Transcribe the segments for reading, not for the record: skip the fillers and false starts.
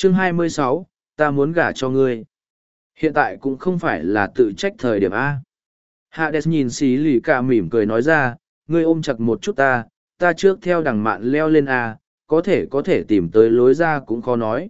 Chương 26, ta muốn gả cho ngươi. Hiện tại cũng không phải là tự trách thời điểm A. Hades nhìn xí lì cả mỉm cười nói ra, ngươi ôm chặt một chút ta trước theo đằng mạn leo lên A, có thể tìm tới lối ra cũng khó nói.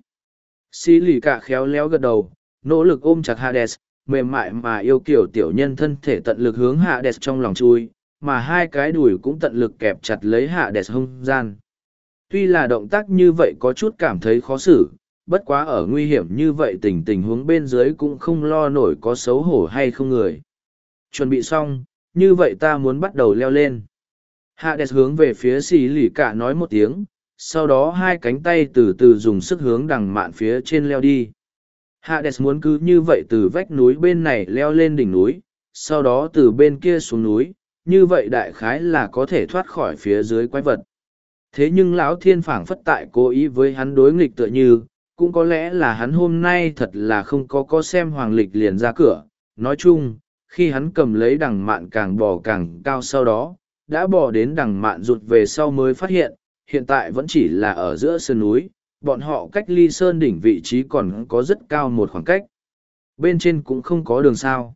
Xí lì cả khéo léo gật đầu, nỗ lực ôm chặt Hades, mềm mại mà yêu kiểu tiểu nhân thân thể tận lực hướng Hades trong lòng chui, mà hai cái đùi cũng tận lực kẹp chặt lấy Hades hông gian. Tuy là động tác như vậy có chút cảm thấy khó xử, bất quá ở nguy hiểm như vậy tình huống bên dưới cũng không lo nổi có xấu hổ hay không người. Chuẩn bị xong, như vậy ta muốn bắt đầu leo lên. Hades hướng về phía xì lì cả nói một tiếng, sau đó hai cánh tay từ từ dùng sức hướng đằng mạn phía trên leo đi. Hades muốn cứ như vậy từ vách núi bên này leo lên đỉnh núi, sau đó từ bên kia xuống núi, như vậy đại khái là có thể thoát khỏi phía dưới quái vật. Thế nhưng lão thiên phảng phất tại cố ý với hắn đối nghịch tựa như, cũng có lẽ là hắn hôm nay thật là không có xem hoàng lịch liền ra cửa. Nói chung, khi hắn cầm lấy đằng mạn càng bò càng cao sau đó, đã bò đến đằng mạn rụt về sau mới phát hiện, hiện tại vẫn chỉ là ở giữa sơn núi, bọn họ cách ly sơn đỉnh vị trí còn có rất cao một khoảng cách. Bên trên cũng không có đường sao.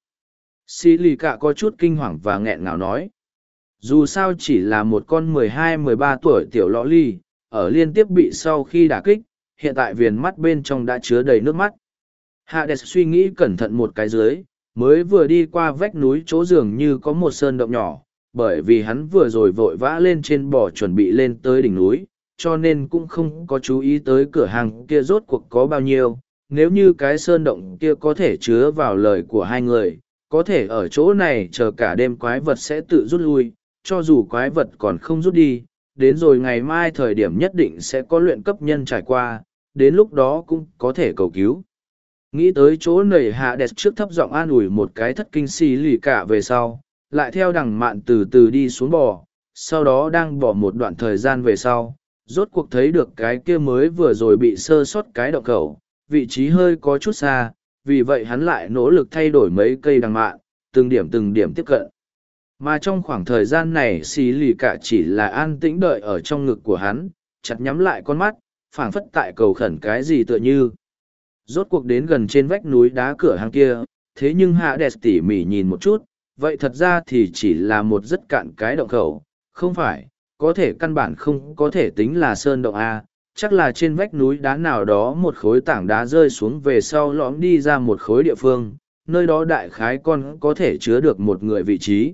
Xí lì cả có chút kinh hoàng và nghẹn ngào nói. Dù sao chỉ là một con 12-13 tuổi tiểu lõ ly, ở liên tiếp bị sau khi đả kích, hiện tại viền mắt bên trong đã chứa đầy nước mắt. Hades suy nghĩ cẩn thận một cái dưới, mới vừa đi qua vách núi chỗ dường như có một sơn động nhỏ, bởi vì hắn vừa rồi vội vã lên trên bò chuẩn bị lên tới đỉnh núi, cho nên cũng không có chú ý tới cửa hàng kia rốt cuộc có bao nhiêu. Nếu như cái sơn động kia có thể chứa vào lời của hai người, có thể ở chỗ này chờ cả đêm quái vật sẽ tự rút lui, cho dù quái vật còn không rút đi, đến rồi ngày mai thời điểm nhất định sẽ có luyện cấp nhân trải qua, đến lúc đó cũng có thể cầu cứu. Nghĩ tới chỗ nầy Hades trước thấp giọng an ủi một cái thất kinh xì lì cả về sau, lại theo đằng mạn từ từ đi xuống bò, sau đó đang bỏ một đoạn thời gian về sau, rốt cuộc thấy được cái kia mới vừa rồi bị sơ sót cái động khẩu, vị trí hơi có chút xa, vì vậy hắn lại nỗ lực thay đổi mấy cây đằng mạn, từng điểm tiếp cận. Mà trong khoảng thời gian này xì lì cả chỉ là an tĩnh đợi ở trong ngực của hắn, chặt nhắm lại con mắt, phảng phất tại cầu khẩn cái gì tựa như. Rốt cuộc đến gần trên vách núi đá cửa hàng kia, thế nhưng Hades tỉ mỉ nhìn một chút, vậy thật ra thì chỉ là một rất cạn cái động khẩu, không phải, có thể căn bản không có thể tính là sơn động A, chắc là trên vách núi đá nào đó một khối tảng đá rơi xuống về sau lõm đi ra một khối địa phương, nơi đó đại khái con có thể chứa được một người vị trí.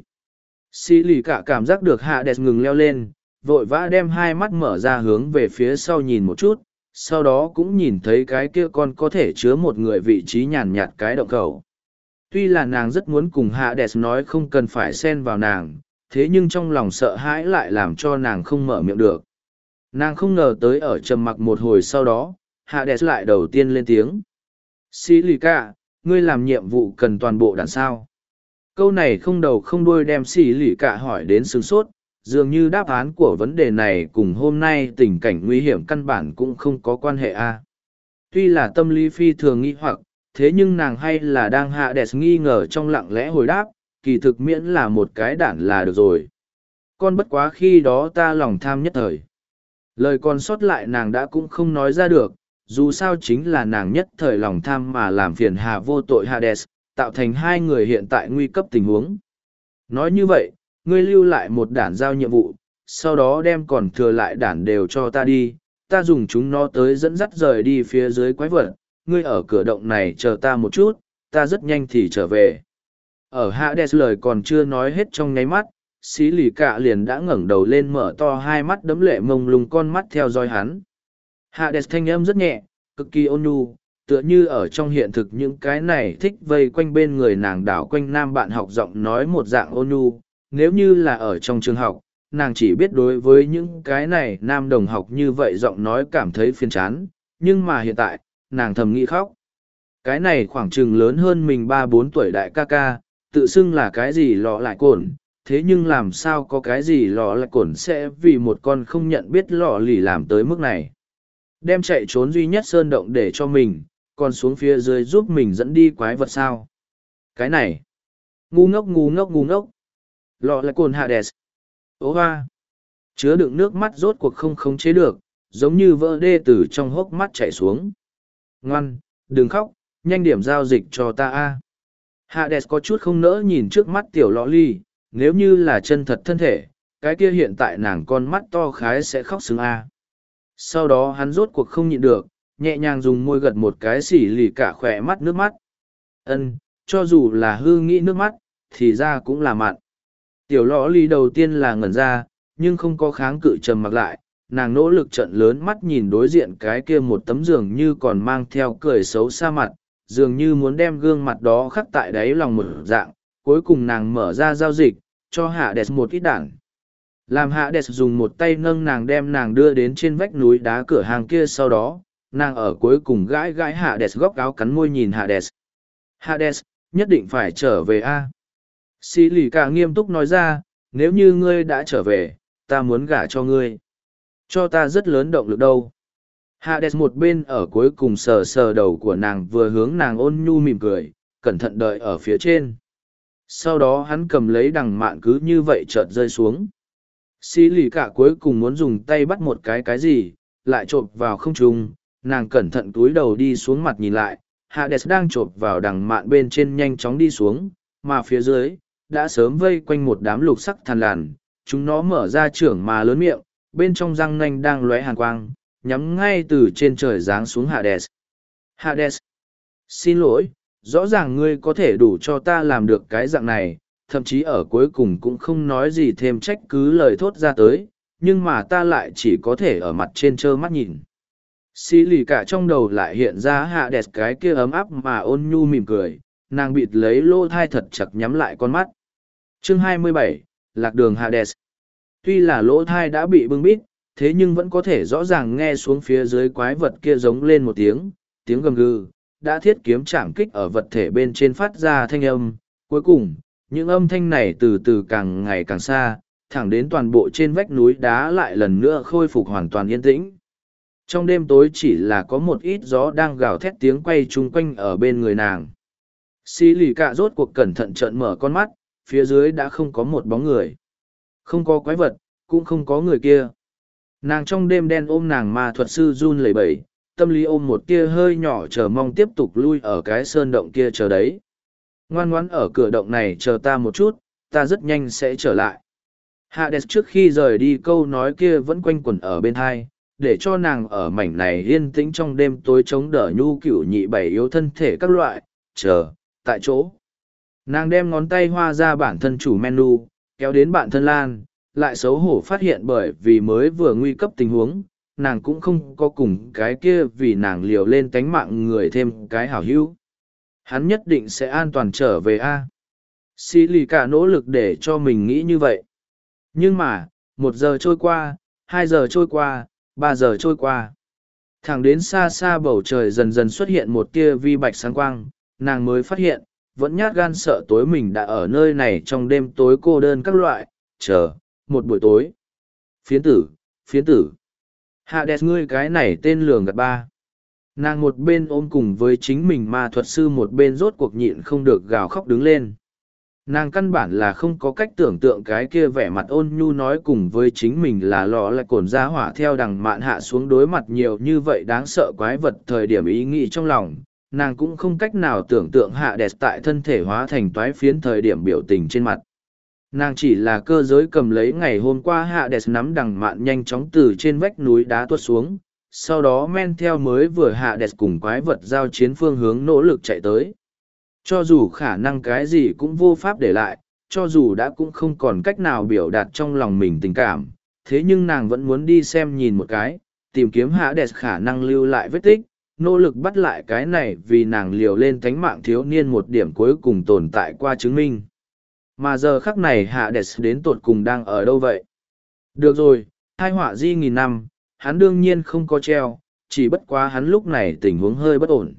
Xì lì cả cảm giác được Hades ngừng leo lên, vội vã đem hai mắt mở ra hướng về phía sau nhìn một chút, sau đó cũng nhìn thấy cái kia con có thể chứa một người vị trí nhàn nhạt cái động khẩu. Tuy là nàng rất muốn cùng Hades nói không cần phải xen vào nàng, thế nhưng trong lòng sợ hãi lại làm cho nàng không mở miệng được. Nàng không ngờ tới ở trầm mặc một hồi sau đó, Hades lại đầu tiên lên tiếng. Xì lì cả, ngươi làm nhiệm vụ cần toàn bộ đàn sao. Câu này không đầu không đuôi đem xì lì cả hỏi đến sướng sốt, dường như đáp án của vấn đề này cùng hôm nay tình cảnh nguy hiểm căn bản cũng không có quan hệ a. Tuy là tâm lý phi thường nghi hoặc, thế nhưng nàng hay là đang Hades nghi ngờ trong lặng lẽ hồi đáp, kỳ thực miễn là một cái đản là được rồi. Con bất quá khi đó ta lòng tham nhất thời. Lời còn sót lại nàng đã cũng không nói ra được, dù sao chính là nàng nhất thời lòng tham mà làm phiền hà vô tội Hades, tạo thành hai người hiện tại nguy cấp tình huống. Nói như vậy, ngươi lưu lại một đản giao nhiệm vụ, sau đó đem còn thừa lại đản đều cho ta đi, ta dùng chúng nó tới dẫn dắt rời đi phía dưới quái vật, ngươi ở cửa động này chờ ta một chút, ta rất nhanh thì trở về. Ở Hades lời còn chưa nói hết trong nháy mắt, xí lì cả liền đã ngẩng đầu lên mở to hai mắt đấm lệ mông lung con mắt theo dõi hắn. Hades thanh âm rất nhẹ, cực kỳ ôn nhu, tựa như ở trong hiện thực những cái này thích vây quanh bên người nàng đảo quanh nam bạn học giọng nói một dạng ôn nhu. Nếu như là ở trong trường học, nàng chỉ biết đối với những cái này nam đồng học như vậy giọng nói cảm thấy phiền chán, nhưng mà hiện tại, nàng thầm nghĩ khóc. Cái này khoảng chừng lớn hơn mình 3-4 tuổi đại ca ca, tự xưng là cái gì lọ lại cồn, thế nhưng làm sao có cái gì lọ lại cồn sẽ vì một con không nhận biết lọ lì làm tới mức này. Đem chạy trốn duy nhất sơn động để cho mình, còn xuống phía dưới giúp mình dẫn đi quái vật sao. Cái này, ngu ngốc. Lọ lại cồn Hades. Ô hoa. Chứa đựng nước mắt rốt cuộc không khống chế được, giống như vỡ đê từ trong hốc mắt chảy xuống. Ngoan, đừng khóc, nhanh điểm giao dịch cho ta a. Hades có chút không nỡ nhìn trước mắt tiểu lọ ly, nếu như là chân thật thân thể, cái kia hiện tại nàng con mắt to khái sẽ khóc sướng a. Sau đó hắn rốt cuộc không nhịn được, nhẹ nhàng dùng môi gật một cái xỉ lì cả khỏe mắt nước mắt. Ân, cho dù là hư nghĩ nước mắt, thì ra cũng là mặn. Tiểu lọ ly đầu tiên là ngẩn ra, nhưng không có kháng cự trầm mặc lại, nàng nỗ lực trận lớn mắt nhìn đối diện cái kia một tấm giường như còn mang theo cười xấu xa mặt, dường như muốn đem gương mặt đó khắc tại đáy lòng một dạng. Cuối cùng nàng mở ra giao dịch, cho Hades một ít đảng. Làm Hades dùng một tay nâng nàng đem nàng đưa đến trên vách núi đá cửa hàng kia, sau đó nàng ở cuối cùng gãi gãi Hades góc áo, cắn môi nhìn Hades. Hades, nhất định phải trở về a. Xì lì cả nghiêm túc nói ra, nếu như ngươi đã trở về, ta muốn gả cho ngươi. Cho ta rất lớn động lực đâu. Hades một bên ở cuối cùng sờ sờ đầu của nàng, vừa hướng nàng ôn nhu mỉm cười, cẩn thận đợi ở phía trên. Sau đó hắn cầm lấy đằng mạn cứ như vậy chợt rơi xuống. Xì lì cả cuối cùng muốn dùng tay bắt một cái gì, lại chộp vào không trung, nàng cẩn thận túi đầu đi xuống mặt nhìn lại, Hades đang chộp vào đằng mạn bên trên nhanh chóng đi xuống, mà phía dưới, đã sớm vây quanh một đám lục sắc thằn lằn, chúng nó mở ra trưởng mà lớn miệng, bên trong răng nanh đang lóe hàn quang, nhắm ngay từ trên trời giáng xuống Hades. Hades! Xin lỗi, rõ ràng ngươi có thể đủ cho ta làm được cái dạng này, thậm chí ở cuối cùng cũng không nói gì thêm trách cứ lời thốt ra tới, nhưng mà ta lại chỉ có thể ở mặt trên trơ mắt nhìn. Xì lì cả trong đầu lại hiện ra Hades cái kia ấm áp mà ôn nhu mỉm cười, nàng bịt lấy lỗ thai thật chặt nhắm lại con mắt. Chương 27, Lạc đường Hades. Tuy là lỗ thai đã bị bưng bít, thế nhưng vẫn có thể rõ ràng nghe xuống phía dưới quái vật kia giống lên một tiếng gầm gừ, đã thiết kiếm chạm kích ở vật thể bên trên phát ra thanh âm. Cuối cùng, những âm thanh này từ từ càng ngày càng xa, thẳng đến toàn bộ trên vách núi đá lại lần nữa khôi phục hoàn toàn yên tĩnh. Trong đêm tối chỉ là có một ít gió đang gào thét tiếng quay chung quanh ở bên người nàng. Xì lì cạ rốt cuộc cẩn thận trợn mở con mắt, phía dưới đã không có một bóng người. Không có quái vật, cũng không có người kia. Nàng trong đêm đen ôm nàng ma thuật sư run lẩy bẩy, tâm lý ôm một tia hơi nhỏ chờ mong tiếp tục lui ở cái sơn động kia chờ đấy. Ngoan ngoãn ở cửa động này chờ ta một chút, ta rất nhanh sẽ trở lại. Hades trước khi rời đi câu nói kia vẫn quanh quẩn ở bên hai, để cho nàng ở mảnh này yên tĩnh trong đêm tối chống đỡ nhu cửu nhị bảy yếu thân thể các loại, chờ, tại chỗ. Nàng đem ngón tay hoa ra bản thân chủ menu, kéo đến bạn thân Lan, lại xấu hổ phát hiện bởi vì mới vừa nguy cấp tình huống, nàng cũng không có cùng cái kia vì nàng liều lên tánh mạng người thêm cái hảo hữu. Hắn nhất định sẽ an toàn trở về a. Xì lì cả nỗ lực để cho mình nghĩ như vậy. Nhưng mà, 1 giờ trôi qua, 2 giờ trôi qua, 3 giờ trôi qua. Thẳng đến xa xa bầu trời dần dần xuất hiện một tia vi bạch sáng quang, nàng mới phát hiện, vẫn nhát gan sợ tối mình đã ở nơi này trong đêm tối cô đơn các loại, chờ, một buổi tối. Phiến tử. Hades, ngươi cái này tên lường gạt ba. Nàng một bên ôm cùng với chính mình ma thuật sư, một bên rốt cuộc nhịn không được gào khóc đứng lên. Nàng căn bản là không có cách tưởng tượng cái kia vẻ mặt ôn nhu nói cùng với chính mình là lò lại cồn giá hỏa theo đằng mạn hạ xuống đối mặt nhiều như vậy đáng sợ quái vật thời điểm ý nghĩ trong lòng. Nàng cũng không cách nào tưởng tượng Hades tại thân thể hóa thành toái phiến thời điểm biểu tình trên mặt. Nàng chỉ là cơ giới cầm lấy ngày hôm qua Hades nắm đằng mạn nhanh chóng từ trên vách núi đá tuốt xuống, sau đó men theo mới vừa Hades cùng quái vật giao chiến phương hướng nỗ lực chạy tới. Cho dù khả năng cái gì cũng vô pháp để lại, cho dù đã cũng không còn cách nào biểu đạt trong lòng mình tình cảm, thế nhưng nàng vẫn muốn đi xem nhìn một cái, tìm kiếm Hades khả năng lưu lại vết tích, nỗ lực bắt lại cái này vì nàng liều lên tánh mạng thiếu niên một điểm cuối cùng tồn tại qua chứng minh. Mà giờ khắc này Hades đến tột cùng đang ở đâu vậy? Được rồi, hai họa di nghìn năm, hắn đương nhiên không có treo, chỉ bất quá hắn lúc này tình huống hơi bất ổn.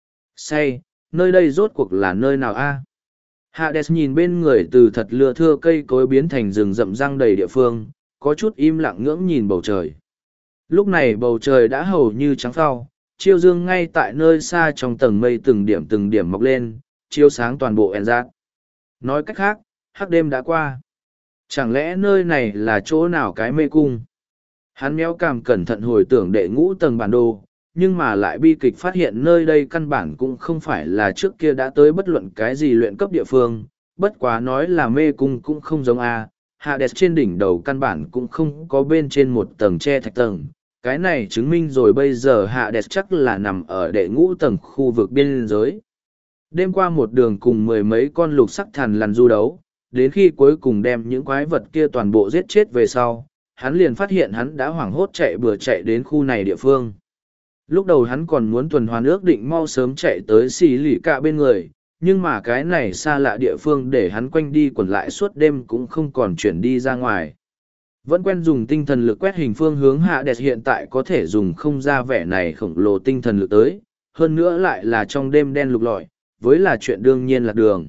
Say, nơi đây rốt cuộc là nơi nào a? Hades nhìn bên người từ thật lưa thưa cây cối biến thành rừng rậm răng đầy địa phương, có chút im lặng ngưỡng nhìn bầu trời. Lúc này bầu trời đã hầu như trắng phao, chiêu dương ngay tại nơi xa trong tầng mây từng điểm mọc lên, chiếu sáng toàn bộ Enzat. Nói cách khác, hắc đêm đã qua. Chẳng lẽ nơi này là chỗ nào cái mê cung? Hắn méo cằm cẩn thận hồi tưởng đệ ngũ tầng bản đồ, nhưng mà lại bi kịch phát hiện nơi đây căn bản cũng không phải là trước kia đã tới bất luận cái gì luyện cấp địa phương, bất quá nói là mê cung cũng không giống a. Hades trên đỉnh đầu căn bản cũng không có bên trên một tầng che thạch tầng, cái này chứng minh rồi bây giờ Hades chắc là nằm ở đệ ngũ tầng khu vực biên giới. Đêm qua một đường cùng mười mấy con lục sắc thằn lằn du đấu, đến khi cuối cùng đem những quái vật kia toàn bộ giết chết về sau, hắn liền phát hiện hắn đã hoảng hốt chạy bừa chạy đến khu này địa phương. Lúc đầu hắn còn muốn tuần hoàn ước định mau sớm chạy tới xì lì cả bên người, nhưng mà cái này xa lạ địa phương để hắn quanh đi quẩn lại suốt đêm cũng không còn chuyển đi ra ngoài. Vẫn quen dùng tinh thần lực quét hình phương hướng Hades hiện tại có thể dùng không ra vẻ này khổng lồ tinh thần lực tới, hơn nữa lại là trong đêm đen lục lọi, với là chuyện đương nhiên là đường.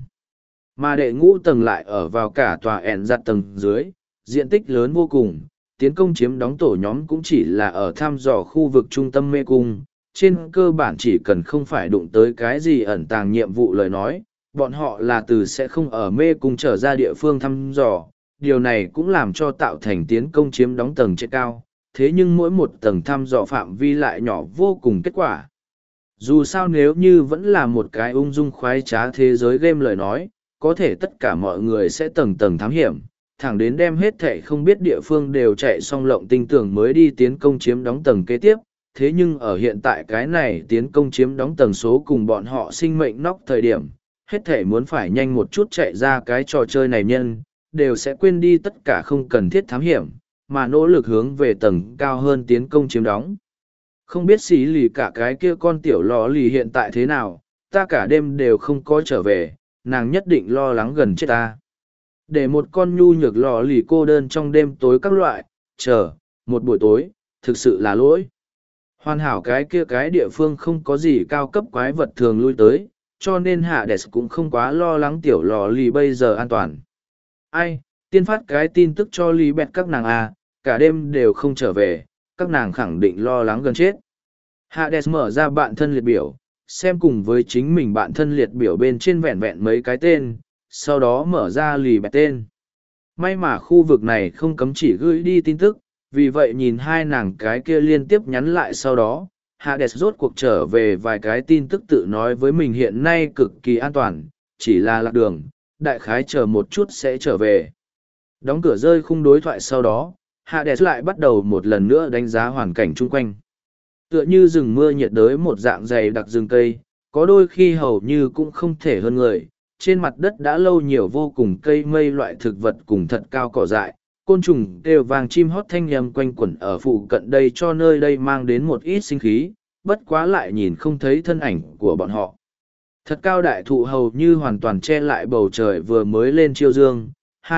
Mà đệ ngũ tầng lại ở vào cả tòa ẻn giặt tầng dưới, diện tích lớn vô cùng, tiến công chiếm đóng tổ nhóm cũng chỉ là ở thăm dò khu vực trung tâm mê cung. Trên cơ bản chỉ cần không phải đụng tới cái gì ẩn tàng nhiệm vụ lời nói, bọn họ là từ sẽ không ở mê cung trở ra địa phương thăm dò. Điều này cũng làm cho tạo thành tiến công chiếm đóng tầng trên cao, thế nhưng mỗi một tầng thăm dò phạm vi lại nhỏ vô cùng kết quả. Dù sao nếu như vẫn là một cái ung dung khoái trá thế giới game lời nói, có thể tất cả mọi người sẽ tầng tầng thám hiểm, thẳng đến đem hết thệ không biết địa phương đều chạy xong lộng tinh tưởng mới đi tiến công chiếm đóng tầng kế tiếp. Thế nhưng ở hiện tại cái này tiến công chiếm đóng tầng số cùng bọn họ sinh mệnh nóc thời điểm, hết thể muốn phải nhanh một chút chạy ra cái trò chơi này nhân, đều sẽ quên đi tất cả không cần thiết thám hiểm, mà nỗ lực hướng về tầng cao hơn tiến công chiếm đóng. Không biết xí lì cả cái kia con tiểu lò lì hiện tại thế nào, ta cả đêm đều không có trở về, nàng nhất định lo lắng gần chết ta. Để một con nhu nhược lò lì cô đơn trong đêm tối các loại, chờ, một buổi tối, thực sự là lỗi. Hoàn hảo cái kia cái địa phương không có gì cao cấp quái vật thường lui tới, cho nên Hades cũng không quá lo lắng tiểu lò lì bây giờ an toàn. Ai, tiên phát cái tin tức cho lý bẹt các nàng à, cả đêm đều không trở về, các nàng khẳng định lo lắng gần chết. Hades mở ra bạn thân liệt biểu, xem cùng với chính mình bạn thân liệt biểu bên trên vẹn vẹn mấy cái tên, sau đó mở ra lì bẹt tên. May mà khu vực này không cấm chỉ gửi đi tin tức, vì vậy nhìn hai nàng cái kia liên tiếp nhắn lại sau đó, Hades rốt cuộc trở về vài cái tin tức tự nói với mình hiện nay cực kỳ an toàn, chỉ là lạc đường, đại khái chờ một chút sẽ trở về. Đóng cửa rơi khung đối thoại sau đó, Hades lại bắt đầu một lần nữa đánh giá hoàn cảnh chung quanh. Tựa như rừng mưa nhiệt đới một dạng dày đặc rừng cây, có đôi khi hầu như cũng không thể hơn người. Trên mặt đất đã lâu nhiều vô cùng cây mây loại thực vật cùng thật cao cỏ dại, côn trùng đều vàng chim hót thanh nhầm quanh quẩn ở phụ cận đây cho nơi đây mang đến một ít sinh khí, bất quá lại nhìn không thấy thân ảnh của bọn họ. Thật cao đại thụ hầu như hoàn toàn che lại bầu trời vừa mới lên chiêu dương.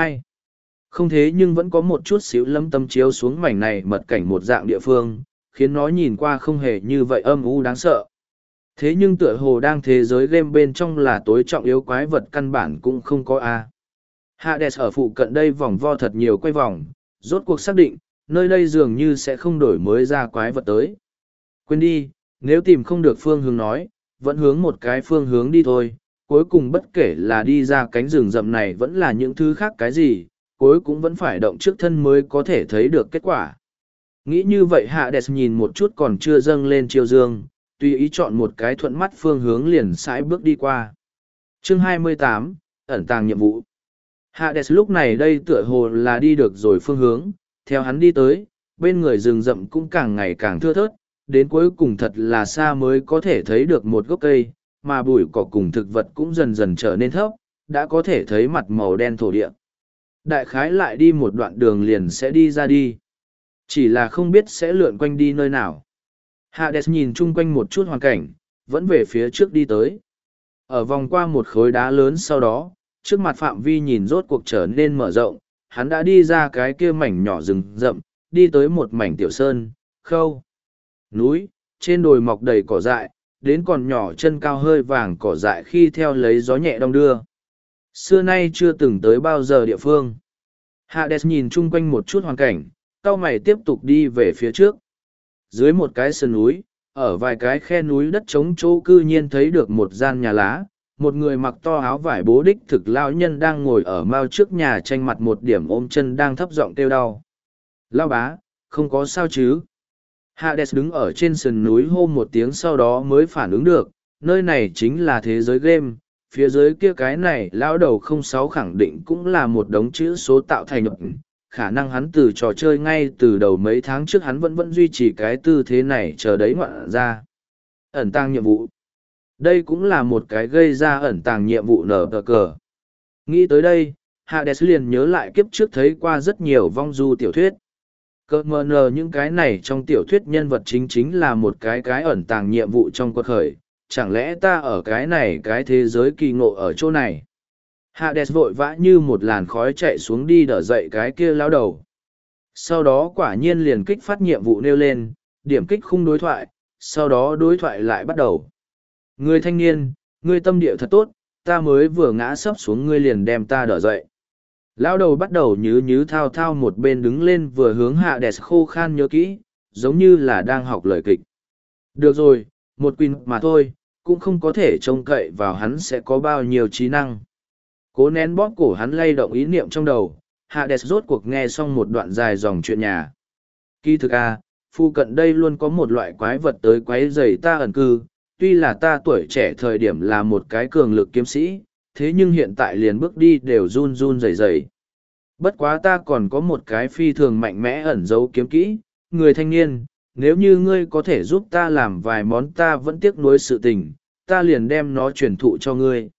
Không thế nhưng vẫn có một chút xíu lâm tâm chiếu xuống mảnh này mật cảnh một dạng địa phương, khiến nó nhìn qua không hề như vậy âm u đáng sợ. Thế nhưng tựa hồ đang thế giới game bên trong là tối trọng yếu quái vật căn bản cũng không có a. Hades ở phụ cận đây vòng vo thật nhiều quay vòng, rốt cuộc xác định, nơi đây dường như sẽ không đổi mới ra quái vật tới. Quên đi, nếu tìm không được phương hướng nói, vẫn hướng một cái phương hướng đi thôi, cuối cùng bất kể là đi ra cánh rừng rậm này vẫn là những thứ khác cái gì, cuối cũng vẫn phải động trước thân mới có thể thấy được kết quả. Nghĩ như vậy Hades nhìn một chút còn chưa dâng lên chiêu dương, tùy ý chọn một cái thuận mắt phương hướng liền sải bước đi qua. Chương 28, ẩn tàng nhiệm vụ. Hades lúc này đây tựa hồ là đi được rồi phương hướng, theo hắn đi tới, bên người rừng rậm cũng càng ngày càng thưa thớt, đến cuối cùng thật là xa mới có thể thấy được một gốc cây, mà bụi cỏ cùng thực vật cũng dần dần trở nên thấp, đã có thể thấy mặt màu đen thổ địa. Đại khái lại đi một đoạn đường liền sẽ đi ra đi. Chỉ là không biết sẽ lượn quanh đi nơi nào. Hades nhìn chung quanh một chút hoàn cảnh, vẫn về phía trước đi tới. Ở vòng qua một khối đá lớn sau đó, trước mặt phạm vi nhìn rốt cuộc trở nên mở rộng, hắn đã đi ra cái kia mảnh nhỏ rừng rậm, đi tới một mảnh tiểu sơn, khâu. Núi, trên đồi mọc đầy cỏ dại, đến còn nhỏ chân cao hơi vàng cỏ dại khi theo lấy gió nhẹ đong đưa. Xưa nay chưa từng tới bao giờ địa phương. Hades nhìn chung quanh một chút hoàn cảnh, cau mày tiếp tục đi về phía trước. Dưới một cái sườn núi, ở vài cái khe núi đất trống chỗ cư nhiên thấy được một gian nhà lá, một người mặc to áo vải bố đích thực lão nhân đang ngồi ở mao trước nhà tranh mặt một điểm ôm chân đang thấp giọng kêu đau. Lão bá, không có sao chứ? Hades đứng ở trên sườn núi hô một tiếng sau đó mới phản ứng được, nơi này chính là thế giới game, phía dưới kia cái này lão đầu 06 khẳng định cũng là một đống chữ số tạo thành khả năng hắn từ trò chơi ngay từ đầu mấy tháng trước hắn vẫn duy trì cái tư thế này chờ đấy ngoạn ra. Ẩn tàng nhiệm vụ. Đây cũng là một cái gây ra ẩn tàng nhiệm vụ nở cờ. Nghĩ tới đây, Hades liền nhớ lại kiếp trước thấy qua rất nhiều vong du tiểu thuyết. Cơ mờ nờ những cái này trong tiểu thuyết nhân vật chính là một cái ẩn tàng nhiệm vụ trong quật khởi. Chẳng lẽ ta ở cái này cái thế giới kỳ ngộ ở chỗ này? Hades vội vã như một làn khói chạy xuống đi đỡ dậy cái kia lao đầu. Sau đó quả nhiên liền kích phát nhiệm vụ nêu lên, điểm kích khung đối thoại, sau đó đối thoại lại bắt đầu. Người thanh niên, ngươi tâm địa thật tốt, ta mới vừa ngã sấp xuống ngươi liền đem ta đỡ dậy. Lão đầu bắt đầu nhứ thao thao một bên đứng lên vừa hướng Hades khô khan nhớ kỹ, giống như là đang học lời kịch. Được rồi, một Queen mà thôi, cũng không có thể trông cậy vào hắn sẽ có bao nhiêu trí năng. Cố nén bóp cổ hắn lay động ý niệm trong đầu, Hades rốt cuộc nghe xong một đoạn dài dòng chuyện nhà. Kỳ thực phu cận đây luôn có một loại quái vật tới quấy rầy ta ẩn cư, tuy là ta tuổi trẻ thời điểm là một cái cường lực kiếm sĩ, thế nhưng hiện tại liền bước đi đều run run rẩy rẩy. Bất quá ta còn có một cái phi thường mạnh mẽ ẩn giấu kiếm kỹ, người thanh niên, nếu như ngươi có thể giúp ta làm vài món ta vẫn tiếc nuối sự tình, ta liền đem nó truyền thụ cho ngươi.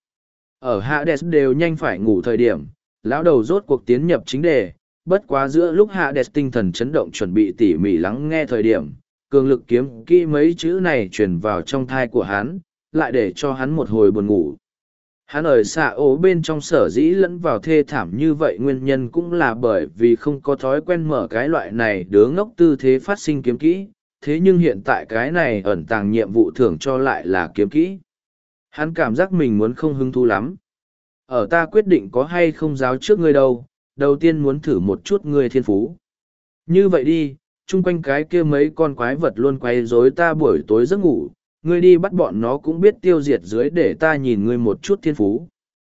Ở Hades đều nhanh phải ngủ thời điểm, lão đầu rốt cuộc tiến nhập chính đề, bất quá giữa lúc Hades tinh thần chấn động chuẩn bị tỉ mỉ lắng nghe thời điểm, cường lực kiếm kỹ mấy chữ này truyền vào trong thai của hắn, lại để cho hắn một hồi buồn ngủ. Hắn ở xạ ố bên trong sở dĩ lẫn vào thê thảm như vậy nguyên nhân cũng là bởi vì không có thói quen mở cái loại này đứa ngốc tư thế phát sinh kiếm kỹ, thế nhưng hiện tại cái này ẩn tàng nhiệm vụ thưởng cho lại là kiếm kỹ. Hắn cảm giác mình muốn không hứng thú lắm. Ở ta quyết định có hay không giáo trước ngươi đâu, đầu tiên muốn thử một chút ngươi thiên phú. Như vậy đi, chung quanh cái kia mấy con quái vật luôn quay rối ta buổi tối giấc ngủ, ngươi đi bắt bọn nó cũng biết tiêu diệt dưới để ta nhìn ngươi một chút thiên phú.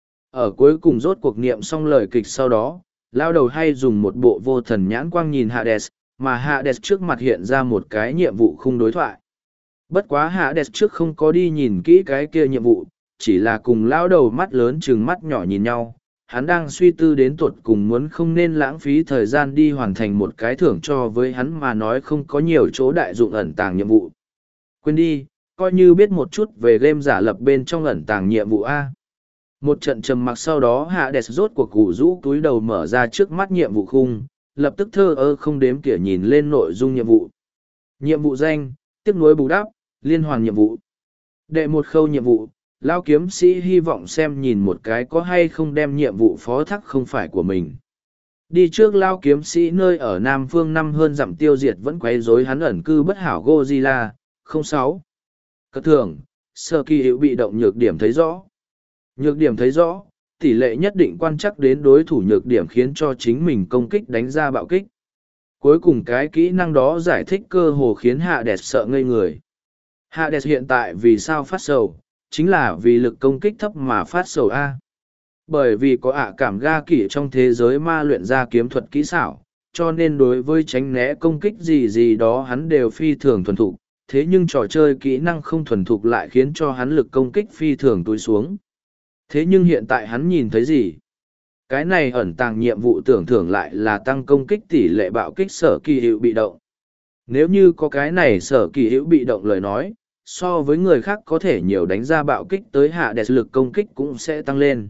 Ở cuối cùng rốt cuộc niệm xong lời kịch sau đó, lao đầu hay dùng một bộ vô thần nhãn quang nhìn Hades, mà Hades trước mặt hiện ra một cái nhiệm vụ khung đối thoại. Bất quá Hades trước không có đi nhìn kỹ cái kia nhiệm vụ, chỉ là cùng lao đầu mắt lớn chừng mắt nhỏ nhìn nhau. Hắn đang suy tư đến tuột cùng muốn không nên lãng phí thời gian đi hoàn thành một cái thưởng cho với hắn mà nói không có nhiều chỗ đại dụng ẩn tàng nhiệm vụ. Quên đi, coi như biết một chút về game giả lập bên trong ẩn tàng nhiệm vụ A. Một trận trầm mặc sau đó Hades rốt cuộc củ rũ túi đầu mở ra trước mắt nhiệm vụ khung, lập tức thơ ơ không đếm kỉa nhìn lên nội dung nhiệm vụ. Nhiệm vụ danh, tiếc nuối bù đắp, liên hoàn nhiệm vụ. Đệ một khâu nhiệm vụ, Lao kiếm sĩ hy vọng xem nhìn một cái có hay không đem nhiệm vụ phó thác không phải của mình. Đi trước Lao kiếm sĩ nơi ở Nam Phương năm hơn dặm tiêu diệt vẫn quấy rối hắn ẩn cư bất hảo Godzilla, 06. Cất thường, sơ kỳ hữu bị động nhược điểm thấy rõ. Nhược điểm thấy rõ, tỷ lệ nhất định quan chắc đến đối thủ nhược điểm khiến cho chính mình công kích đánh ra bạo kích. Cuối cùng cái kỹ năng đó giải thích cơ hồ khiến Hades sợ ngây người. Hades hiện tại vì sao phát sầu, chính là vì lực công kích thấp mà phát sầu A. Bởi vì có cảm ga kỷ trong thế giới ma luyện ra kiếm thuật kỹ xảo, cho nên đối với tránh né công kích gì đó hắn đều phi thường thuần thục, thế nhưng trò chơi kỹ năng không thuần thục lại khiến cho hắn lực công kích phi thường túi xuống. Thế nhưng hiện tại hắn nhìn thấy gì? Cái này ẩn tàng nhiệm vụ tưởng thưởng lại là tăng công kích tỷ lệ bạo kích sở kỳ hữu bị động. Nếu như có cái này sở kỳ hữu bị động lời nói, so với người khác có thể nhiều đánh ra bạo kích tới Hades lực công kích cũng sẽ tăng lên.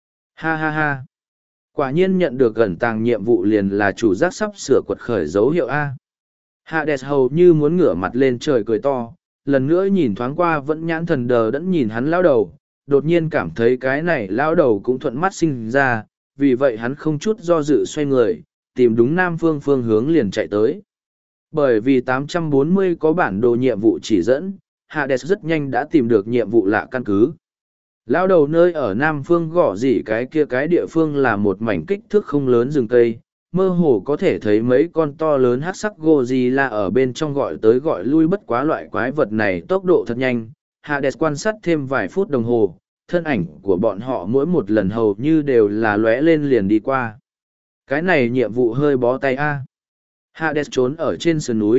Ha ha ha. Quả nhiên nhận được ẩn tàng nhiệm vụ liền là chủ giác sắp sửa quật khởi dấu hiệu A. Hades hầu như muốn ngửa mặt lên trời cười to, lần nữa nhìn thoáng qua vẫn nhãn thần đờ đẫn nhìn hắn lao đầu, đột nhiên cảm thấy cái này lao đầu cũng thuận mắt sinh ra, vì vậy hắn không chút do dự xoay người, tìm đúng Nam Phương phương hướng liền chạy tới. Bởi vì 840 có bản đồ nhiệm vụ chỉ dẫn, Hades rất nhanh đã tìm được nhiệm vụ lạ căn cứ. Lao đầu nơi ở Nam Phương gõ gì cái kia cái địa phương là một mảnh kích thước không lớn rừng cây, mơ hồ có thể thấy mấy con to lớn hắc sắc Godzilla ở bên trong gọi tới gọi lui bất quá loại quái vật này tốc độ thật nhanh. Hades quan sát thêm vài phút đồng hồ, thân ảnh của bọn họ mỗi một lần hầu như đều là lóe lên liền đi qua. Cái này nhiệm vụ hơi bó tay a. Hades trốn ở trên sườn núi,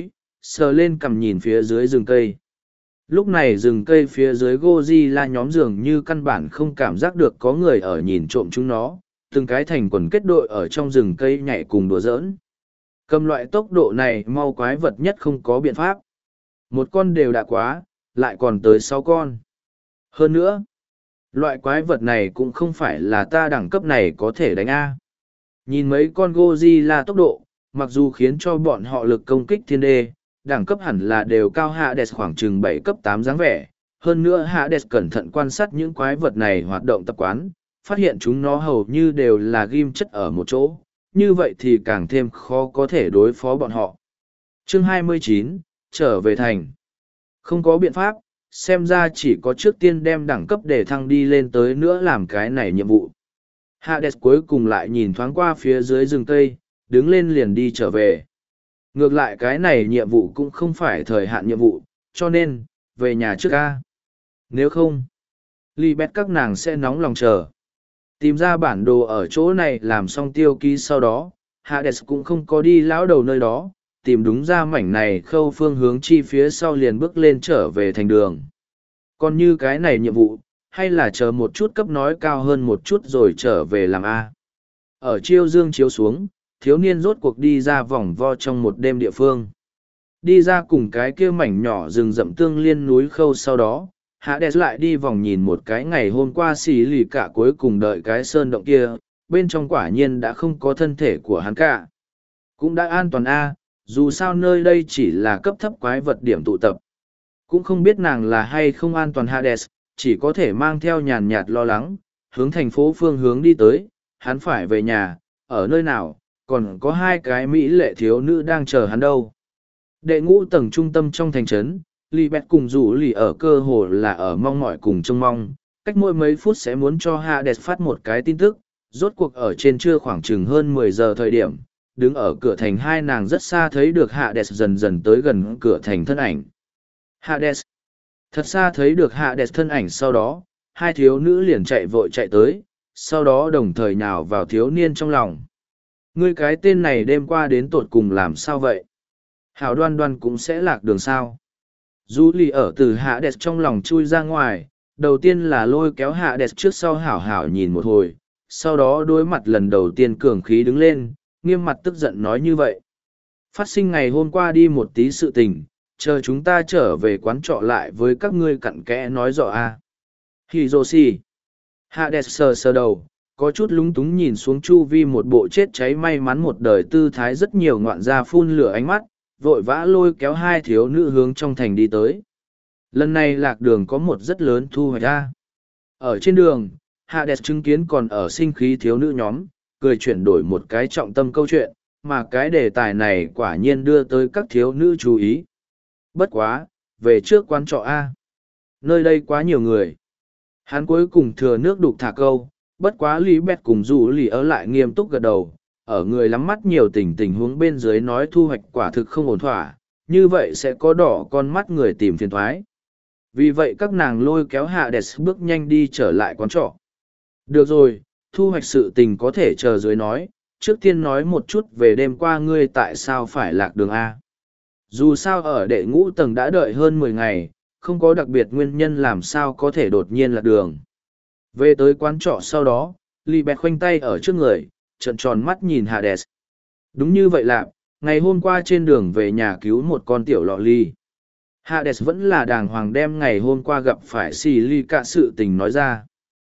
sờ lên cằm nhìn phía dưới rừng cây. Lúc này rừng cây phía dưới Godzilla nhóm dường như căn bản không cảm giác được có người ở nhìn trộm chúng nó, từng cái thành quần kết đội ở trong rừng cây nhảy cùng đùa giỡn. Cầm loại tốc độ này mau quái vật nhất không có biện pháp. Một con đều đã quá, lại còn tới 6 con. Hơn nữa, loại quái vật này cũng không phải là ta đẳng cấp này có thể đánh A. Nhìn mấy con Godzilla tốc độ, mặc dù khiến cho bọn họ lực công kích thiên đê, đẳng cấp hẳn là đều cao Hades khoảng chừng 7 cấp 8 dáng vẻ. Hơn nữa Hades cẩn thận quan sát những quái vật này hoạt động tập quán, phát hiện chúng nó hầu như đều là ghim chất ở một chỗ, như vậy thì càng thêm khó có thể đối phó bọn họ. Chương 29, trở về thành. Không có biện pháp, xem ra chỉ có trước tiên đem đẳng cấp để thăng đi lên tới nữa làm cái này nhiệm vụ. Hades cuối cùng lại nhìn thoáng qua phía dưới rừng cây, đứng lên liền đi trở về. Ngược lại cái này nhiệm vụ cũng không phải thời hạn nhiệm vụ, cho nên, về nhà trước ca. Nếu không, Libet các nàng sẽ nóng lòng chờ. Tìm ra bản đồ ở chỗ này làm xong tiêu ký sau đó, Hades cũng không có đi lão đầu nơi đó, tìm đúng ra mảnh này khâu phương hướng chi phía sau liền bước lên trở về thành đường. Còn như cái này nhiệm vụ, hay là chờ một chút cấp nói cao hơn một chút rồi trở về làm A. Ở chiêu dương chiếu xuống, thiếu niên rốt cuộc đi ra vòng vo trong một đêm địa phương. Đi ra cùng cái kia mảnh nhỏ rừng rậm tương liên núi khâu sau đó, Hades lại đi vòng nhìn một cái ngày hôm qua xì lì cả cuối cùng đợi cái sơn động kia, bên trong quả nhiên đã không có thân thể của hắn cả. Cũng đã an toàn A, dù sao nơi đây chỉ là cấp thấp quái vật điểm tụ tập. Cũng không biết nàng là hay không an toàn Hades, chỉ có thể mang theo nhàn nhạt lo lắng, hướng thành phố phương hướng đi tới, hắn phải về nhà, ở nơi nào, còn có 2 cái mỹ lệ thiếu nữ đang chờ hắn đâu. Đệ ngũ tầng trung tâm trong thành trấn, Libet cùng rủ lì ở cơ hồ là ở mong mỏi cùng trông mong, cách mỗi mấy phút sẽ muốn cho Hades phát một cái tin tức, rốt cuộc ở trên trưa khoảng chừng hơn 10 giờ thời điểm, đứng ở cửa thành hai nàng rất xa thấy được Hades dần dần tới gần cửa thành thân ảnh. Hades. Thật xa thấy được Hades thân ảnh sau đó, 2 thiếu nữ liền chạy vội chạy tới, sau đó đồng thời nhào vào thiếu niên trong lòng. Ngươi cái tên này đêm qua đến tột cùng làm sao vậy? Hảo Đoan Đoan cũng sẽ lạc đường sao? Du lì ở từ Hades trong lòng chui ra ngoài, đầu tiên là lôi kéo Hades trước sau hảo hảo nhìn một hồi, sau đó đối mặt lần đầu tiên cường khí đứng lên, nghiêm mặt tức giận nói như vậy. Phát sinh ngày hôm qua đi một tí sự tình, chờ chúng ta trở về quán trọ lại với các ngươi cặn kẽ nói rõ a. Hiroshi. Hades sờ sờ đầu, có chút lúng túng nhìn xuống chu vi một bộ chết cháy may mắn một đời tư thái rất nhiều ngoạn gia phun lửa ánh mắt, vội vã lôi kéo 2 thiếu nữ hướng trong thành đi tới. Lần này lạc đường có một rất lớn thu hoạch ra. Ở trên đường, Hades chứng kiến còn ở sinh khí thiếu nữ nhóm, cười chuyển đổi một cái trọng tâm câu chuyện, mà cái đề tài này quả nhiên đưa tới các thiếu nữ chú ý. Bất quá, về trước quán trọ A. Nơi đây quá nhiều người. Hắn cuối cùng thừa nước đục thả câu, bất quá Lý Bẹt cùng dù Lý ở lại nghiêm túc gật đầu, ở người lắm mắt nhiều tình huống bên dưới nói thu hoạch quả thực không ổn thỏa, như vậy sẽ có đỏ con mắt người tìm phiền thoái. Vì vậy các nàng lôi kéo Hades bước nhanh đi trở lại quán trọ. Được rồi, thu hoạch sự tình có thể chờ dưới nói, trước tiên nói một chút về đêm qua ngươi tại sao phải lạc đường A. Dù sao ở đệ ngũ tầng đã đợi hơn 10 ngày, không có đặc biệt nguyên nhân làm sao có thể đột nhiên lạc đường. Về tới quán trọ sau đó, Libet khoanh tay ở trước người, trợn tròn mắt nhìn Hades. Đúng như vậy là, ngày hôm qua trên đường về nhà cứu một con tiểu lọ ly. Hades vẫn là đàng hoàng đem ngày hôm qua gặp phải xì ly cả sự tình nói ra.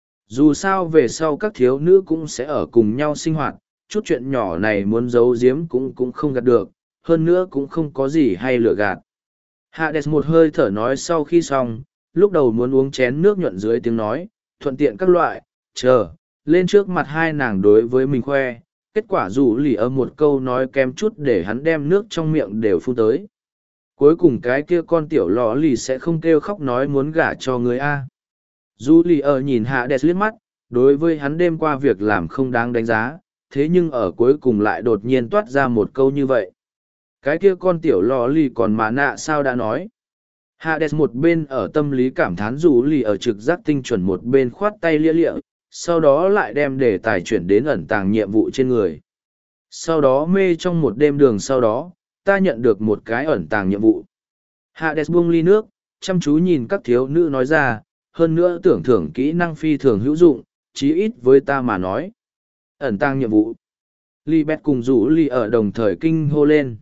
Dù sao về sau các thiếu nữ cũng sẽ ở cùng nhau sinh hoạt, chút chuyện nhỏ này muốn giấu giếm cũng không gạt được, hơn nữa cũng không có gì hay lừa gạt. Hades một hơi thở nói sau khi xong, lúc đầu muốn uống chén nước nhuận dưới tiếng nói, thuận tiện các loại, chờ, lên trước mặt 2 nàng đối với mình khoe, kết quả rủ lì ở một câu nói kém chút để hắn đem nước trong miệng đều phun tới. Cuối cùng cái kia con tiểu lò lì sẽ không kêu khóc nói muốn gả cho người A. Rủ lì ở nhìn Hades liếc mắt, đối với hắn đêm qua việc làm không đáng đánh giá, thế nhưng ở cuối cùng lại đột nhiên toát ra một câu như vậy. Cái kia con tiểu lò lì còn mà nạ sao đã nói. Hades một bên ở tâm lý cảm thán rủ lì ở trực giác tinh chuẩn một bên khoát tay lia lịa, sau đó lại đem đề tài chuyển đến ẩn tàng nhiệm vụ trên người. Sau đó mê trong một đêm đường sau đó, ta nhận được một cái ẩn tàng nhiệm vụ. Hades buông ly nước, chăm chú nhìn các thiếu nữ nói ra, hơn nữa tưởng thưởng kỹ năng phi thường hữu dụng, chí ít với ta mà nói. Ẩn tàng nhiệm vụ. Libet cùng rủ ly ở đồng thời kinh hô lên.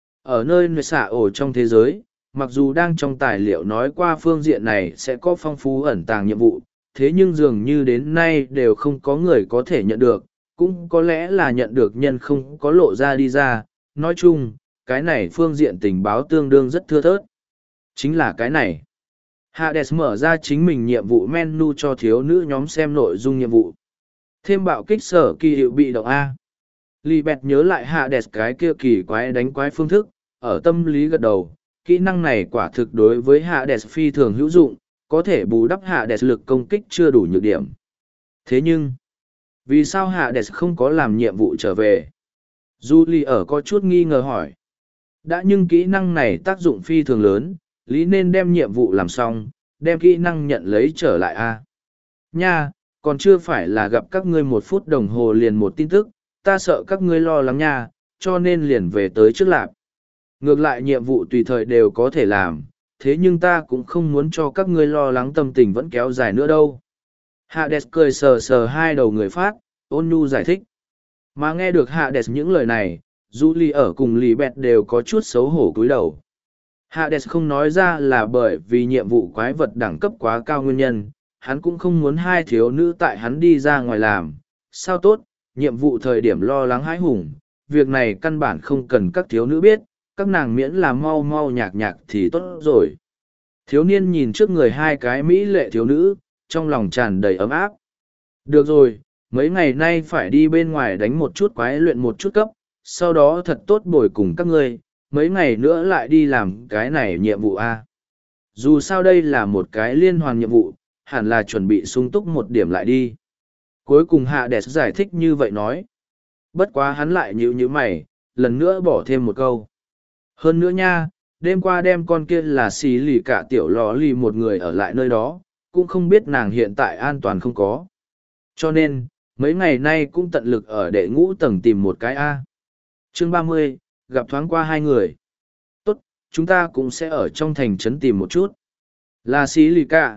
Ở nơi nơi xạ ổ trong thế giới, mặc dù đang trong tài liệu nói qua phương diện này sẽ có phong phú ẩn tàng nhiệm vụ, thế nhưng dường như đến nay đều không có người có thể nhận được, cũng có lẽ là nhận được nhân không có lộ ra đi ra. Nói chung, cái này phương diện tình báo tương đương rất thưa thớt. Chính là cái này. Hades mở ra chính mình nhiệm vụ menu cho thiếu nữ nhóm xem nội dung nhiệm vụ. Thêm bạo kích sở kỳ hiệu bị động A. Libet nhớ lại Hades cái kia kỳ quái đánh quái phương thức, ở tâm lý gật đầu, kỹ năng này quả thực đối với Hades phi thường hữu dụng, có thể bù đắp Hades lực công kích chưa đủ nhược điểm. Thế nhưng, vì sao Hades không có làm nhiệm vụ trở về? Julie ở có chút nghi ngờ hỏi. Đã nhưng kỹ năng này tác dụng phi thường lớn, lý nên đem nhiệm vụ làm xong, đem kỹ năng nhận lấy trở lại a. Nha, còn chưa phải là gặp các ngươi 1 phút đồng hồ liền một tin tức, ta sợ các ngươi lo lắng nha, cho nên liền về tới trước lạp. Ngược lại nhiệm vụ tùy thời đều có thể làm, thế nhưng ta cũng không muốn cho các ngươi lo lắng tâm tình vẫn kéo dài nữa đâu. Hades cười sờ sờ hai đầu người phát, ôn nhu giải thích. Mà nghe được Hades những lời này, Julie ở cùng Libet đều có chút xấu hổ cúi đầu. Hades không nói ra là bởi vì nhiệm vụ quái vật đẳng cấp quá cao nguyên nhân, hắn cũng không muốn hai thiếu nữ tại hắn đi ra ngoài làm. Sao tốt, nhiệm vụ thời điểm lo lắng hãi hùng, việc này căn bản không cần các thiếu nữ biết, các nàng miễn là mau mau nhạc nhạc thì tốt rồi. Thiếu niên nhìn trước người hai cái mỹ lệ thiếu nữ, trong lòng tràn đầy ấm áp. Được rồi, mấy ngày nay phải đi bên ngoài đánh một chút quái luyện một chút cấp, sau đó thật tốt bồi cùng các ngươi, mấy ngày nữa lại đi làm cái này nhiệm vụ a. Dù sao đây là một cái liên hoàn nhiệm vụ, hẳn là chuẩn bị sung túc một điểm lại đi. Cuối cùng Hades giải thích như vậy nói. Bất quá hắn lại nhíu mày, lần nữa bỏ thêm một câu. Hơn nữa nha, đêm qua đem con kia là xì lì cả tiểu lò lì một người ở lại nơi đó, cũng không biết nàng hiện tại an toàn không có. Cho nên, mấy ngày nay cũng tận lực ở đệ ngũ tầng tìm một cái A. Chương 30, gặp thoáng qua hai người. Tốt, chúng ta cũng sẽ ở trong thành trấn tìm một chút. Là xí lì cả,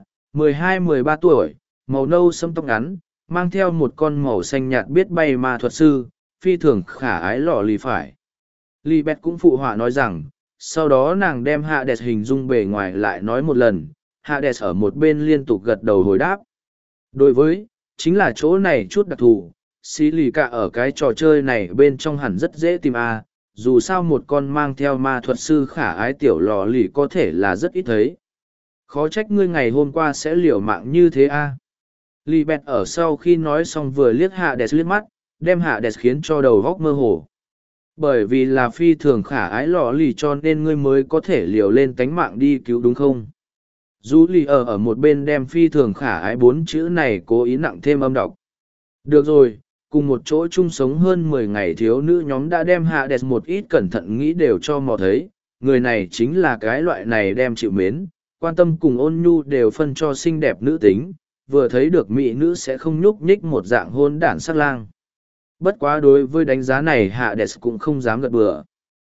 12-13 tuổi, màu nâu sẫm tóc ngắn, mang theo một con màu xanh nhạt biết bay ma thuật sư, phi thường khả ái lò lì phải. Libet cũng phụ họa nói rằng, sau đó nàng đem Hades hình dung bề ngoài lại nói một lần, Hades ở một bên liên tục gật đầu hồi đáp. Đối với, chính là chỗ này chút đặc thù, xí lì cả ở cái trò chơi này bên trong hẳn rất dễ tìm a. Dù sao một con mang theo ma thuật sư khả ái tiểu lò lì có thể là rất ít thấy. Khó trách ngươi ngày hôm qua sẽ liều mạng như thế a. Libet ở sau khi nói xong vừa liếc Hades liếc mắt, đem Hades khiến cho đầu góc mơ hồ. Bởi vì là phi thường khả ái lò lì cho nên ngươi mới có thể liều lên tánh mạng đi cứu đúng không? Julie ở một bên đem phi thường khả ái 4 chữ này cố ý nặng thêm âm đọc. Được rồi, cùng một chỗ chung sống hơn 10 ngày thiếu nữ nhóm đã đem Hades một ít cẩn thận nghĩ đều cho mò thấy, người này chính là cái loại này đem chịu mến, quan tâm cùng ôn nhu đều phân cho xinh đẹp nữ tính, vừa thấy được mỹ nữ sẽ không nhúc nhích một dạng hôn đản sắc lang. Bất quá đối với đánh giá này Hades cũng không dám gật bừa.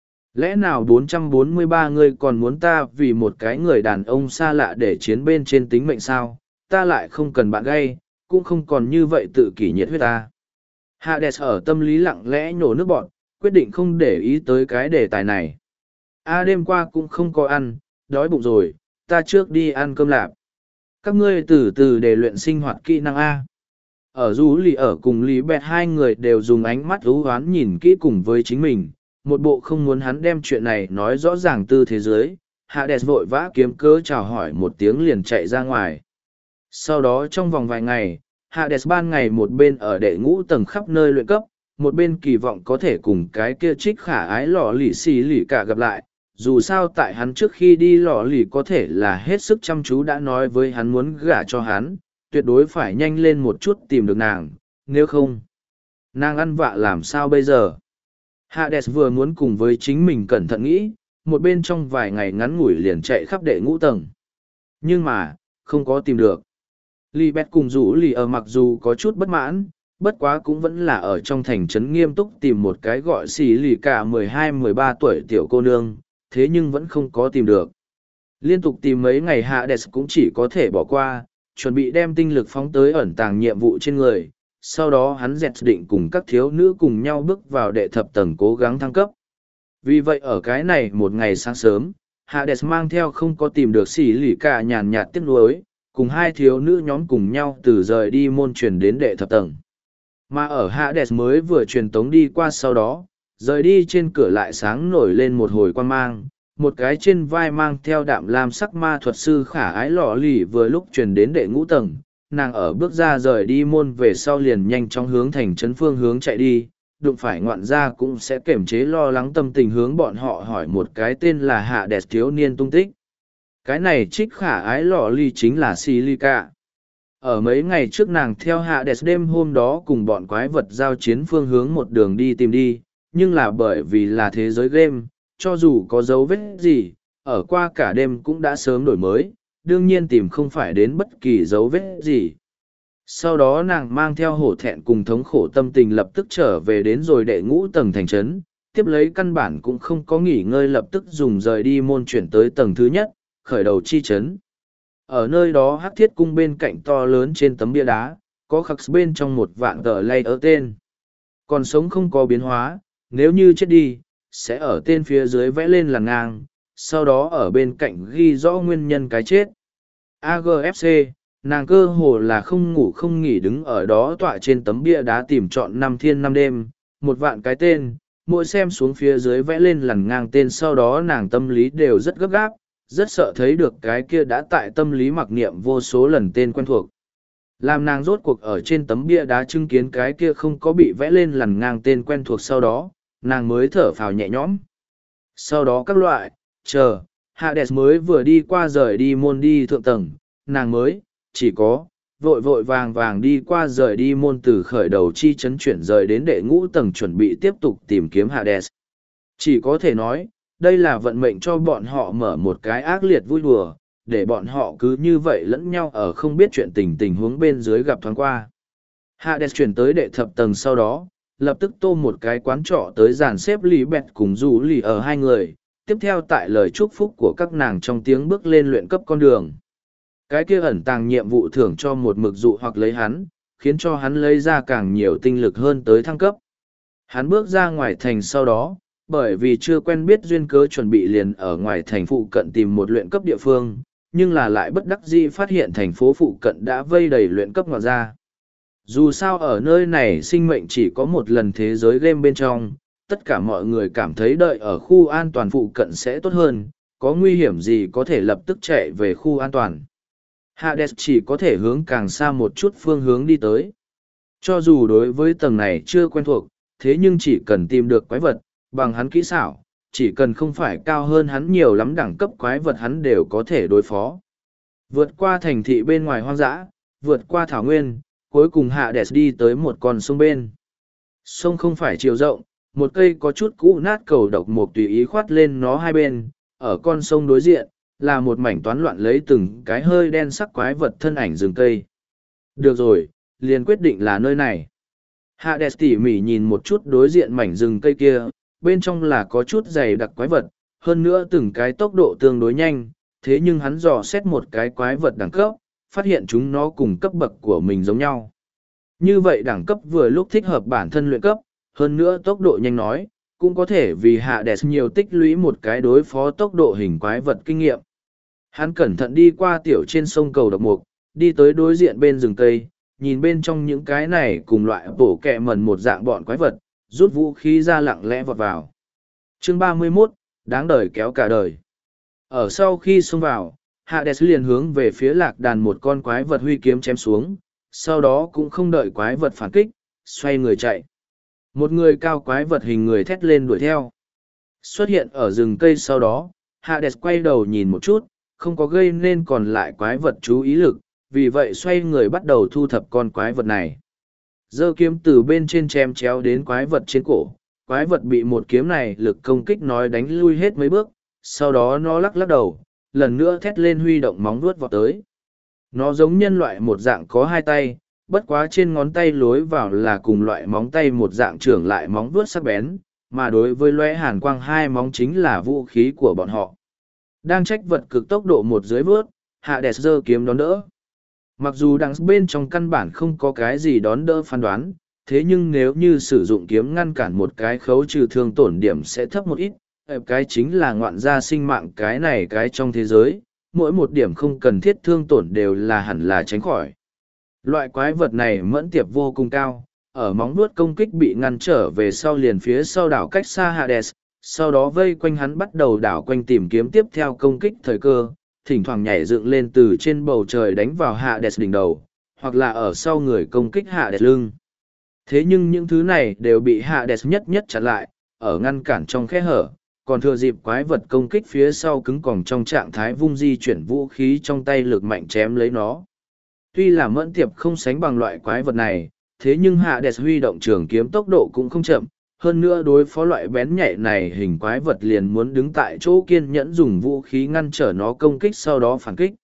Lẽ nào 443 người còn muốn ta vì một cái người đàn ông xa lạ để chiến bên trên tính mệnh sao, ta lại không cần bạn gay, cũng không còn như vậy tự kỷ nhiệt huyết ta. Hades ở tâm lý lặng lẽ nhổ nước bọn, quyết định không để ý tới cái đề tài này. Đêm qua cũng không có ăn, đói bụng rồi, ta trước đi ăn cơm lạp. Các ngươi từ từ để luyện sinh hoạt kỹ năng A. Ở dù lì ở cùng lý bẹt hai người đều dùng ánh mắt ưu hoán nhìn kỹ cùng với chính mình, một bộ không muốn hắn đem chuyện này nói rõ ràng tư thế giới. Hades vội vã kiếm cớ chào hỏi một tiếng liền chạy ra ngoài. Sau đó trong vòng vài ngày, Hades ban ngày một bên ở đệ ngũ tầng khắp nơi luyện cấp, một bên kỳ vọng có thể cùng cái kia trích khả ái lò lì xì lì cả gặp lại. Dù sao tại hắn trước khi đi lò lì có thể là hết sức chăm chú đã nói với hắn muốn gả cho hắn, tuyệt đối phải nhanh lên một chút tìm được nàng, nếu không, nàng ăn vạ làm sao bây giờ. Hades vừa muốn cùng với chính mình cẩn thận nghĩ, một bên trong vài ngày ngắn ngủi liền chạy khắp đệ ngũ tầng. Nhưng mà, không có tìm được. Libet cùng rủ lì ở mặc dù có chút bất mãn, bất quá cũng vẫn là ở trong thành trấn nghiêm túc tìm một cái gọi xì lì cả 12-13 tuổi tiểu cô nương, thế nhưng vẫn không có tìm được. Liên tục tìm mấy ngày Hades cũng chỉ có thể bỏ qua, chuẩn bị đem tinh lực phóng tới ẩn tàng nhiệm vụ trên người, sau đó hắn dẹt định cùng các thiếu nữ cùng nhau bước vào đệ thập tầng cố gắng thăng cấp. Vì vậy ở cái này một ngày sáng sớm, Hades mang theo không có tìm được xỉ lì cả nhàn nhạt tiếc nuối, cùng hai thiếu nữ nhóm cùng nhau từ rời đi môn truyền đến đệ thập tầng. Mà ở Hades mới vừa truyền tống đi qua sau đó, rời đi trên cửa lại sáng nổi lên một hồi quan mang, một cái trên vai mang theo đạm lam sắc ma thuật sư khả ái lọ lì vừa lúc truyền đến đệ ngũ tầng, nàng ở bước ra rời đi môn về sau liền nhanh chóng hướng thành trấn phương hướng chạy đi, đụng phải ngoạn gia cũng sẽ kiềm chế lo lắng tâm tình hướng bọn họ hỏi một cái tên là Hades thiếu niên tung tích. Cái này trích khả ái lọ lì chính là Silica. Ở mấy ngày trước nàng theo Hades đêm hôm đó cùng bọn quái vật giao chiến phương hướng một đường đi tìm đi, nhưng là bởi vì là thế giới game, cho dù có dấu vết gì, ở qua cả đêm cũng đã sớm đổi mới, đương nhiên tìm không phải đến bất kỳ dấu vết gì. Sau đó nàng mang theo hổ thẹn cùng thống khổ tâm tình lập tức trở về đến rồi đệ ngũ tầng thành trấn, tiếp lấy căn bản cũng không có nghỉ ngơi lập tức dùng rời đi môn chuyển tới tầng thứ nhất, khởi đầu chi trấn. Ở nơi đó hắc thiết cung bên cạnh to lớn trên tấm bia đá, có khắc bên trong một vạn tờ lay ở tên. Còn sống không có biến hóa, nếu như chết đi, sẽ ở tên phía dưới vẽ lên làn ngang, sau đó ở bên cạnh ghi rõ nguyên nhân cái chết. AGFC, nàng cơ hồ là không ngủ không nghỉ đứng ở đó tọa trên tấm bia đá tìm trọn 5 thiên 5 đêm, một vạn cái tên, mỗi xem xuống phía dưới vẽ lên lằn ngang tên sau đó nàng tâm lý đều rất gấp gáp, rất sợ thấy được cái kia đã tại tâm lý mặc niệm vô số lần tên quen thuộc. Làm nàng rốt cuộc ở trên tấm bia đá chứng kiến cái kia không có bị vẽ lên lằn ngang tên quen thuộc sau đó, nàng mới thở phào nhẹ nhõm. Sau đó các loại, chờ, Hades mới vừa đi qua rời đi môn đi thượng tầng, nàng mới, chỉ có, vội vội vàng vàng đi qua rời đi môn từ khởi đầu chi chấn chuyển rời đến đệ ngũ tầng chuẩn bị tiếp tục tìm kiếm Hades. Chỉ có thể nói, đây là vận mệnh cho bọn họ mở một cái ác liệt vui đùa, để bọn họ cứ như vậy lẫn nhau ở không biết chuyện tình huống bên dưới gặp thoáng qua. Hades chuyển tới đệ thập tầng sau đó, lập tức tô một cái quán trọ tới dàn xếp Lý Bẹt cùng Du Lì ở hai người, tiếp theo tại lời chúc phúc của các nàng trong tiếng bước lên luyện cấp con đường. Cái kia ẩn tàng nhiệm vụ thưởng cho một mực dụ hoặc lấy hắn, khiến cho hắn lấy ra càng nhiều tinh lực hơn tới thăng cấp. Hắn bước ra ngoài thành sau đó, bởi vì chưa quen biết duyên cớ chuẩn bị liền ở ngoài thành phụ cận tìm một luyện cấp địa phương, nhưng là lại bất đắc dĩ phát hiện thành phố phụ cận đã vây đầy luyện cấp ngoại ra. Dù sao ở nơi này sinh mệnh chỉ có một lần thế giới game bên trong, tất cả mọi người cảm thấy đợi ở khu an toàn phụ cận sẽ tốt hơn, có nguy hiểm gì có thể lập tức chạy về khu an toàn. Hades chỉ có thể hướng càng xa một chút phương hướng đi tới. Cho dù đối với tầng này chưa quen thuộc, thế nhưng chỉ cần tìm được quái vật, bằng hắn kỹ xảo, chỉ cần không phải cao hơn hắn nhiều lắm đẳng cấp quái vật hắn đều có thể đối phó. Vượt qua thành thị bên ngoài hoang dã, vượt qua thảo nguyên, cuối cùng Hades đi tới một con sông bên. Sông không phải chiều rộng, một cây có chút cũ nát cầu độc mục tùy ý khoát lên nó hai bên, ở con sông đối diện, là một mảnh toán loạn lấy từng cái hơi đen sắc quái vật thân ảnh rừng cây. Được rồi, liền quyết định là nơi này. Hades tỉ mỉ nhìn một chút đối diện mảnh rừng cây kia, bên trong là có chút dày đặc quái vật, hơn nữa từng cái tốc độ tương đối nhanh, thế nhưng hắn dò xét một cái quái vật đẳng cấp, phát hiện chúng nó cùng cấp bậc của mình giống nhau. Như vậy đẳng cấp vừa lúc thích hợp bản thân luyện cấp, hơn nữa tốc độ nhanh nói, cũng có thể vì Hades nhiều tích lũy một cái đối phó tốc độ hình quái vật kinh nghiệm. Hắn cẩn thận đi qua tiểu trên sông cầu độc mục, đi tới đối diện bên rừng cây, nhìn bên trong những cái này cùng loại bổ kẹ mần một dạng bọn quái vật, rút vũ khí ra lặng lẽ vọt vào. Chương 31, đáng đời kéo cả đời. Ở sau khi xông vào, Hades liền hướng về phía lạc đàn một con quái vật huy kiếm chém xuống, sau đó cũng không đợi quái vật phản kích, xoay người chạy. Một người cao quái vật hình người thét lên đuổi theo. Xuất hiện ở rừng cây sau đó, Hades quay đầu nhìn một chút, không có gây nên còn lại quái vật chú ý lực, vì vậy xoay người bắt đầu thu thập con quái vật này. Giơ kiếm từ bên trên chém chéo đến quái vật trên cổ, quái vật bị một kiếm này lực công kích nói đánh lui hết mấy bước, sau đó nó lắc lắc đầu, lần nữa thét lên huy động móng vuốt vọt tới. Nó giống nhân loại một dạng có hai tay, bất quá trên ngón tay lối vào là cùng loại móng tay một dạng trưởng lại móng vuốt sắc bén, mà đối với lóe hàn quang hai móng chính là vũ khí của bọn họ. Đang trách vật cực tốc độ một dưới vớt, Hades giơ kiếm đón đỡ. Mặc dù đằng bên trong căn bản không có cái gì đón đỡ phán đoán, thế nhưng nếu như sử dụng kiếm ngăn cản một cái khấu trừ thương tổn điểm sẽ thấp một ít, cái chính là ngoạn gia sinh mạng cái này cái trong thế giới, mỗi một điểm không cần thiết thương tổn đều là hẳn là tránh khỏi. Loại quái vật này mẫn tiệp vô cùng cao, ở móng vuốt công kích bị ngăn trở về sau liền phía sau đảo cách xa Hades, sau đó vây quanh hắn bắt đầu đảo quanh tìm kiếm tiếp theo công kích thời cơ, thỉnh thoảng nhảy dựng lên từ trên bầu trời đánh vào Hades đỉnh đầu, hoặc là ở sau người công kích Hades lưng. Thế nhưng những thứ này đều bị Hades nhất nhất chặn lại, ở ngăn cản trong khe hở, còn thừa dịp quái vật công kích phía sau cứng còng trong trạng thái vung di chuyển vũ khí trong tay lực mạnh chém lấy nó. Tuy là mẫn tiệp không sánh bằng loại quái vật này, thế nhưng Hades huy động trường kiếm tốc độ cũng không chậm, hơn nữa đối phó loại bén nhạy này hình quái vật liền muốn đứng tại chỗ kiên nhẫn dùng vũ khí ngăn trở nó công kích sau đó phản kích.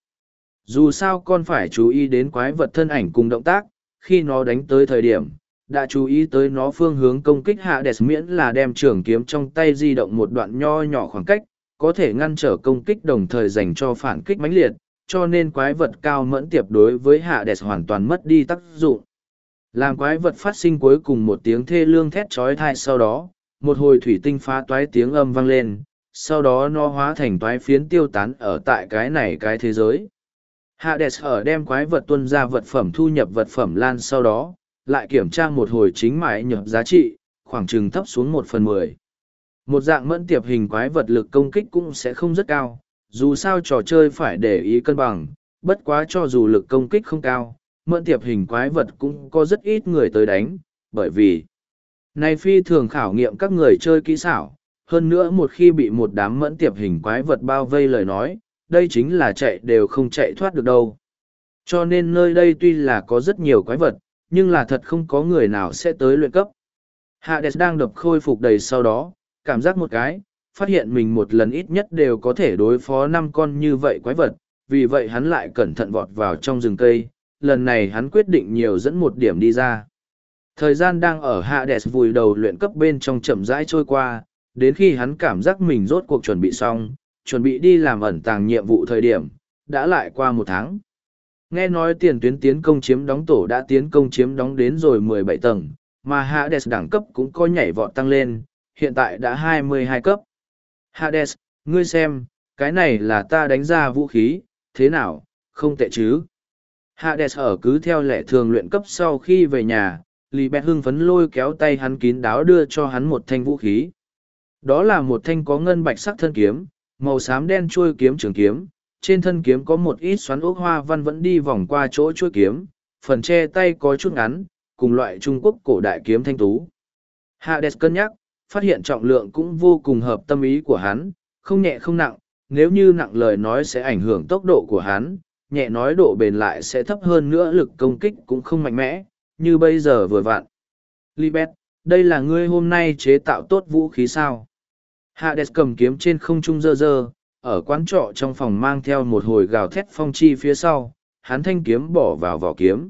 Dù sao con phải chú ý đến quái vật thân ảnh cùng động tác, khi nó đánh tới thời điểm, đã chú ý tới nó phương hướng công kích Hades miễn là đem trường kiếm trong tay di động một đoạn nho nhỏ khoảng cách, có thể ngăn trở công kích đồng thời dành cho phản kích mãnh liệt, cho nên quái vật cao mẫn tiệp đối với Hades hoàn toàn mất đi tác dụng. Làm quái vật phát sinh cuối cùng một tiếng thê lương thét chói tai sau đó, một hồi thủy tinh phá toái tiếng âm vang lên, sau đó nó hóa thành toái phiến tiêu tán ở tại cái này cái thế giới. Hades ở đem quái vật tuân ra vật phẩm thu nhập vật phẩm lan sau đó, lại kiểm tra một hồi chính mãi nhập giá trị, khoảng chừng thấp xuống 1/10. Một dạng mẫn tiệp hình quái vật lực công kích cũng sẽ không rất cao, dù sao trò chơi phải để ý cân bằng, bất quá cho dù lực công kích không cao, mẫn tiệp hình quái vật cũng có rất ít người tới đánh, bởi vì này phi thường khảo nghiệm các người chơi kỹ xảo, hơn nữa một khi bị một đám mẫn tiệp hình quái vật bao vây lời nói, đây chính là chạy đều không chạy thoát được đâu. Cho nên nơi đây tuy là có rất nhiều quái vật, nhưng là thật không có người nào sẽ tới luyện cấp. Hades đang đập khôi phục đầy sau đó, cảm giác một cái, phát hiện mình một lần ít nhất đều có thể đối phó 5 con như vậy quái vật, vì vậy hắn lại cẩn thận vọt vào trong rừng cây, lần này hắn quyết định nhiều dẫn một điểm đi ra. Thời gian đang ở Hades vùi đầu luyện cấp bên trong chậm rãi trôi qua, đến khi hắn cảm giác mình rốt cuộc chuẩn bị xong, chuẩn bị đi làm ẩn tàng nhiệm vụ thời điểm, đã lại qua 1 tháng. Nghe nói tiền tuyến tiến công chiếm đóng tổ đã tiến công chiếm đóng đến rồi 17 tầng, mà Hades đẳng cấp cũng có nhảy vọt tăng lên, hiện tại đã 22 cấp. Hades, ngươi xem, cái này là ta đánh ra vũ khí, thế nào, không tệ chứ? Hades ở cứ theo lệ thường luyện cấp sau khi về nhà, Libet hưng phấn lôi kéo tay hắn kín đáo đưa cho hắn một thanh vũ khí. Đó là một thanh có ngân bạch sắc thân kiếm, màu xám đen chuôi kiếm trường kiếm, trên thân kiếm có một ít xoắn ốc hoa văn vẫn đi vòng qua chỗ chuôi kiếm, phần che tay có chút ngắn, cùng loại Trung Quốc cổ đại kiếm thanh tú. Hades cân nhắc, phát hiện trọng lượng cũng vô cùng hợp tâm ý của hắn, không nhẹ không nặng, nếu như nặng lời nói sẽ ảnh hưởng tốc độ của hắn, nhẹ nói độ bền lại sẽ thấp hơn nữa lực công kích cũng không mạnh mẽ, như bây giờ vừa vặn. Libet, đây là ngươi hôm nay chế tạo tốt vũ khí sao? Hades cầm kiếm trên không trung dơ dơ, ở quán trọ trong phòng mang theo một hồi gào thét phong chi phía sau, hắn thanh kiếm bỏ vào vỏ kiếm.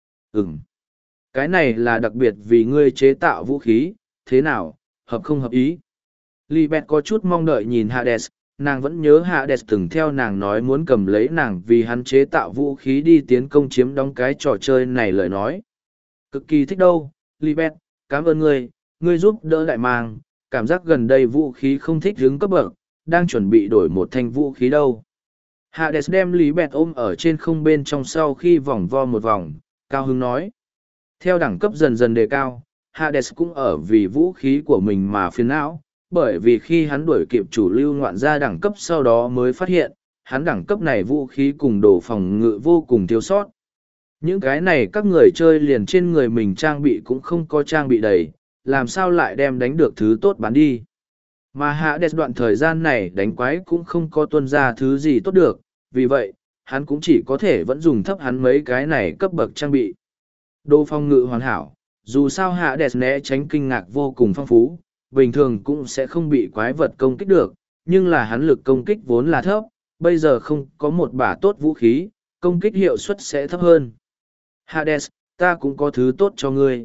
Cái này là đặc biệt vì ngươi chế tạo vũ khí, thế nào, hợp không hợp ý? Libet có chút mong đợi nhìn Hades, nàng vẫn nhớ Hades từng theo nàng nói muốn cầm lấy nàng vì hắn chế tạo vũ khí đi tiến công chiếm đóng cái trò chơi này lời nói. Cực kỳ thích đâu, Libet, cảm ơn ngươi giúp đỡ đại mang, cảm giác gần đây vũ khí không thích hướng cấp bậc, đang chuẩn bị đổi một thanh vũ khí đâu. Hades đem Libet ôm ở trên không bên trong sau khi vòng vo một vòng, cao hứng nói. Theo đẳng cấp dần dần đề cao, Hades cũng ở vì vũ khí của mình mà phiền não, bởi vì khi hắn đuổi kịp chủ lưu ngoạn gia đẳng cấp sau đó mới phát hiện, hắn đẳng cấp này vũ khí cùng đồ phòng ngự vô cùng thiếu sót. Những cái này các người chơi liền trên người mình trang bị cũng không có trang bị đầy, làm sao lại đem đánh được thứ tốt bán đi. Mà Hades đoạn thời gian này đánh quái cũng không có tuân ra thứ gì tốt được, vì vậy, hắn cũng chỉ có thể vẫn dùng thấp hắn mấy cái này cấp bậc trang bị. Đồ phòng ngự hoàn hảo, dù sao Hades né tránh kinh ngạc vô cùng phong phú, bình thường cũng sẽ không bị quái vật công kích được, nhưng là hắn lực công kích vốn là thấp, bây giờ không có một bả tốt vũ khí, công kích hiệu suất sẽ thấp hơn. Hades, ta cũng có thứ tốt cho ngươi.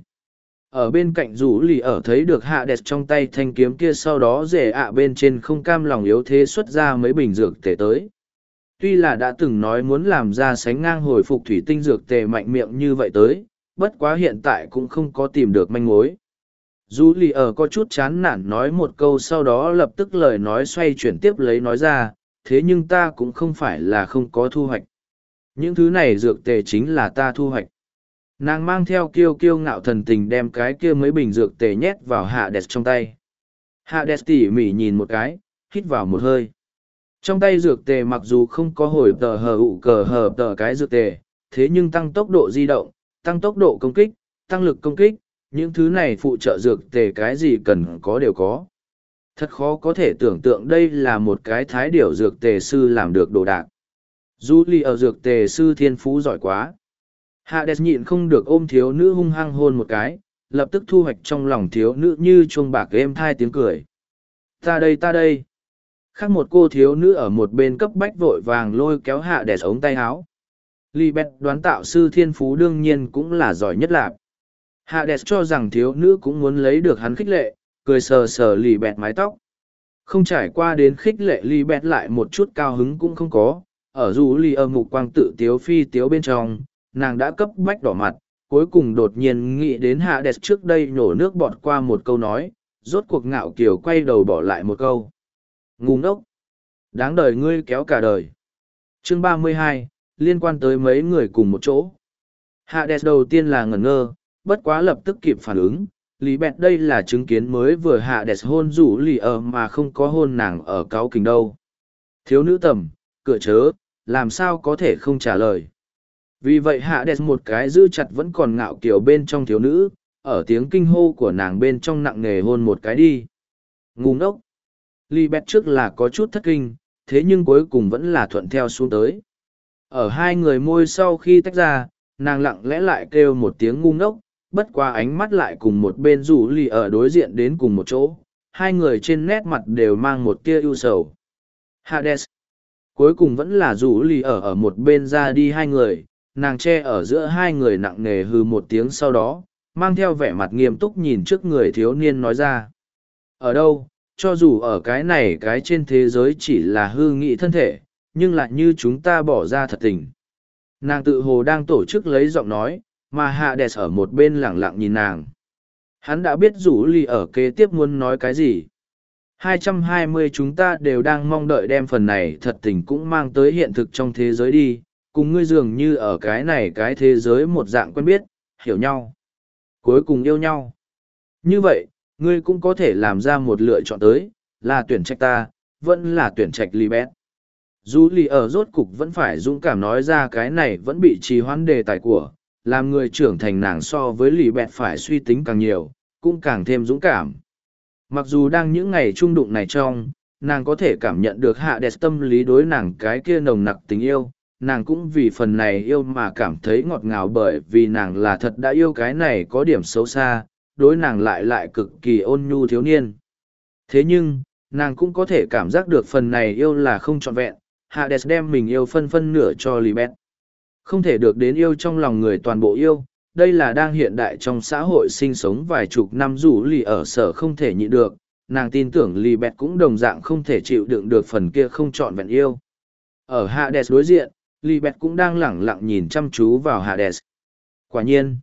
Ở bên cạnh rủ lì ở thấy được hạ đẹp trong tay thanh kiếm kia, sau đó rể ạ bên trên không cam lòng yếu thế xuất ra mấy bình dược tề tới. Tuy là đã từng nói muốn làm ra sánh ngang hồi phục thủy tinh dược tề mạnh miệng như vậy tới, bất quá hiện tại cũng không có tìm được manh mối. Dù lì ở có chút chán nản nói một câu, sau đó lập tức lời nói xoay chuyển tiếp lấy nói ra, thế nhưng ta cũng không phải là không có thu hoạch. Những thứ này dược tề chính là ta thu hoạch. Nàng mang theo kiêu kiêu ngạo thần tình đem cái kia mấy bình dược tề nhét vào hạ đẹp trong tay. Hạ đẹp tỉ mỉ nhìn một cái, hít vào một hơi. Trong tay dược tề mặc dù không có hồi tờ hờ ụ cờ hờ tờ cái dược tề, thế nhưng tăng tốc độ di động, tăng tốc độ công kích, tăng lực công kích, những thứ này phụ trợ dược tề cái gì cần có đều có. Thật khó có thể tưởng tượng đây là một cái thái điểu dược tề sư làm được đồ đạc. Julie ở dược tề sư thiên phú giỏi quá. Hades nhịn không được ôm thiếu nữ hung hăng hôn một cái, lập tức thu hoạch trong lòng thiếu nữ như chuông bạc êm thai tiếng cười. Ta đây ta đây. Khác một cô thiếu nữ ở một bên cấp bách vội vàng lôi kéo Hades ống tay áo. Libet đoán tạo sư thiên phú đương nhiên cũng là giỏi nhất lạc. Hades cho rằng thiếu nữ cũng muốn lấy được hắn khích lệ, cười sờ sờ Libet mái tóc. Không trải qua đến khích lệ Libet lại một chút cao hứng cũng không có, ở dù Li ở mục quang tự tiếu phi tiếu bên trong, nàng đã cấp bách đỏ mặt, cuối cùng đột nhiên nghĩ đến Hades trước đây nhổ nước bọt qua một câu nói, rốt cuộc ngạo kiều quay đầu bỏ lại một câu. Ngu ngốc! Đáng đời ngươi kéo cả đời. Chương 32, liên quan tới mấy người cùng một chỗ. Hades đầu tiên là ngẩn ngơ, bất quá lập tức kịp phản ứng. Lý bẹt đây là chứng kiến mới vừa Hades hôn rủ lì ở mà không có hôn nàng ở cáu kình đâu. Thiếu nữ tầm, cửa chớ, làm sao có thể không trả lời. Vì vậy Hades một cái giữ chặt vẫn còn ngạo kiểu bên trong thiếu nữ, ở tiếng kinh hô của nàng bên trong nặng nề hôn một cái đi. Ngu ngốc! Libet trước là có chút thất kinh, thế nhưng cuối cùng vẫn là thuận theo xuống tới. Ở hai người môi sau khi tách ra, nàng lặng lẽ lại kêu một tiếng ngu ngốc, bất qua ánh mắt lại cùng một bên rủ lì ở đối diện đến cùng một chỗ. Hai người trên nét mặt đều mang một tia ưu sầu. Hades! Cuối cùng vẫn là rủ lì ở một bên ra đi hai người, nàng che ở giữa hai người nặng nề hư một tiếng sau đó, mang theo vẻ mặt nghiêm túc nhìn trước người thiếu niên nói ra. Ở đâu, cho dù ở cái này cái trên thế giới chỉ là hư nghị thân thể, nhưng lại như chúng ta bỏ ra thật tình. Nàng tự hồ đang tổ chức lấy giọng nói, mà Hades ở một bên lẳng lặng nhìn nàng. Hắn đã biết rủ lì ở kế tiếp muốn nói cái gì. 220 chúng ta đều đang mong đợi đem phần này thật tình cũng mang tới hiện thực trong thế giới đi, cùng ngươi dường như ở cái này cái thế giới một dạng quen biết, hiểu nhau. Cuối cùng yêu nhau. Như vậy, ngươi cũng có thể làm ra một lựa chọn tới, là tuyển trạch ta, vẫn là tuyển trạch Libet. Dù lì ở rốt cục vẫn phải dũng cảm nói ra cái này vẫn bị trì hoãn đề tài của, làm người trưởng thành nàng so với Libet phải suy tính càng nhiều, cũng càng thêm dũng cảm. Mặc dù đang những ngày trung đụng này trong, nàng có thể cảm nhận được Hades tâm lý đối nàng cái kia nồng nặc tình yêu, nàng cũng vì phần này yêu mà cảm thấy ngọt ngào bởi vì nàng là thật đã yêu cái này có điểm xấu xa, đối nàng lại cực kỳ ôn nhu thiếu niên. Thế nhưng, nàng cũng có thể cảm giác được phần này yêu là không trọn vẹn, Hades đem mình yêu phân nửa cho Libet. Không thể được đến yêu trong lòng người toàn bộ yêu, đây là đang hiện đại trong xã hội sinh sống vài chục năm rủ lì ở sở không thể nhịn được, nàng tin tưởng Libet cũng đồng dạng không thể chịu đựng được phần kia không trọn vẹn yêu. Ở Hades đối diện, Libet cũng đang lẳng lặng nhìn chăm chú vào Hades. Quả nhiên,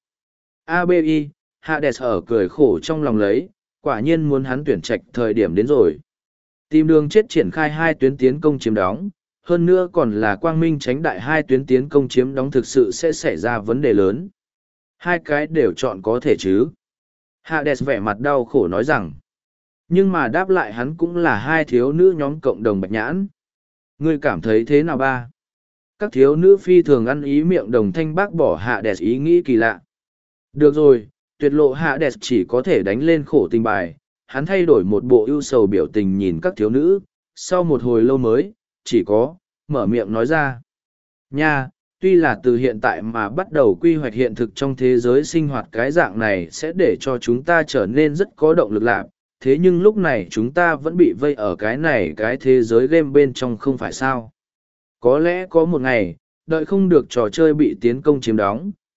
ABI, Hades ở cười khổ trong lòng lấy, quả nhiên muốn hắn tuyển trạch thời điểm đến rồi. Tìm đường chết triển khai hai tuyến tiến công chiếm đóng, hơn nữa còn là quang minh tránh đại hai tuyến tiến công chiếm đóng thực sự sẽ xảy ra vấn đề lớn. Hai cái đều chọn có thể chứ. Hades vẻ mặt đau khổ nói rằng. Nhưng mà đáp lại hắn cũng là hai thiếu nữ nhóm cộng đồng bạch nhãn. Ngươi cảm thấy thế nào ba? Các thiếu nữ phi thường ăn ý miệng đồng thanh bác bỏ Hades ý nghĩ kỳ lạ. Được rồi, tuyệt lộ Hades chỉ có thể đánh lên khổ tình bài. Hắn thay đổi một bộ ưu sầu biểu tình nhìn các thiếu nữ, sau một hồi lâu mới, chỉ có, mở miệng nói ra. Nha, tuy là từ hiện tại mà bắt đầu quy hoạch hiện thực trong thế giới sinh hoạt cái dạng này sẽ để cho chúng ta trở nên rất có động lực lạc, thế nhưng lúc này chúng ta vẫn bị vây ở cái này cái thế giới game bên trong không phải sao. Có lẽ có một ngày, đợi không được trò chơi bị tiến công chiếm đóng,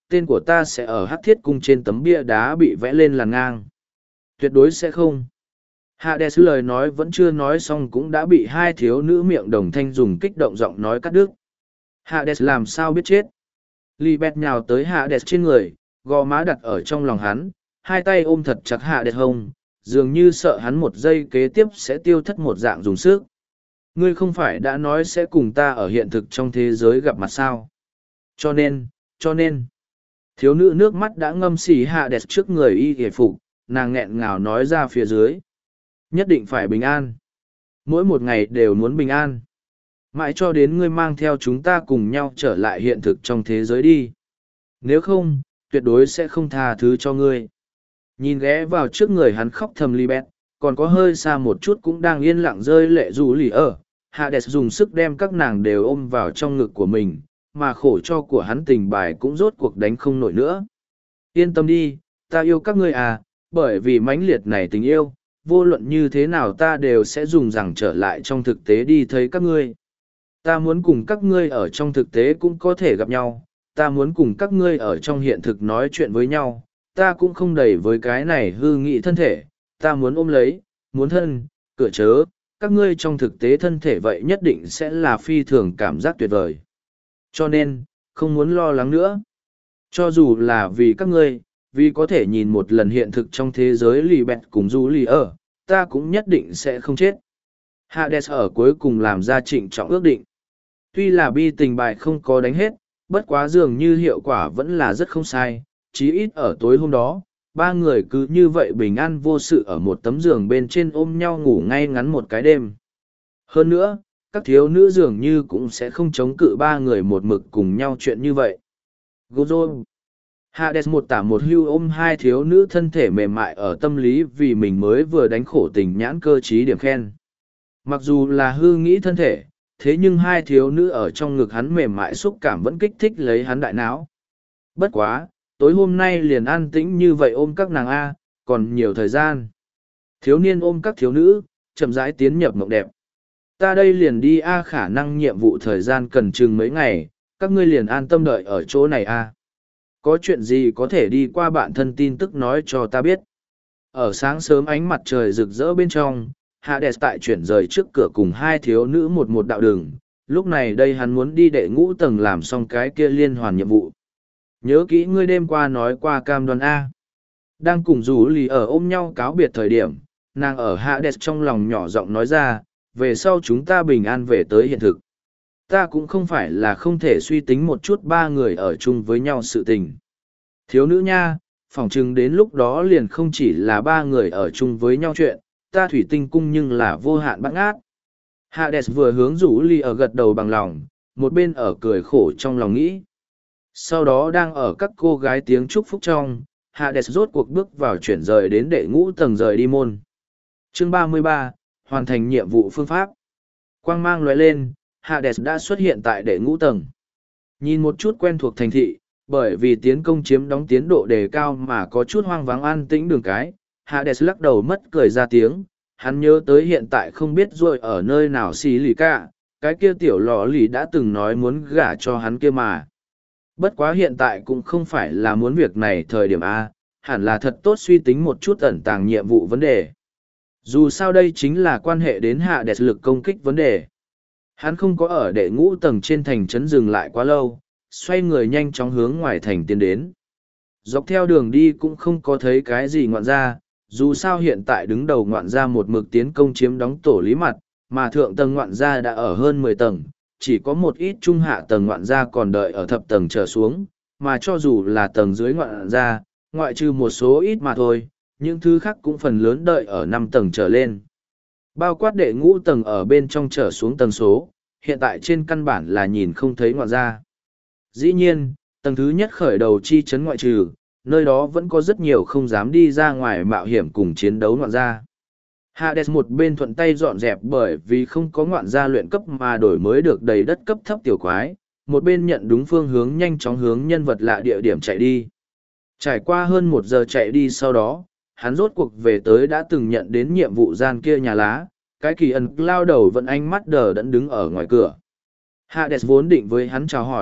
tên của ta sẽ ở Hắc Thiết Cung trên tấm bia đá bị vẽ lên làn ngang. Tuyệt đối sẽ không. Hades lời nói vẫn chưa nói xong cũng đã bị hai thiếu nữ miệng đồng thanh dùng kích động giọng nói cắt đứt. Hades làm sao biết chết? Libet nhào tới Hades trên người, gò má đặt ở trong lòng hắn, hai tay ôm thật chặt Hades hông, dường như sợ hắn một giây kế tiếp sẽ tiêu thất một dạng dùng sức. Ngươi không phải đã nói sẽ cùng ta ở hiện thực trong thế giới gặp mặt sao? Cho nên, thiếu nữ nước mắt đã ngâm xì Hades trước người y hề phục, nàng nghẹn ngào nói ra phía dưới. Nhất định phải bình an. Mỗi một ngày đều muốn bình an. Mãi cho đến ngươi mang theo chúng ta cùng nhau trở lại hiện thực trong thế giới đi. Nếu không, tuyệt đối sẽ không tha thứ cho ngươi. Nhìn ghé vào trước người hắn khóc thầm Libet, còn có hơi xa một chút cũng đang yên lặng rơi lệ rủ lì ở. Hades dùng sức đem các nàng đều ôm vào trong ngực của mình, mà khổ cho của hắn tình bài cũng rốt cuộc đánh không nổi nữa. Yên tâm đi, ta yêu các ngươi à, bởi vì mãnh liệt này tình yêu, vô luận như thế nào ta đều sẽ dùng rằng trở lại trong thực tế đi thấy các ngươi. Ta muốn cùng các ngươi ở trong thực tế cũng có thể gặp nhau, ta muốn cùng các ngươi ở trong hiện thực nói chuyện với nhau, ta cũng không đầy với cái này hư nghị thân thể, ta muốn ôm lấy, muốn thân, cửa chớ, các ngươi trong thực tế thân thể vậy nhất định sẽ là phi thường cảm giác tuyệt vời. Cho nên, không muốn lo lắng nữa. Cho dù là vì các ngươi, vì có thể nhìn một lần hiện thực trong thế giới lì bẹt cùng du lì ở, ta cũng nhất định sẽ không chết. Hades ở cuối cùng làm ra trịnh trọng ước định. Tuy là bi tình bài không có đánh hết, bất quá dường như hiệu quả vẫn là rất không sai, chí ít ở tối hôm đó, ba người cứ như vậy bình an vô sự ở một tấm giường bên trên ôm nhau ngủ ngay ngắn một cái đêm. Hơn nữa, các thiếu nữ dường như cũng sẽ không chống cự ba người một mực cùng nhau chuyện như vậy. Gozo. Hades một tả một hưu ôm hai thiếu nữ thân thể mềm mại ở tâm lý vì mình mới vừa đánh khổ tình nhãn cơ trí điểm khen. Mặc dù là hư nghĩ thân thể, thế nhưng hai thiếu nữ ở trong ngực hắn mềm mại xúc cảm vẫn kích thích lấy hắn đại não. Bất quá, tối hôm nay liền an tĩnh như vậy ôm các nàng A, còn nhiều thời gian. Thiếu niên ôm các thiếu nữ, chậm rãi tiến nhập mộng đẹp. Ta đây liền đi A, khả năng nhiệm vụ thời gian cần chừng mấy ngày, các ngươi liền an tâm đợi ở chỗ này A. Có chuyện gì có thể đi qua bạn thân tin tức nói cho ta biết. Ở sáng sớm ánh mặt trời rực rỡ bên trong, Hades tại chuyển rời trước cửa cùng hai thiếu nữ một đạo đường. Lúc này đây hắn muốn đi đệ ngũ tầng làm xong cái kia liên hoàn nhiệm vụ. Nhớ kỹ ngươi đêm qua nói qua cam đoan A. Đang cùng rủ lì ở ôm nhau cáo biệt thời điểm, nàng ở Hades trong lòng nhỏ giọng nói ra, về sau chúng ta bình an về tới hiện thực. Ta cũng không phải là không thể suy tính một chút ba người ở chung với nhau sự tình. Thiếu nữ nha, phỏng chừng đến lúc đó liền không chỉ là ba người ở chung với nhau chuyện, ta thủy tinh cung nhưng là vô hạn bác ngát. Hades vừa hướng rủ ly ở gật đầu bằng lòng, một bên ở cười khổ trong lòng nghĩ. Sau đó đang ở các cô gái tiếng chúc phúc trong, Hades rốt cuộc bước vào chuyển rời đến đệ ngũ tầng rời đi môn. Chương 33, hoàn thành nhiệm vụ phương pháp. Quang mang lóe lên, Hades đã xuất hiện tại đệ ngũ tầng. Nhìn một chút quen thuộc thành thị, bởi vì tiến công chiếm đóng tiến độ đề cao mà có chút hoang vắng an tĩnh đường cái, Hades lắc đầu mất cười ra tiếng, hắn nhớ tới hiện tại không biết rồi ở nơi nào xì lì cả, cái kia tiểu lò lì đã từng nói muốn gả cho hắn kia mà. Bất quá hiện tại cũng không phải là muốn việc này thời điểm A, hẳn là thật tốt suy tính một chút ẩn tàng nhiệm vụ vấn đề. Dù sao đây chính là quan hệ đến Hades lực công kích vấn đề. Hắn không có ở đệ ngũ tầng trên thành trấn dừng lại quá lâu, xoay người nhanh chóng hướng ngoài thành tiến đến. Dọc theo đường đi cũng không có thấy cái gì ngoạn ra, dù sao hiện tại đứng đầu ngoạn ra một mực tiến công chiếm đóng tổ lý mặt, mà thượng tầng ngoạn ra đã ở hơn 10 tầng, chỉ có một ít trung hạ tầng ngoạn ra còn đợi ở thập tầng trở xuống, mà cho dù là tầng dưới ngoạn ra, ngoại trừ một số ít mà thôi, những thứ khác cũng phần lớn đợi ở 5 tầng trở lên. Bao quát đệ ngũ tầng ở bên trong trở xuống tầng số, hiện tại trên căn bản là nhìn không thấy ngoạn ra. Dĩ nhiên, tầng thứ nhất khởi đầu chi chấn ngoại trừ, nơi đó vẫn có rất nhiều không dám đi ra ngoài mạo hiểm cùng chiến đấu ngoạn ra. Hades một bên thuận tay dọn dẹp bởi vì không có ngoạn gia luyện cấp mà đổi mới được đầy đất cấp thấp tiểu quái, một bên nhận đúng phương hướng nhanh chóng hướng nhân vật lạ địa điểm chạy đi. Trải qua hơn 1 giờ chạy đi sau đó, hắn rốt cuộc về tới đã từng nhận đến nhiệm vụ gian kia nhà lá, cái kỳ ẩn lao đầu vẫn ánh mắt đờ đẫn đứng ở ngoài cửa. Hades vốn định với hắn chào hỏi,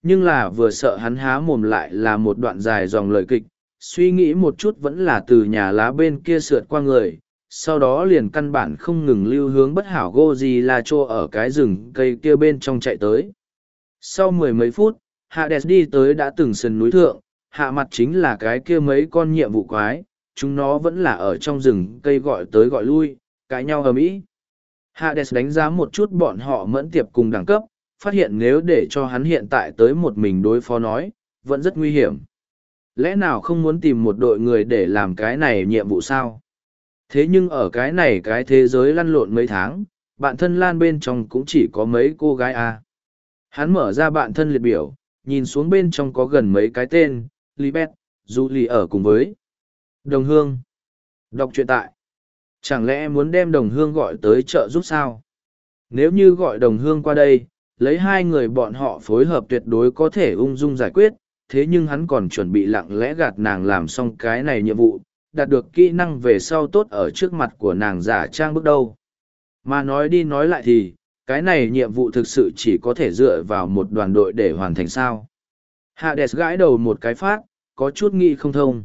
nhưng là vừa sợ hắn há mồm lại là một đoạn dài dòng lời kịch, suy nghĩ một chút vẫn là từ nhà lá bên kia sượt qua người, sau đó liền căn bản không ngừng lưu hướng bất hảo Godzilla trô ở cái rừng cây kia bên trong chạy tới. Sau mười mấy phút, Hades đi tới đã từng sườn núi thượng, hạ mặt chính là cái kia mấy con nhiệm vụ quái, chúng nó vẫn là ở trong rừng cây gọi tới gọi lui, cãi nhau ầm ĩ. Hades đánh giá một chút bọn họ mẫn tiệp cùng đẳng cấp, phát hiện nếu để cho hắn hiện tại tới một mình đối phó nói, vẫn rất nguy hiểm. Lẽ nào không muốn tìm một đội người để làm cái này nhiệm vụ sao? Thế nhưng ở cái này cái thế giới lăn lộn mấy tháng, bạn thân Lan bên trong cũng chỉ có mấy cô gái à. Hắn mở ra bạn thân liệt biểu, nhìn xuống bên trong có gần mấy cái tên, Libet, Julie ở cùng với Đồng Hương. Đọc truyện tại. Chẳng lẽ muốn đem Đồng Hương gọi tới chợ giúp sao? Nếu như gọi Đồng Hương qua đây, lấy hai người bọn họ phối hợp tuyệt đối có thể ung dung giải quyết, thế nhưng hắn còn chuẩn bị lặng lẽ gạt nàng làm xong cái này nhiệm vụ, đạt được kỹ năng về sau tốt ở trước mặt của nàng giả trang bước đầu. Mà nói đi nói lại thì, cái này nhiệm vụ thực sự chỉ có thể dựa vào một đoàn đội để hoàn thành sao. Hades gãi đầu một cái phát, có chút nghĩ không thông.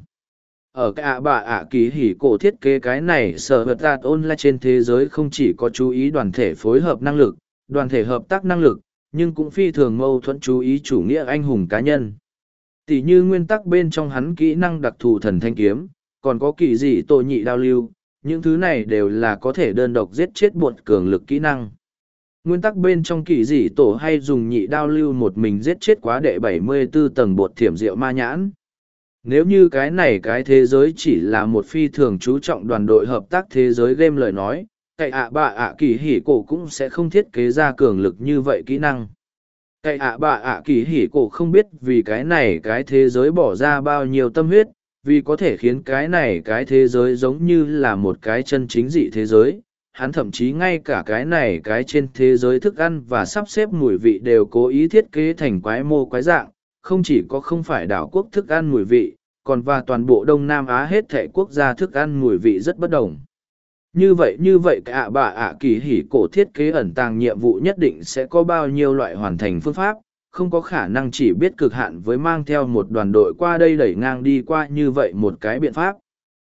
Ở cái kỳ hỉ cổ thiết kế cái này sở vật tạt online trên thế giới không chỉ có chú ý đoàn thể phối hợp năng lực, đoàn thể hợp tác năng lực, nhưng cũng phi thường mâu thuẫn chú ý chủ nghĩa anh hùng cá nhân. Tỷ như nguyên tắc bên trong hắn kỹ năng đặc thù thần thanh kiếm, còn có kỳ dị tội nhị đao lưu, những thứ này đều là có thể đơn độc giết chết bột cường lực kỹ năng. Nguyên tắc bên trong kỳ dị tổ hay dùng nhị đao lưu một mình giết chết quá đệ 74 tầng bột thiểm diệu ma nhãn. Nếu như cái này cái thế giới chỉ là một phi thường chú trọng đoàn đội hợp tác thế giới game lời nói, cậy kỳ hỉ cổ cũng sẽ không thiết kế ra cường lực như vậy kỹ năng. Cậy kỳ hỉ cổ không biết vì cái này cái thế giới bỏ ra bao nhiêu tâm huyết, vì có thể khiến cái này cái thế giới giống như là một cái chân chính dị thế giới. Hắn thậm chí ngay cả cái này cái trên thế giới thức ăn và sắp xếp mùi vị đều cố ý thiết kế thành quái mô quái dạng, không chỉ có không phải đảo quốc thức ăn mùi vị, còn và toàn bộ Đông Nam Á hết thảy quốc gia thức ăn mùi vị rất bất đồng. Như vậy cái kỳ hỉ cổ thiết kế ẩn tàng nhiệm vụ nhất định sẽ có bao nhiêu loại hoàn thành phương pháp, không có khả năng chỉ biết cực hạn với mang theo một đoàn đội qua đây đẩy ngang đi qua như vậy một cái biện pháp.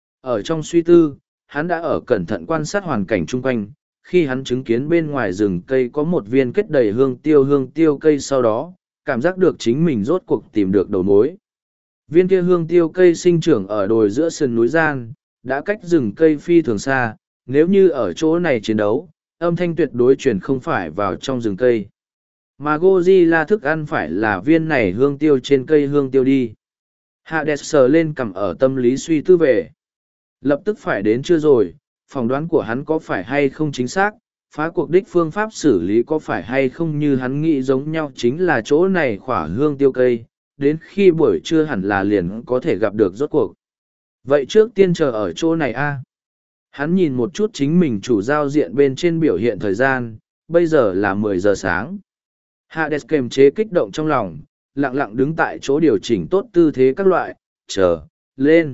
Ở trong suy tư, hắn đã ở cẩn thận quan sát hoàn cảnh chung quanh, khi hắn chứng kiến bên ngoài rừng cây có một viên kết đầy hương tiêu cây sau đó, cảm giác được chính mình rốt cuộc tìm được đầu mối. Viên kia hương tiêu cây sinh trưởng ở đồi giữa sườn núi gian, đã cách rừng cây phi thường xa, nếu như ở chỗ này chiến đấu, âm thanh tuyệt đối truyền không phải vào trong rừng cây. Mà Godzilla thức ăn phải là viên này hương tiêu trên cây hương tiêu đi. Hades sờ lên cằm ở tâm lý suy tư về. Lập tức phải đến chưa rồi, phỏng đoán của hắn có phải hay không chính xác, phá cuộc đích phương pháp xử lý có phải hay không như hắn nghĩ giống nhau chính là chỗ này khỏa hương tiêu cây, đến khi buổi trưa hẳn là liền có thể gặp được rốt cuộc. Vậy trước tiên chờ ở chỗ này a. Hắn nhìn một chút chính mình chủ giao diện bên trên biểu hiện thời gian, bây giờ là 10 giờ sáng. Hades kềm chế kích động trong lòng, lặng lặng đứng tại chỗ điều chỉnh tốt tư thế các loại, chờ, lên.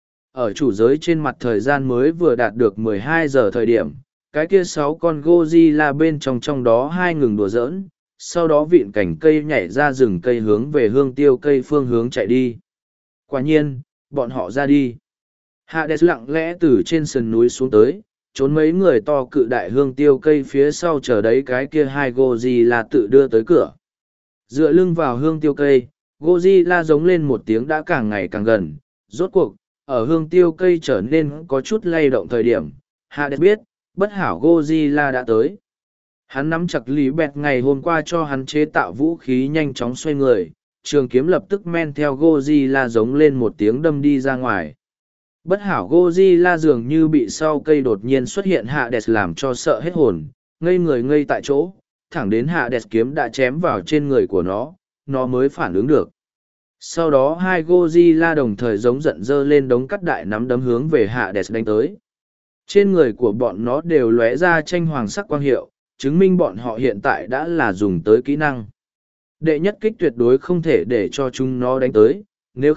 Ở chủ giới trên mặt thời gian mới vừa đạt được 12 giờ thời điểm, cái kia 6 con Godzilla bên trong đó 2 ngừng đùa giỡn, sau đó vịn cành cây nhảy ra rừng cây hướng về hương tiêu cây phương hướng chạy đi. Quả nhiên, bọn họ ra đi. Hades lặng lẽ từ trên sườn núi xuống tới, trốn mấy người to cự đại hương tiêu cây phía sau chờ đấy cái kia 2 Godzilla tự đưa tới cửa. Dựa lưng vào hương tiêu cây, Godzilla giống lên một tiếng đã càng ngày càng gần, rốt cuộc, ở hương tiêu cây trở nên có chút lay động thời điểm, Hades biết, bất hảo Godzilla đã tới. Hắn nắm chặt lý bẹt ngày hôm qua cho hắn chế tạo vũ khí nhanh chóng xoay người, trường kiếm lập tức men theo Godzilla giống lên một tiếng đâm đi ra ngoài. Bất hảo Godzilla dường như bị sau cây đột nhiên xuất hiện Hades làm cho sợ hết hồn, ngây người ngây tại chỗ, thẳng đến Hades kiếm đã chém vào trên người của nó mới phản ứng được. Sau đó 2 Godzilla đồng thời giống giận dơ lên đống cắt đại nắm đấm hướng về Hades đánh tới. Trên người của bọn nó đều lóe ra tranh hoàng sắc quang hiệu, chứng minh bọn họ hiện tại đã là dùng tới kỹ năng. Đệ nhất kích tuyệt đối không thể để cho chúng nó đánh tới, nếu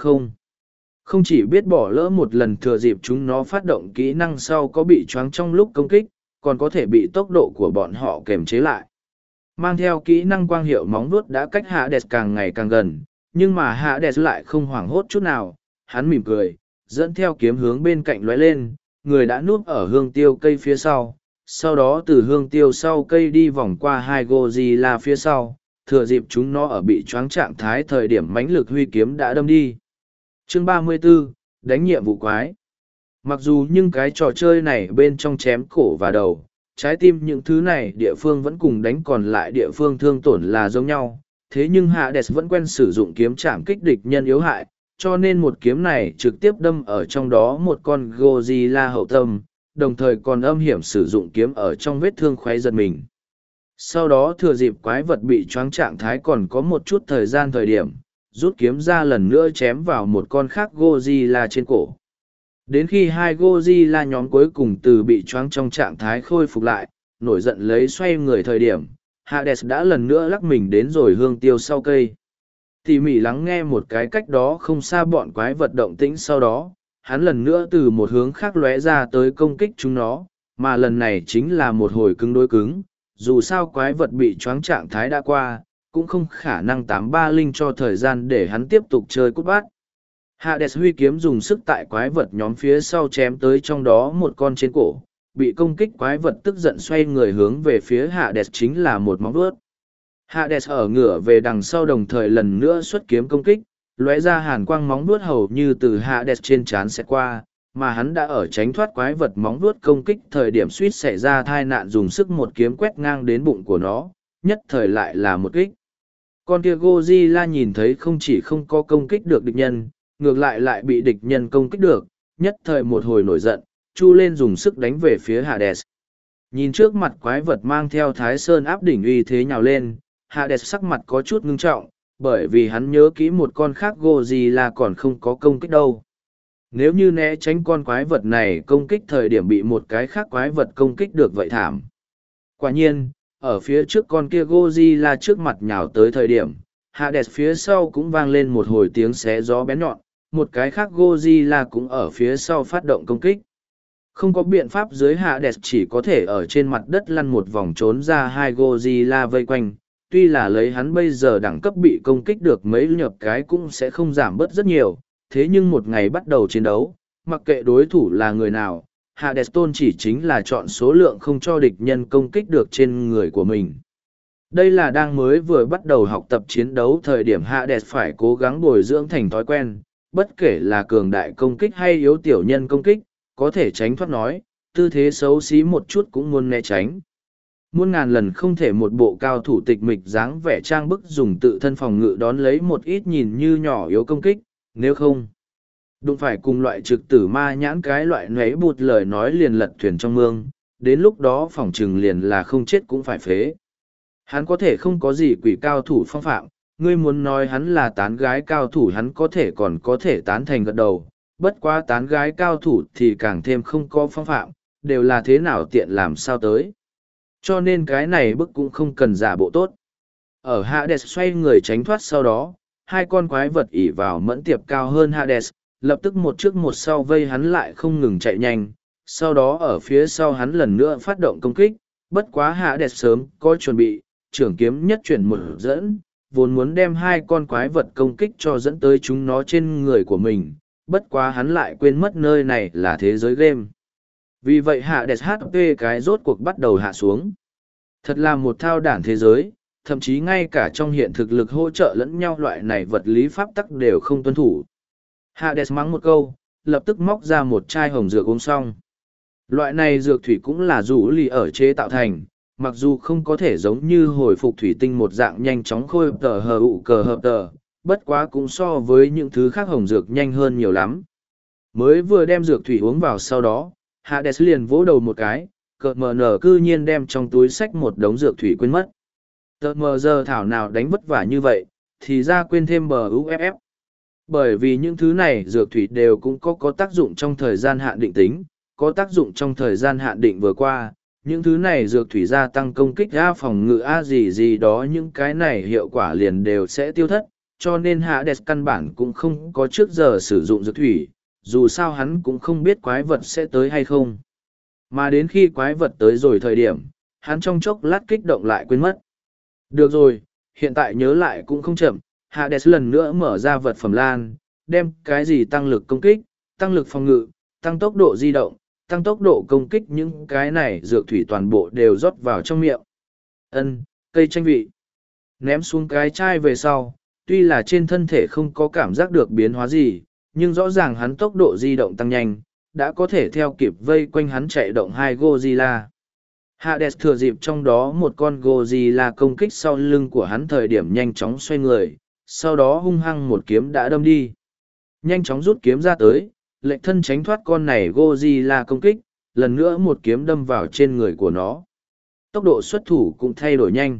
không chỉ biết bỏ lỡ một lần thừa dịp chúng nó phát động kỹ năng sau có bị choáng trong lúc công kích, còn có thể bị tốc độ của bọn họ kềm chế lại. Mang theo kỹ năng quang hiệu móng vuốt đã cách Hades càng ngày càng gần, nhưng mà Hades lại không hoảng hốt chút nào, hắn mỉm cười, dẫn theo kiếm hướng bên cạnh lóe lên, người đã núp ở hương tiêu cây phía sau đó từ hương tiêu sau cây đi vòng qua hai Godzilla phía sau, thừa dịp chúng nó ở bị choáng trạng thái thời điểm mãnh lực huy kiếm đã đâm đi. Chương 34, đánh nhiệm vụ quái. Mặc dù nhưng cái trò chơi này bên trong chém cổ và đầu, trái tim những thứ này địa phương vẫn cùng đánh còn lại địa phương thương tổn là giống nhau, thế nhưng Hades vẫn quen sử dụng kiếm chạm kích địch nhân yếu hại, cho nên một kiếm này trực tiếp đâm ở trong đó một con Godzilla hậu tâm, đồng thời còn âm hiểm sử dụng kiếm ở trong vết thương khoáy giật mình. Sau đó thừa dịp quái vật bị choáng trạng thái còn có một chút thời điểm, rút kiếm ra lần nữa chém vào một con khác Godzilla trên cổ. Đến khi hai Godzilla nhóm cuối cùng từ bị choáng trong trạng thái khôi phục lại, nổi giận lấy xoay người thời điểm, Hades đã lần nữa lắc mình đến rồi hương tiêu sau cây. Tỉ mỉ lắng nghe một cái cách đó không xa bọn quái vật động tĩnh sau đó, hắn lần nữa từ một hướng khác lóe ra tới công kích chúng nó, mà lần này chính là một hồi cứng đối cứng. Dù sao quái vật bị choáng trạng thái đã qua, cũng không khả năng 830 cho thời gian để hắn tiếp tục chơi cút bát. Hades huy kiếm dùng sức tại quái vật nhóm phía sau chém tới trong đó một con trên cổ, bị công kích quái vật tức giận xoay người hướng về phía Hades chính là một móng vuốt. Hades ở ngửa về đằng sau đồng thời lần nữa xuất kiếm công kích, lóe ra hàn quang móng vuốt hầu như từ Hades trên trán sẽ qua, mà hắn đã ở tránh thoát quái vật móng vuốt công kích thời điểm suýt xảy ra tai nạn dùng sức một kiếm quét ngang đến bụng của nó, nhất thời lại là một kích. Con kia Godzilla nhìn thấy không chỉ không có công kích được địch nhân, ngược lại bị địch nhân công kích được, nhất thời một hồi nổi giận, chu lên dùng sức đánh về phía Hades. Nhìn trước mặt quái vật mang theo Thái Sơn áp đỉnh uy thế nhào lên, Hades sắc mặt có chút ngưng trọng, bởi vì hắn nhớ kỹ một con khác Godzilla còn không có công kích đâu. Nếu như né tránh con quái vật này công kích thời điểm bị một cái khác quái vật công kích được vậy thảm. Quả nhiên, ở phía trước con kia Godzilla trước mặt nhào tới thời điểm, Hades phía sau cũng vang lên một hồi tiếng xé gió bén nhọn, một cái khác Godzilla cũng ở phía sau phát động công kích. Không có biện pháp dưới Hades chỉ có thể ở trên mặt đất lăn một vòng trốn ra hai Godzilla vây quanh. Tuy là lấy hắn bây giờ đẳng cấp bị công kích được mấy nhập cái cũng sẽ không giảm bớt rất nhiều, thế nhưng một ngày bắt đầu chiến đấu, mặc kệ đối thủ là người nào, Hades tôn chỉ chính là chọn số lượng không cho địch nhân công kích được trên người của mình. Đây là đang mới vừa bắt đầu học tập chiến đấu thời điểm Hades phải cố gắng bồi dưỡng thành thói quen, bất kể là cường đại công kích hay yếu tiểu nhân công kích, có thể tránh thoát nói, tư thế xấu xí một chút cũng muốn né tránh. Muôn ngàn lần không thể một bộ cao thủ tịch mịch dáng vẻ trang bức dùng tự thân phòng ngự đón lấy một ít nhìn như nhỏ yếu công kích, nếu không đụng phải cùng loại trực tử ma nhãn cái loại nấy bụt lời nói liền lật thuyền trong mương, đến lúc đó phỏng chừng liền là không chết cũng phải phế. Hắn có thể không có gì quỷ cao thủ phong phạm, ngươi muốn nói hắn là tán gái cao thủ hắn có thể còn có thể tán thành gật đầu, bất quá tán gái cao thủ thì càng thêm không có phong phạm, đều là thế nào tiện làm sao tới. Cho nên cái này bức cũng không cần giả bộ tốt. Ở Hades xoay người tránh thoát sau đó, hai con quái vật ỉ vào mẫn tiệp cao hơn Hades, lập tức một trước một sau vây hắn lại không ngừng chạy nhanh, sau đó ở phía sau hắn lần nữa phát động công kích, bất quá Hades sớm có chuẩn bị, trưởng kiếm nhất chuyển một dẫn, vốn muốn đem hai con quái vật công kích cho dẫn tới chúng nó trên người của mình, bất quá hắn lại quên mất nơi này là thế giới game. Vì vậy Hades HP cái rốt cuộc bắt đầu hạ xuống. Thật là một thao đản thế giới, thậm chí ngay cả trong hiện thực lực hỗ trợ lẫn nhau loại này vật lý pháp tắc đều không tuân thủ. Hades mắng một câu, lập tức móc ra một chai hồng dược uống xong. Loại này dược thủy cũng là rủ lì ở chế tạo thành, mặc dù không có thể giống như hồi phục thủy tinh một dạng nhanh chóng khôi tờ hờ ụ cờ hợp tờ, bất quá cũng so với những thứ khác hồng dược nhanh hơn nhiều lắm. Mới vừa đem dược thủy uống vào sau đó, Hades liền vỗ đầu một cái, cợt mờ nở cư nhiên đem trong túi xách một đống dược thủy quên mất. Tợt mờ giờ thảo nào đánh vất vả như vậy, thì ra quên thêm bờ UFF. Bởi vì những thứ này dược thủy đều cũng có tác dụng trong thời gian hạn định tính, có tác dụng trong thời gian hạn định vừa qua, những thứ này dược thủy gia tăng công kích A phòng ngự A gì đó những cái này hiệu quả liền đều sẽ tiêu thất, cho nên Hades căn bản cũng không có trước giờ sử dụng dược thủy, dù sao hắn cũng không biết quái vật sẽ tới hay không. Mà đến khi quái vật tới rồi thời điểm, hắn trong chốc lát kích động lại quên mất. Được rồi, hiện tại nhớ lại cũng không chậm, Hades lần nữa mở ra vật phẩm lan, đem cái gì tăng lực công kích, tăng lực phòng ngự, tăng tốc độ di động, tăng tốc độ công kích, những cái này dược thủy toàn bộ đều rót vào trong miệng. Cây chanh vị. Ném xuống cái chai về sau, tuy là trên thân thể không có cảm giác được biến hóa gì, nhưng rõ ràng hắn tốc độ di động tăng nhanh, đã có thể theo kịp vây quanh hắn chạy động hai Godzilla. Hades thừa dịp trong đó một con Godzilla công kích sau lưng của hắn thời điểm nhanh chóng xoay người, sau đó hung hăng một kiếm đã đâm đi. Nhanh chóng rút kiếm ra tới, lệnh thân tránh thoát con này Godzilla công kích, lần nữa một kiếm đâm vào trên người của nó. Tốc độ xuất thủ cũng thay đổi nhanh.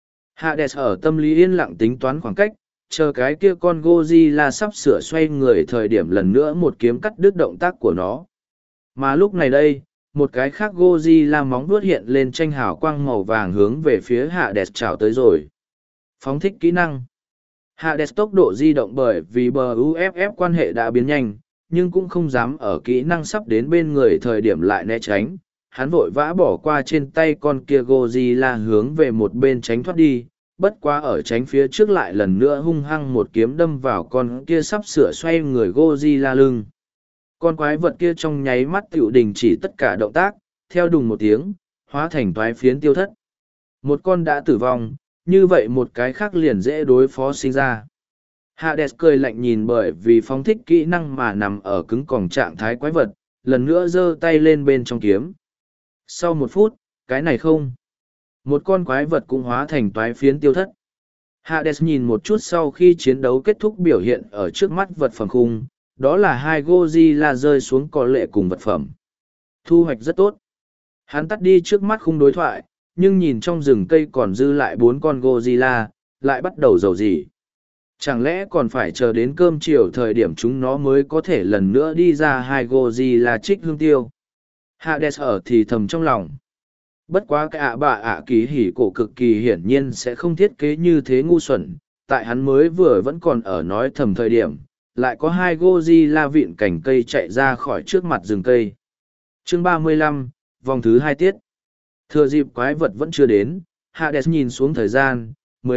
Hades ở tâm lý yên lặng tính toán khoảng cách, chờ cái kia con Godzilla sắp sửa xoay người thời điểm lần nữa một kiếm cắt đứt động tác của nó. Mà lúc này đây, một cái khác Godzilla móng vuốt hiện lên tranh hào quang màu vàng hướng về phía Hades chào tới rồi. Phóng thích kỹ năng. Hades tốc độ di động bởi vì bờ UFF quan hệ đã biến nhanh, nhưng cũng không dám ở kỹ năng sắp đến bên người thời điểm lại né tránh. Hắn vội vã bỏ qua trên tay con kia Godzilla hướng về một bên tránh thoát đi, bất quá ở tránh phía trước lại lần nữa hung hăng một kiếm đâm vào con kia sắp sửa xoay người Godzilla lưng. Con quái vật kia trong nháy mắt tựu đình chỉ tất cả động tác, theo đùng một tiếng, hóa thành toái phiến tiêu thất. Một con đã tử vong, như vậy một cái khác liền dễ đối phó sinh ra. Hades cười lạnh nhìn bởi vì phóng thích kỹ năng mà nằm ở cứng còng trạng thái quái vật, lần nữa giơ tay lên bên trong kiếm. Sau một phút, cái này không. Một con quái vật cũng hóa thành toái phiến tiêu thất. Hades nhìn một chút sau khi chiến đấu kết thúc biểu hiện ở trước mắt vật phẩm khung, đó là hai Godzilla rơi xuống cỏ lệ cùng vật phẩm. Thu hoạch rất tốt. Hắn tắt đi trước mắt khung đối thoại, nhưng nhìn trong rừng cây còn dư lại 4 con Godzilla, lại bắt đầu dầu dỉ. Chẳng lẽ còn phải chờ đến cơm chiều thời điểm chúng nó mới có thể lần nữa đi ra hai Godzilla trích hương tiêu. Hades ở thì thầm trong lòng. Bất quá cái bà kỳ hỉ cổ cực kỳ hiển nhiên sẽ không thiết kế như thế ngu xuẩn, tại hắn mới vừa vẫn còn ở nói thầm thời điểm, lại có hai Godzilla vịn cành cây chạy ra khỏi trước mặt rừng cây. Chương 35, vòng thứ 2 tiết. Thừa dịp quái vật vẫn chưa đến, Hades nhìn xuống thời gian,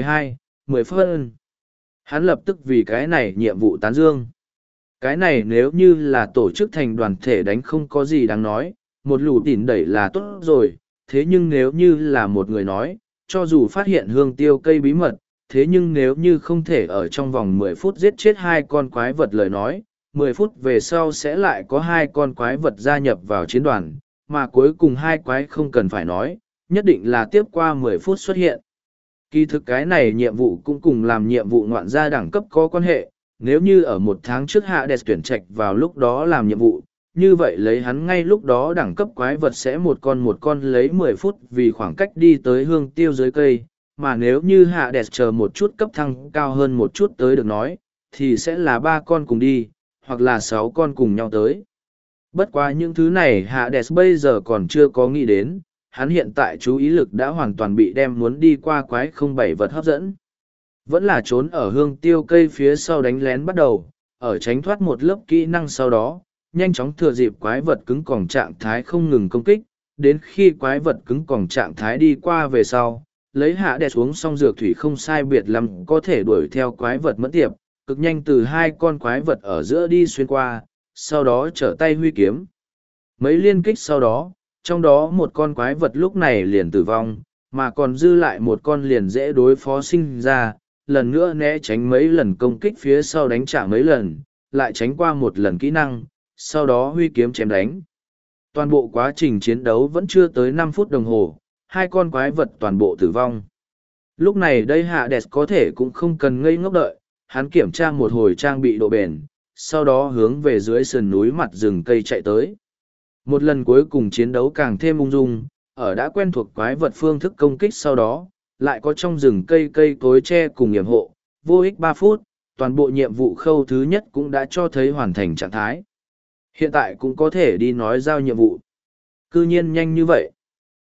10 phân. Hắn lập tức vì cái này nhiệm vụ tán dương. Cái này nếu như là tổ chức thành đoàn thể đánh không có gì đáng nói, một lù tỉn đẩy là tốt rồi, thế nhưng nếu như là một người nói, cho dù phát hiện hương tiêu cây bí mật, thế nhưng nếu như không thể ở trong vòng 10 phút giết chết hai con quái vật lời nói, 10 phút về sau sẽ lại có hai con quái vật gia nhập vào chiến đoàn, mà cuối cùng hai quái không cần phải nói, nhất định là tiếp qua 10 phút xuất hiện. Kỳ thực cái này nhiệm vụ cũng cùng làm nhiệm vụ ngoạn gia đẳng cấp có quan hệ, nếu như ở 1 tháng trước Hades tuyển trạch vào lúc đó làm nhiệm vụ, như vậy lấy hắn ngay lúc đó đẳng cấp quái vật sẽ một con lấy 10 phút vì khoảng cách đi tới hương tiêu dưới cây, mà nếu như Hades chờ một chút cấp thăng cao hơn một chút tới được nói, thì sẽ là 3 con cùng đi, hoặc là 6 con cùng nhau tới. Bất quá những thứ này Hades bây giờ còn chưa có nghĩ đến, hắn hiện tại chú ý lực đã hoàn toàn bị đem muốn đi qua quái không bảy vật hấp dẫn. Vẫn là trốn ở hương tiêu cây phía sau đánh lén bắt đầu, ở tránh thoát một lớp kỹ năng sau đó, nhanh chóng thừa dịp quái vật cứng còng trạng thái không ngừng công kích, đến khi quái vật cứng còng trạng thái đi qua về sau, lấy hạ đè xuống xong dược thủy không sai biệt lắm có thể đuổi theo quái vật mẫn tiệp, cực nhanh từ hai con quái vật ở giữa đi xuyên qua, sau đó trở tay huy kiếm. Mấy liên kích sau đó, trong đó một con quái vật lúc này liền tử vong, mà còn dư lại một con liền dễ đối phó sinh ra, lần nữa né tránh mấy lần công kích phía sau đánh trả mấy lần, lại tránh qua một lần kỹ năng, sau đó huy kiếm chém đánh. Toàn bộ quá trình chiến đấu vẫn chưa tới 5 phút đồng hồ, hai con quái vật toàn bộ tử vong. Lúc này đây Hades có thể cũng không cần ngây ngốc đợi, hắn kiểm tra một hồi trang bị độ bền, sau đó hướng về dưới sườn núi mặt rừng cây chạy tới. Một lần cuối cùng chiến đấu càng thêm ung dung, ở đã quen thuộc quái vật phương thức công kích sau đó, lại có trong rừng cây cối tre cùng yểm hộ, vô ích 3 phút, toàn bộ nhiệm vụ khâu thứ nhất cũng đã cho thấy hoàn thành trạng thái. Hiện tại cũng có thể đi nói giao nhiệm vụ. Cư nhiên nhanh như vậy.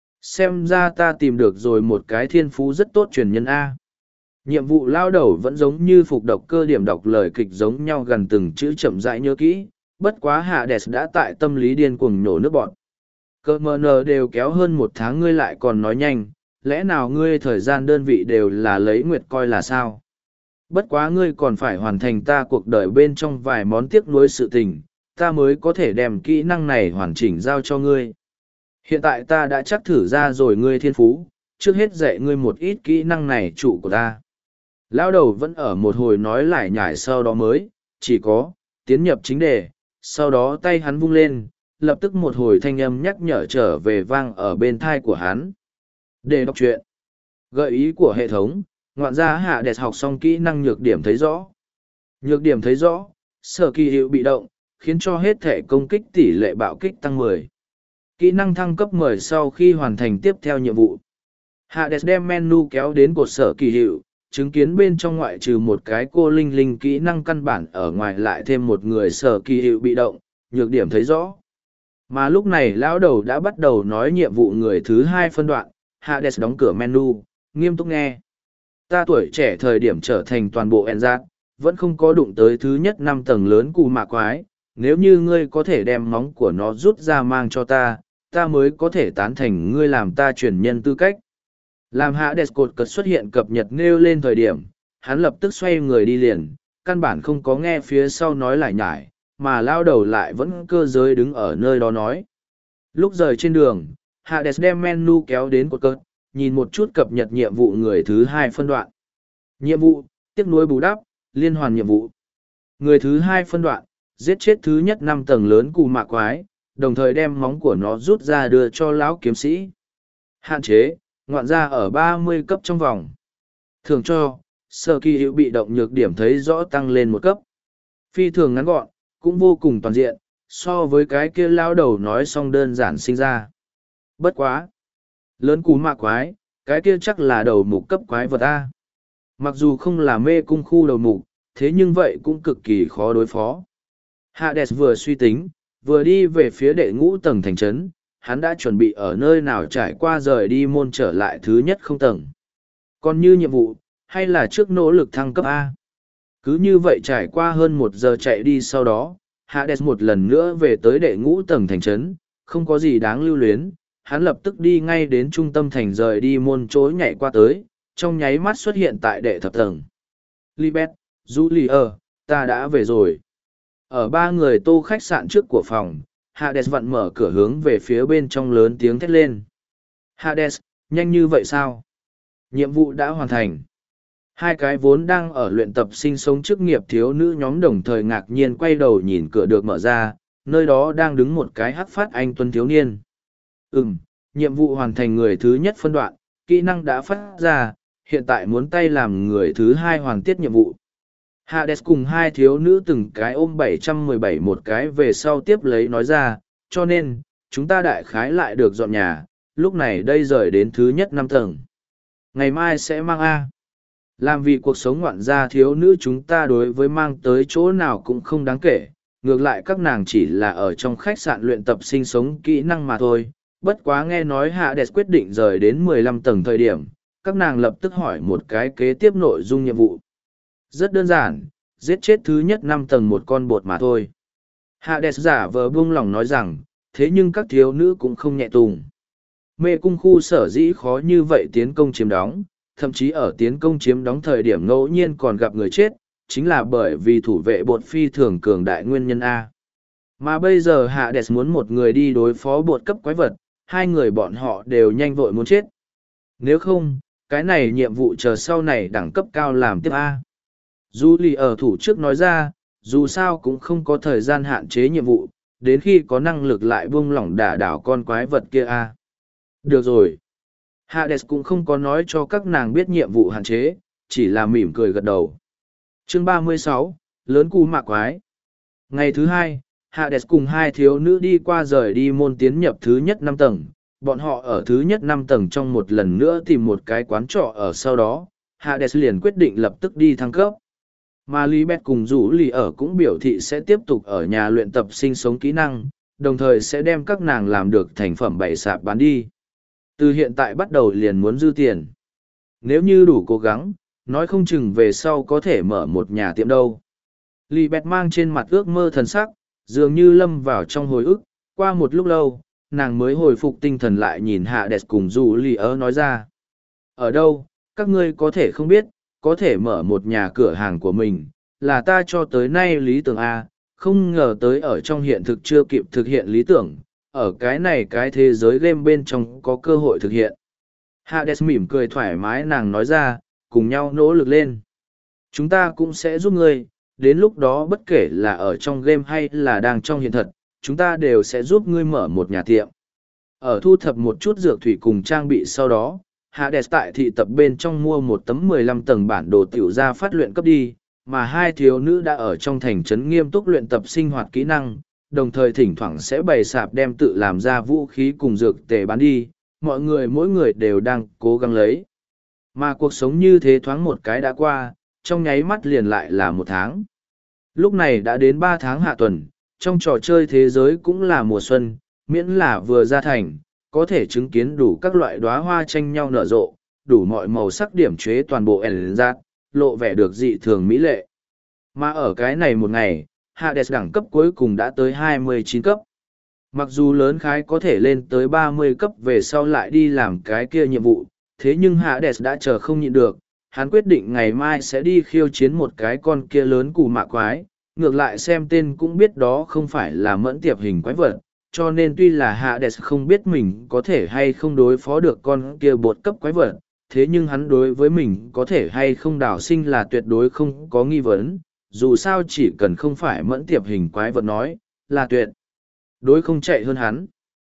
Xem ra ta tìm được rồi một cái thiên phú rất tốt truyền nhân A. Nhiệm vụ lao đầu vẫn giống như phục độc cơ điểm đọc lời kịch giống nhau gần từng chữ chậm rãi nhớ kỹ, bất quá Hades đã tại tâm lý điên cuồng nổ nước bọn. Cơ mờ nờ đều kéo hơn 1 tháng ngươi lại còn nói nhanh, Lẽ nào ngươi thời gian đơn vị đều là lấy nguyệt coi là sao? Bất quá ngươi còn phải hoàn thành ta cuộc đời bên trong vài món tiếc nuối sự tình, ta mới có thể đem kỹ năng này hoàn chỉnh giao cho ngươi. Hiện tại ta đã chắc thử ra rồi ngươi thiên phú, trước hết dạy ngươi một ít kỹ năng này trụ của ta. Lão đầu vẫn ở một hồi nói lại nhải sau đó mới, chỉ có, tiến nhập chính đề, sau đó tay hắn vung lên, lập tức một hồi thanh âm nhắc nhở trở về vang ở bên thai của hắn. Để đọc truyện. Gợi ý của hệ thống, ngoạn gia hạ đẹp học xong kỹ năng nhược điểm thấy rõ. Nhược điểm thấy rõ, sở kỳ hiệu bị động, khiến cho hết thể công kích tỷ lệ bạo kích tăng 10. Kỹ năng thăng cấp 10 sau khi hoàn thành tiếp theo nhiệm vụ. Hades đem menu kéo đến cột sở kỳ hiệu, chứng kiến bên trong ngoại trừ một cái cô linh linh kỹ năng căn bản ở ngoài lại thêm một người sở kỳ hiệu bị động, nhược điểm thấy rõ. Mà lúc này lão đầu đã bắt đầu nói nhiệm vụ người thứ hai phân đoạn, Hades đóng cửa menu, nghiêm túc nghe. Ta tuổi trẻ thời điểm trở thành toàn bộ Enzat, vẫn không có đụng tới thứ nhất 5 tầng lớn cù mạ quái, nếu như ngươi có thể đem móng của nó rút ra mang cho ta, ta mới có thể tán thành ngươi làm ta truyền nhân tư cách. Làm Hades cột cất xuất hiện cập nhật nêu lên thời điểm, hắn lập tức xoay người đi liền, căn bản không có nghe phía sau nói lại nhải, mà lao đầu lại vẫn cơ giới đứng ở nơi đó nói. Lúc rời trên đường, Hades đem menu kéo đến cột cất, nhìn một chút cập nhật nhiệm vụ người thứ hai phân đoạn. Nhiệm vụ, tiếc nuối bù đắp, liên hoàn nhiệm vụ. Người thứ hai phân đoạn, giết chết thứ nhất 5 tầng lớn cù mạ quái, đồng thời đem móng của nó rút ra đưa cho lão kiếm sĩ. Hạn chế, ngoạn ra ở 30 cấp trong vòng. Thường cho, sở kỳ hiệu bị động nhược điểm thấy rõ tăng lên một cấp. Phi thường ngắn gọn, cũng vô cùng toàn diện, so với cái kia lao đầu nói xong đơn giản sinh ra. Bất quá. Lớn cú mạ quái, cái kia chắc là đầu mục cấp quái vật A. Mặc dù không là mê cung khu đầu mục, thế nhưng vậy cũng cực kỳ khó đối phó. Hades vừa suy tính, vừa đi về phía đệ ngũ tầng thành trấn, hắn đã chuẩn bị ở nơi nào trải qua rời đi môn trở lại thứ nhất không tầng. Còn như nhiệm vụ, hay là trước nỗ lực thăng cấp A. Cứ như vậy trải qua hơn 1 giờ chạy đi sau đó, Hades một lần nữa về tới đệ ngũ tầng thành trấn, không có gì đáng lưu luyến, hắn lập tức đi ngay đến trung tâm thành rời đi môn chối nhảy qua tới, trong nháy mắt xuất hiện tại đệ thập tầng. Libet, Julia, ta đã về rồi. Ở 3 người tô khách sạn trước của phòng, Hades vặn mở cửa hướng về phía bên trong lớn tiếng thét lên. Hades, nhanh như vậy sao? Nhiệm vụ đã hoàn thành. 2 cái vốn đang ở luyện tập sinh sống chức nghiệp thiếu nữ nhóm đồng thời ngạc nhiên quay đầu nhìn cửa được mở ra, nơi đó đang đứng một cái hắc phát anh tuấn thiếu niên. Nhiệm vụ hoàn thành người thứ nhất phân đoạn, kỹ năng đã phát ra, hiện tại muốn tay làm người thứ hai hoàn tiết nhiệm vụ. Hades cùng 2 thiếu nữ từng cái ôm 717 một cái về sau tiếp lấy nói ra, cho nên, chúng ta đại khái lại được dọn nhà, lúc này đây rời đến thứ nhất 5 tầng. Ngày mai sẽ mang A. Làm vì cuộc sống ngoạn gia thiếu nữ chúng ta đối với mang tới chỗ nào cũng không đáng kể, ngược lại các nàng chỉ là ở trong khách sạn luyện tập sinh sống kỹ năng mà thôi. Bất quá nghe nói Hades quyết định rời đến 15 tầng thời điểm, các nàng lập tức hỏi một cái kế tiếp nội dung nhiệm vụ. Rất đơn giản, giết chết thứ nhất 5 tầng một con bột mà thôi. Hades giả vờ buông lòng nói rằng, thế nhưng các thiếu nữ cũng không nhẹ tùng. Mê cung khu sở dĩ khó như vậy tiến công chiếm đóng, thậm chí ở tiến công chiếm đóng thời điểm ngẫu nhiên còn gặp người chết, chính là bởi vì thủ vệ bột phi thường cường đại nguyên nhân A. Mà bây giờ Hades muốn một người đi đối phó bột cấp quái vật, 2 người bọn họ đều nhanh vội muốn chết. Nếu không, cái này nhiệm vụ chờ sau này đẳng cấp cao làm tiếp A. Julie ở thủ trước nói ra, dù sao cũng không có thời gian hạn chế nhiệm vụ, đến khi có năng lực lại buông lỏng đả đảo con quái vật kia A. Được rồi. Hades cũng không có nói cho các nàng biết nhiệm vụ hạn chế, chỉ là mỉm cười gật đầu. Chương 36, lớn cù mạ quái. Ngày thứ 2, Hades cùng 2 thiếu nữ đi qua rời đi môn tiến nhập thứ nhất 5 tầng. Bọn họ ở thứ nhất 5 tầng trong một lần nữa tìm một cái quán trọ ở sau đó, Hades liền quyết định lập tức đi thăng cấp. Mà Libet cùng rủ lì ở cũng biểu thị sẽ tiếp tục ở nhà luyện tập sinh sống kỹ năng, đồng thời sẽ đem các nàng làm được thành phẩm bày sạp bán đi. Từ hiện tại bắt đầu liền muốn dư tiền. Nếu như đủ cố gắng, nói không chừng về sau có thể mở một nhà tiệm đâu. Libet mang trên mặt ước mơ thần sắc, dường như lâm vào trong hồi ức, qua một lúc lâu, nàng mới hồi phục tinh thần lại nhìn Hades cùng rủ lì ở nói ra. Ở đâu, các ngươi có thể không biết, có thể mở một nhà cửa hàng của mình, là ta cho tới nay lý tưởng A, không ngờ tới ở trong hiện thực chưa kịp thực hiện lý tưởng, ở cái này cái thế giới game bên trong có cơ hội thực hiện. Hades mỉm cười thoải mái nàng nói ra, cùng nhau nỗ lực lên. Chúng ta cũng sẽ giúp ngươi, đến lúc đó bất kể là ở trong game hay là đang trong hiện thật, chúng ta đều sẽ giúp ngươi mở một nhà tiệm. Ở thu thập một chút dược thủy cùng trang bị sau đó, Hades tại thị tập bên trong mua một tấm 15 tầng bản đồ tiểu ra phát luyện cấp đi, mà hai thiếu nữ đã ở trong thành trấn nghiêm túc luyện tập sinh hoạt kỹ năng, đồng thời thỉnh thoảng sẽ bày sạp đem tự làm ra vũ khí cùng dược tề bán đi, mọi người mỗi người đều đang cố gắng lấy. Mà cuộc sống như thế thoáng một cái đã qua, trong nháy mắt liền lại là một tháng. Lúc này đã đến 3 tháng hạ tuần, trong trò chơi thế giới cũng là mùa xuân, miễn là vừa ra thành, có thể chứng kiến đủ các loại đóa hoa tranh nhau nở rộ, đủ mọi màu sắc điểm chế toàn bộ Elzat, lộ vẻ được dị thường mỹ lệ. Mà ở cái này một ngày, Hades đẳng cấp cuối cùng đã tới 29 cấp. Mặc dù lớn khái có thể lên tới 30 cấp về sau lại đi làm cái kia nhiệm vụ, thế nhưng Hades đã chờ không nhịn được, hắn quyết định ngày mai sẽ đi khiêu chiến một cái con kia lớn cù mạ quái, ngược lại xem tên cũng biết đó không phải là mẫn tiệp hình quái vật, cho nên tuy là Hades không biết mình có thể hay không đối phó được con kia bột cấp quái vật, thế nhưng hắn đối với mình có thể hay không đào sinh là tuyệt đối không có nghi vấn, dù sao chỉ cần không phải mẫn tiệp hình quái vật nói, là tuyệt đối không chạy hơn hắn.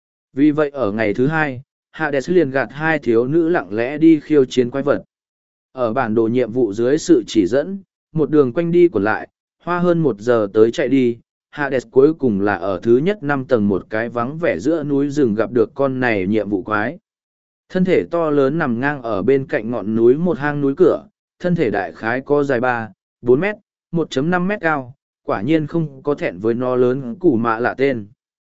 Vì vậy ở ngày thứ hai, Hades liền gạt hai thiếu nữ lặng lẽ đi khiêu chiến quái vật. Ở bản đồ nhiệm vụ dưới sự chỉ dẫn, một đường quanh đi còn lại, hoa hơn 1 giờ tới chạy đi, Hades cuối cùng là ở thứ nhất 5 tầng một cái vắng vẻ giữa núi rừng gặp được con này nhiệm vụ quái. Thân thể to lớn nằm ngang ở bên cạnh ngọn núi một hang núi cửa, thân thể đại khái có dài 3-4 mét, 1,5 mét cao, quả nhiên không có thẹn với nó lớn củ mạ lạ tên.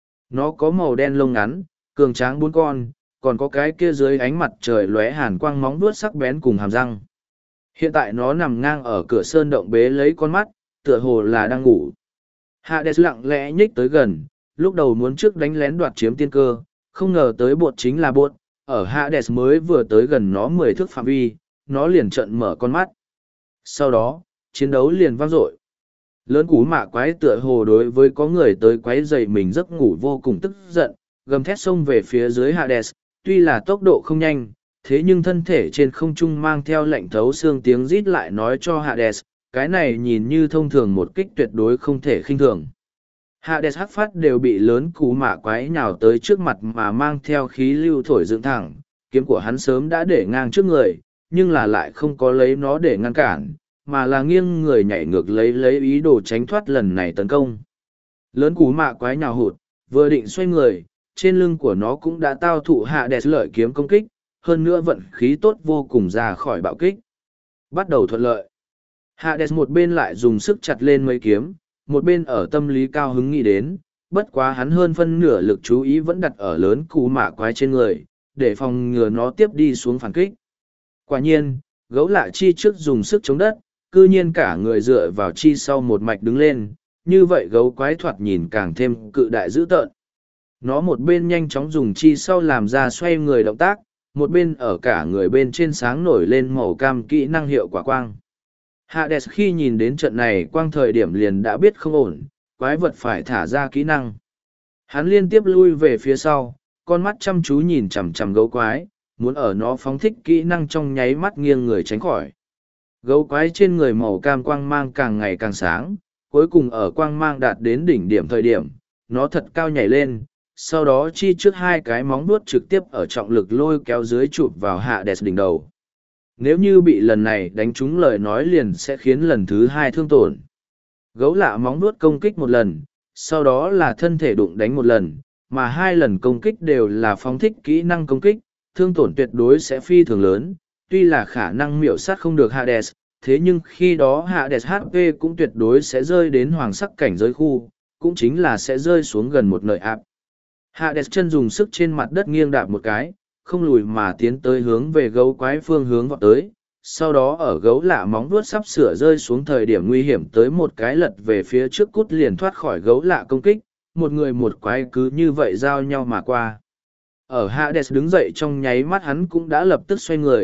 Nó có màu đen lông ngắn, cường tráng 4 con, còn có cái kia dưới ánh mặt trời lóe hàn quang móng vuốt sắc bén cùng hàm răng. Hiện tại nó nằm ngang ở cửa sơn động bế lấy con mắt, tựa hồ là đang ngủ. Hades lặng lẽ nhích tới gần, lúc đầu muốn trước đánh lén đoạt chiếm tiên cơ, không ngờ tới bột chính là bột, ở Hades mới vừa tới gần nó 10 thước phạm vi, nó liền trợn mở con mắt. Sau đó, chiến đấu liền vang dội. Lớn cú mạ quái tựa hồ đối với có người tới quấy rầy mình giấc ngủ vô cùng tức giận, gầm thét xông về phía dưới Hades, tuy là tốc độ không nhanh, thế nhưng thân thể trên không trung mang theo lệnh thấu xương tiếng rít lại nói cho Hades, cái này nhìn như thông thường một kích tuyệt đối không thể khinh thường. Hades hắc phát đều bị lớn cú mạ quái nhào tới trước mặt mà mang theo khí lưu thổi dựng thẳng, kiếm của hắn sớm đã để ngang trước người, nhưng là lại không có lấy nó để ngăn cản, mà là nghiêng người nhảy ngược lấy ý đồ tránh thoát lần này tấn công. Lớn cú mạ quái nhào hụt, vừa định xoay người, trên lưng của nó cũng đã tao thụ Hades lợi kiếm công kích, hơn nữa vận khí tốt vô cùng ra khỏi bạo kích. Bắt đầu thuận lợi. Hades một bên lại dùng sức chặt lên mấy kiếm, một bên ở tâm lý cao hứng nghĩ đến, bất quá hắn hơn phân nửa lực chú ý vẫn đặt ở lớn cú mạ quái trên người, để phòng ngừa nó tiếp đi xuống phản kích. Quả nhiên, gấu lạ chi trước dùng sức chống đất, cư nhiên cả người dựa vào chi sau một mạch đứng lên, như vậy gấu quái thoạt nhìn càng thêm cự đại dữ tợn. Nó một bên nhanh chóng dùng chi sau làm ra xoay người động tác, một bên ở cả người bên trên sáng nổi lên màu cam kỹ năng hiệu quả quang. Hades khi nhìn đến trận này quang thời điểm liền đã biết không ổn, quái vật phải thả ra kỹ năng. Hắn liên tiếp lui về phía sau, con mắt chăm chú nhìn chằm chằm gấu quái, muốn ở nó phóng thích kỹ năng trong nháy mắt nghiêng người tránh khỏi. Gấu quái trên người màu cam quang mang càng ngày càng sáng, cuối cùng ở quang mang đạt đến đỉnh điểm thời điểm, nó thật cao nhảy lên, sau đó chi trước hai cái móng vuốt trực tiếp ở trọng lực lôi kéo dưới chụp vào Hades đỉnh đầu. Nếu như bị lần này đánh trúng lời nói liền sẽ khiến lần thứ hai thương tổn. Gấu lạ móng vuốt công kích một lần, sau đó là thân thể đụng đánh một lần, mà hai lần công kích đều là phóng thích kỹ năng công kích, thương tổn tuyệt đối sẽ phi thường lớn, tuy là khả năng miểu sát không được Hades, thế nhưng khi đó Hades HP cũng tuyệt đối sẽ rơi đến hoàng sắc cảnh giới khu, cũng chính là sẽ rơi xuống gần một nợi áp. Hades chân dùng sức trên mặt đất nghiêng đạp một cái, không lùi mà tiến tới hướng về gấu quái phương hướng vọt tới, sau đó ở gấu lạ móng vuốt sắp sửa rơi xuống thời điểm nguy hiểm tới một cái lật về phía trước cút liền thoát khỏi gấu lạ công kích, một người một quái cứ như vậy giao nhau mà qua. Ở Hades đứng dậy trong nháy mắt hắn cũng đã lập tức xoay người,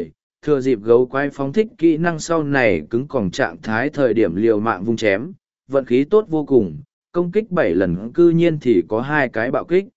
Thừa dịp gấu quái phóng thích kỹ năng sau này cứng còng trạng thái thời điểm liều mạng vung chém, vận khí tốt vô cùng, công kích 7 lần cư nhiên thì có 2 cái bạo kích.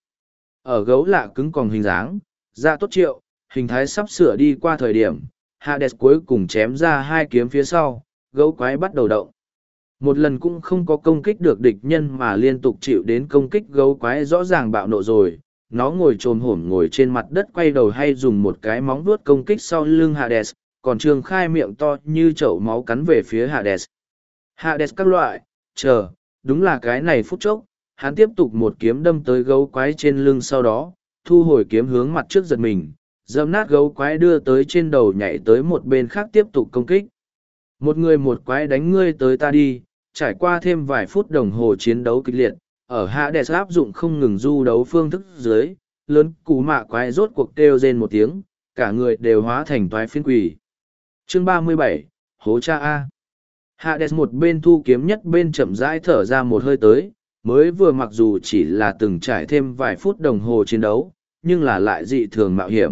Ở gấu lạ cứng còng hình dáng, da tốt triệu, hình thái sắp sửa đi qua thời điểm, Hades cuối cùng chém ra 2 kiếm phía sau, gấu quái bắt đầu động. Một lần cũng không có công kích được địch nhân mà liên tục chịu đến công kích, gấu quái rõ ràng bạo nộ rồi. Nó ngồi chồm hổm ngồi trên mặt đất quay đầu hay dùng một cái móng vuốt công kích sau lưng Hades, còn trường khai miệng to như chậu máu cắn về phía Hades. Hades các loại, chờ, đúng là cái này phút chốc, hắn tiếp tục một kiếm đâm tới gấu quái trên lưng, sau đó, thu hồi kiếm hướng mặt trước giật mình, dẫm nát gấu quái đưa tới trên đầu nhảy tới một bên khác tiếp tục công kích. Một người một quái đánh ngươi tới ta đi, trải qua thêm vài phút đồng hồ chiến đấu kịch liệt, ở Hades áp dụng không ngừng du đấu phương thức dưới, lớn cú mạ quái rốt cuộc kêu rên một tiếng, cả người đều hóa thành toái phiến quỷ. Chương 37, Hố cha A. Hades một bên thu kiếm nhất bên chậm rãi thở ra một hơi tới, mới vừa mặc dù chỉ là từng trải thêm vài phút đồng hồ chiến đấu, nhưng là lại dị thường mạo hiểm.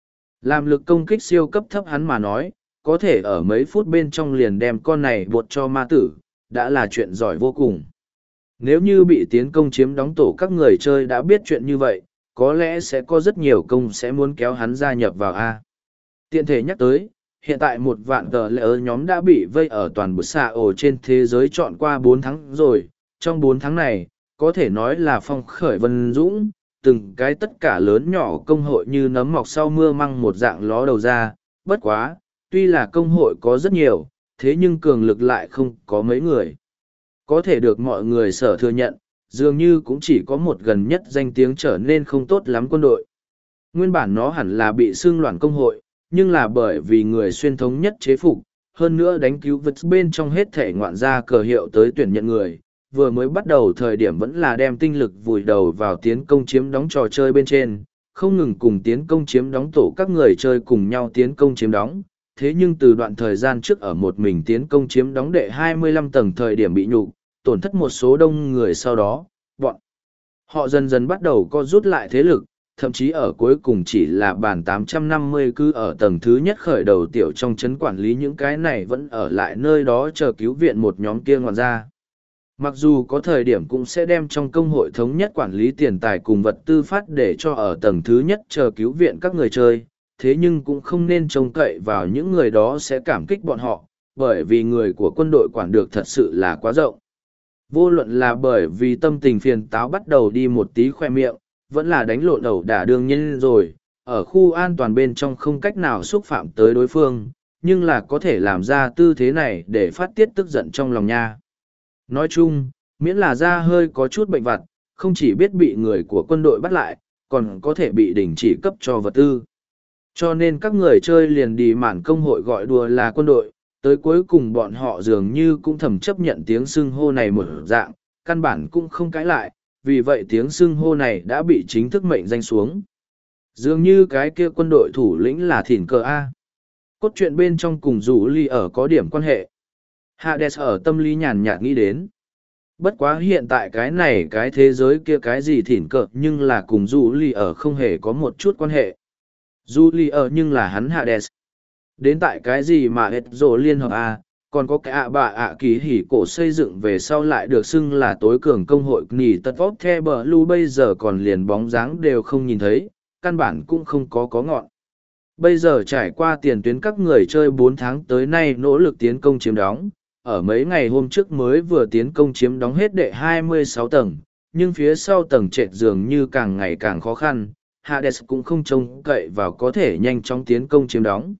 Làm lực công kích siêu cấp thấp hắn mà nói, có thể ở mấy phút bên trong liền đem con này bột cho ma tử, đã là chuyện giỏi vô cùng. Nếu như bị tiến công chiếm đóng tổ, các người chơi đã biết chuyện như vậy, có lẽ sẽ có rất nhiều công sẽ muốn kéo hắn gia nhập vào A. Tiện thể nhắc tới, hiện tại 1.000 tờ lệ nhóm đã bị vây ở toàn bộ xạ ổ trên thế giới trọn qua 4 tháng rồi. Trong 4 tháng này, có thể nói là phong khởi vân dũng, từng cái tất cả lớn nhỏ công hội như nấm mọc sau mưa măng một dạng ló đầu ra. Bất quá, tuy là công hội có rất nhiều, thế nhưng cường lực lại không có mấy người. Có thể được mọi người sở thừa nhận, dường như cũng chỉ có một gần nhất danh tiếng trở nên không tốt lắm quân đội. Nguyên bản nó hẳn là bị xưng loạn công hội, nhưng là bởi vì người xuyên thống nhất chế phục, hơn nữa đánh cứu vật bên trong hết thể ngoạn gia cờ hiệu tới tuyển nhận người, vừa mới bắt đầu thời điểm vẫn là đem tinh lực vùi đầu vào tiến công chiếm đóng trò chơi bên trên, không ngừng cùng tiến công chiếm đóng tổ các người chơi cùng nhau tiến công chiếm đóng. Thế nhưng từ đoạn thời gian trước ở một mình tiến công chiếm đóng đệ 25 tầng thời điểm bị nhục, tổn thất một số đông người, sau đó, bọn họ dần dần bắt đầu co rút lại thế lực, thậm chí ở cuối cùng chỉ là bản 850 cứ ở tầng thứ nhất khởi đầu tiểu trong trấn quản lý những cái này vẫn ở lại nơi đó chờ cứu viện một nhóm kia ngoạn ra. Mặc dù có thời điểm cũng sẽ đem trong công hội thống nhất quản lý tiền tài cùng vật tư phát để cho ở tầng thứ nhất chờ cứu viện các người chơi, thế nhưng cũng không nên trông cậy vào những người đó sẽ cảm kích bọn họ, bởi vì người của quân đội quản được thật sự là quá rộng. Vô luận là bởi vì tâm tình phiền táo bắt đầu đi một tí khoe miệng, vẫn là đánh lộn ẩu đả đương nhiên rồi, ở khu an toàn bên trong không cách nào xúc phạm tới đối phương, nhưng là có thể làm ra tư thế này để phát tiết tức giận trong lòng nha. Nói chung, miễn là da hơi có chút bệnh vặt, không chỉ biết bị người của quân đội bắt lại, còn có thể bị đình chỉ cấp cho vật tư. Cho nên các người chơi liền đi mản công hội gọi đùa là quân đội, tới cuối cùng bọn họ dường như cũng thầm chấp nhận tiếng xưng hô này một dạng, căn bản cũng không cãi lại, vì vậy tiếng xưng hô này đã bị chính thức mệnh danh xuống. Dường như cái kia quân đội thủ lĩnh là Thỉn Cờ A. Cốt truyện bên trong cùng Dụ Ly ở có điểm quan hệ. Hades ở tâm lý nhàn nhạt nghĩ đến. Bất quá hiện tại cái này cái thế giới kia cái gì Thỉn Cờ nhưng là cùng Dụ Ly ở không hề có một chút quan hệ. Dụ Ly ở nhưng là hắn Hades. Đến tại cái gì mà hết rồ liên hợp A, còn có cái kỳ hỉ cổ xây dựng về sau lại được xưng là tối cường công hội nỉ tật vóc the bờ lu, bây giờ còn liền bóng dáng đều không nhìn thấy, căn bản cũng không có ngọn. Bây giờ trải qua tiền tuyến các người chơi 4 tháng tới nay nỗ lực tiến công chiếm đóng, ở mấy ngày hôm trước mới vừa tiến công chiếm đóng hết đệ 26 tầng, nhưng phía sau tầng trệt dường như càng ngày càng khó khăn, Hades cũng không trông cậy vào có thể nhanh chóng tiến công chiếm đóng.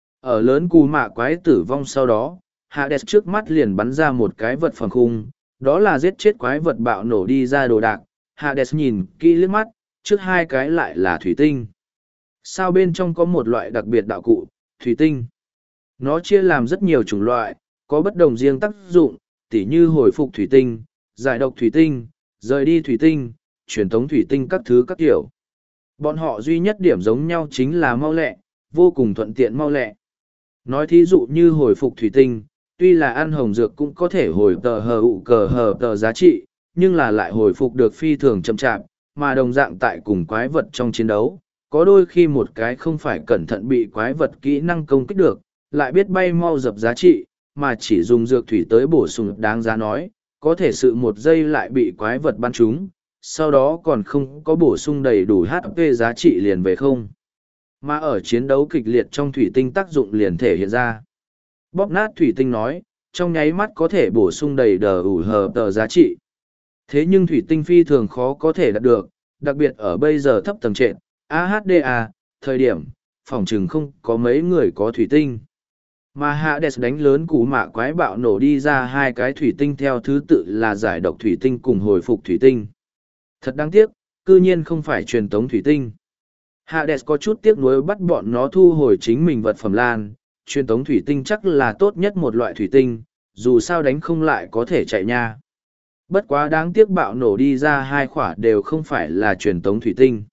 Ở lớn cù mạ quái tử vong sau đó, Hades trước mắt liền bắn ra một cái vật phẩm khung, đó là giết chết quái vật bạo nổ đi ra đồ đạc. Hades nhìn kỹ liếc mắt, trước 2 cái lại là thủy tinh. Sao bên trong có một loại đặc biệt đạo cụ, thủy tinh. Nó chia làm rất nhiều chủng loại, có bất đồng riêng tác dụng, tỉ như hồi phục thủy tinh, giải độc thủy tinh, rời đi thủy tinh, truyền thống thủy tinh các thứ các kiểu. Bọn họ duy nhất điểm giống nhau chính là mau lẹ, vô cùng thuận tiện mau lẹ. Nói thí dụ như hồi phục thủy tinh, tuy là ăn hồng dược cũng có thể hồi tờ hờ tờ giá trị, nhưng là lại hồi phục được phi thường chậm chạp, mà đồng dạng tại cùng quái vật trong chiến đấu, có đôi khi một cái không phải cẩn thận bị quái vật kỹ năng công kích được, lại biết bay mau dập giá trị, mà chỉ dùng dược thủy tới bổ sung đáng giá nói, có thể sự một giây lại bị quái vật bắn trúng, sau đó còn không có bổ sung đầy đủ HP giá trị liền về không. Mà ở chiến đấu kịch liệt trong thủy tinh tác dụng liền thể hiện ra. Bóp nát thủy tinh nói, trong nháy mắt có thể bổ sung đầy đủ hờ tờ giá trị. Thế nhưng thủy tinh phi thường khó có thể đạt được, đặc biệt ở bây giờ thấp tầng trệt, AHDA, thời điểm, phòng trừng không có mấy người có thủy tinh. Mà Hades đánh lớn cú mạ quái bạo nổ đi ra hai cái thủy tinh theo thứ tự là giải độc thủy tinh cùng hồi phục thủy tinh. Thật đáng tiếc, cư nhiên không phải truyền tống thủy tinh. Hades có chút tiếc nuối bắt bọn nó thu hồi chính mình vật phẩm lan, truyền tống thủy tinh chắc là tốt nhất một loại thủy tinh, dù sao đánh không lại có thể chạy nha. Bất quá đáng tiếc bạo nổ đi ra hai khỏa đều không phải là truyền tống thủy tinh.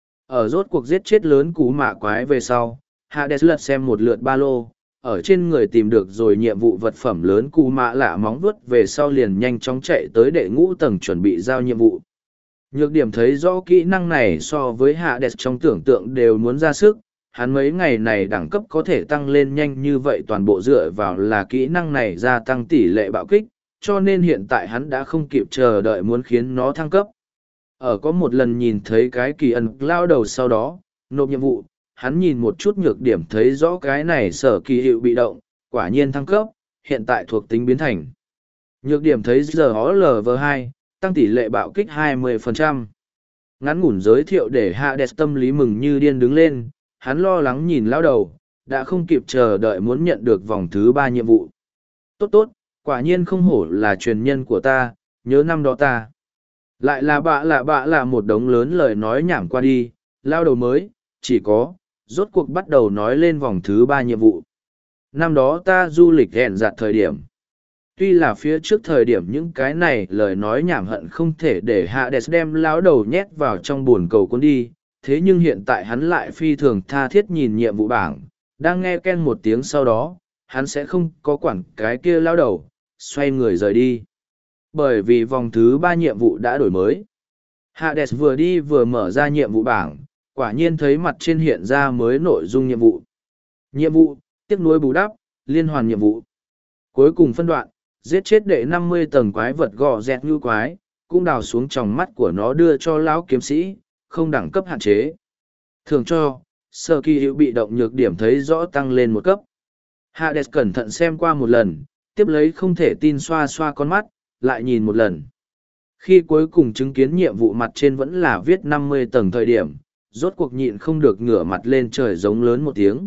Ở rốt cuộc giết chết lớn cú mạ quái về sau, Hades lật xem một lượt ba lô, ở trên người tìm được rồi nhiệm vụ vật phẩm lớn cú mạ lạ móng vuốt về sau liền nhanh chóng chạy tới đệ ngũ tầng chuẩn bị giao nhiệm vụ. Nhược điểm thấy rõ kỹ năng này so với Hades trong tưởng tượng đều muốn ra sức, hắn mấy ngày này đẳng cấp có thể tăng lên nhanh như vậy toàn bộ dựa vào là kỹ năng này gia tăng tỷ lệ bạo kích, cho nên hiện tại hắn đã không kịp chờ đợi muốn khiến nó thăng cấp. Ở có một lần nhìn thấy cái kỳ ẩn lao đầu sau đó, nộp nhiệm vụ, hắn nhìn một chút nhược điểm thấy rõ cái này sở kỳ hiệu bị động, quả nhiên thăng cấp, hiện tại thuộc tính biến thành. Nhược điểm thấy giờ LV2, tăng tỷ lệ bạo kích 20%. Ngắn ngủn giới thiệu để Hades tâm lý mừng như điên đứng lên, hắn lo lắng nhìn lao đầu, đã không kịp chờ đợi muốn nhận được vòng thứ 3 nhiệm vụ. Tốt tốt, quả nhiên không hổ là truyền nhân của ta, nhớ năm đó ta. Lại là bạ là một đống lớn lời nói nhảm qua đi, lao đầu mới, chỉ có, rốt cuộc bắt đầu nói lên vòng thứ 3 nhiệm vụ. Năm đó ta du lịch hẹn giặt thời điểm. Tuy là phía trước thời điểm những cái này lời nói nhảm hận không thể để Hades đem lão đầu nhét vào trong buồn cầu cuốn đi, thế nhưng hiện tại hắn lại phi thường tha thiết nhìn nhiệm vụ bảng, đang nghe ken một tiếng sau đó, hắn sẽ không có quản cái kia lão đầu, xoay người rời đi. Bởi vì vòng thứ 3 nhiệm vụ đã đổi mới. Hades vừa đi vừa mở ra nhiệm vụ bảng, quả nhiên thấy mặt trên hiện ra mới nội dung nhiệm vụ. Nhiệm vụ, tiếc nuối bù đắp, liên hoàn nhiệm vụ. Cuối cùng phân đoạn, giết chết đệ 50 tầng quái vật gò dẹt như quái, cũng đào xuống tròng mắt của nó đưa cho lão kiếm sĩ, không đẳng cấp hạn chế. Thường cho, sơ kỳ hiệu bị động nhược điểm thấy rõ tăng lên một cấp. Hades cẩn thận xem qua một lần, tiếp lấy không thể tin xoa xoa con mắt, lại nhìn một lần. Khi cuối cùng chứng kiến nhiệm vụ mặt trên vẫn là viết 50 tầng thời điểm, rốt cuộc nhịn không được ngửa mặt lên trời giống lớn một tiếng.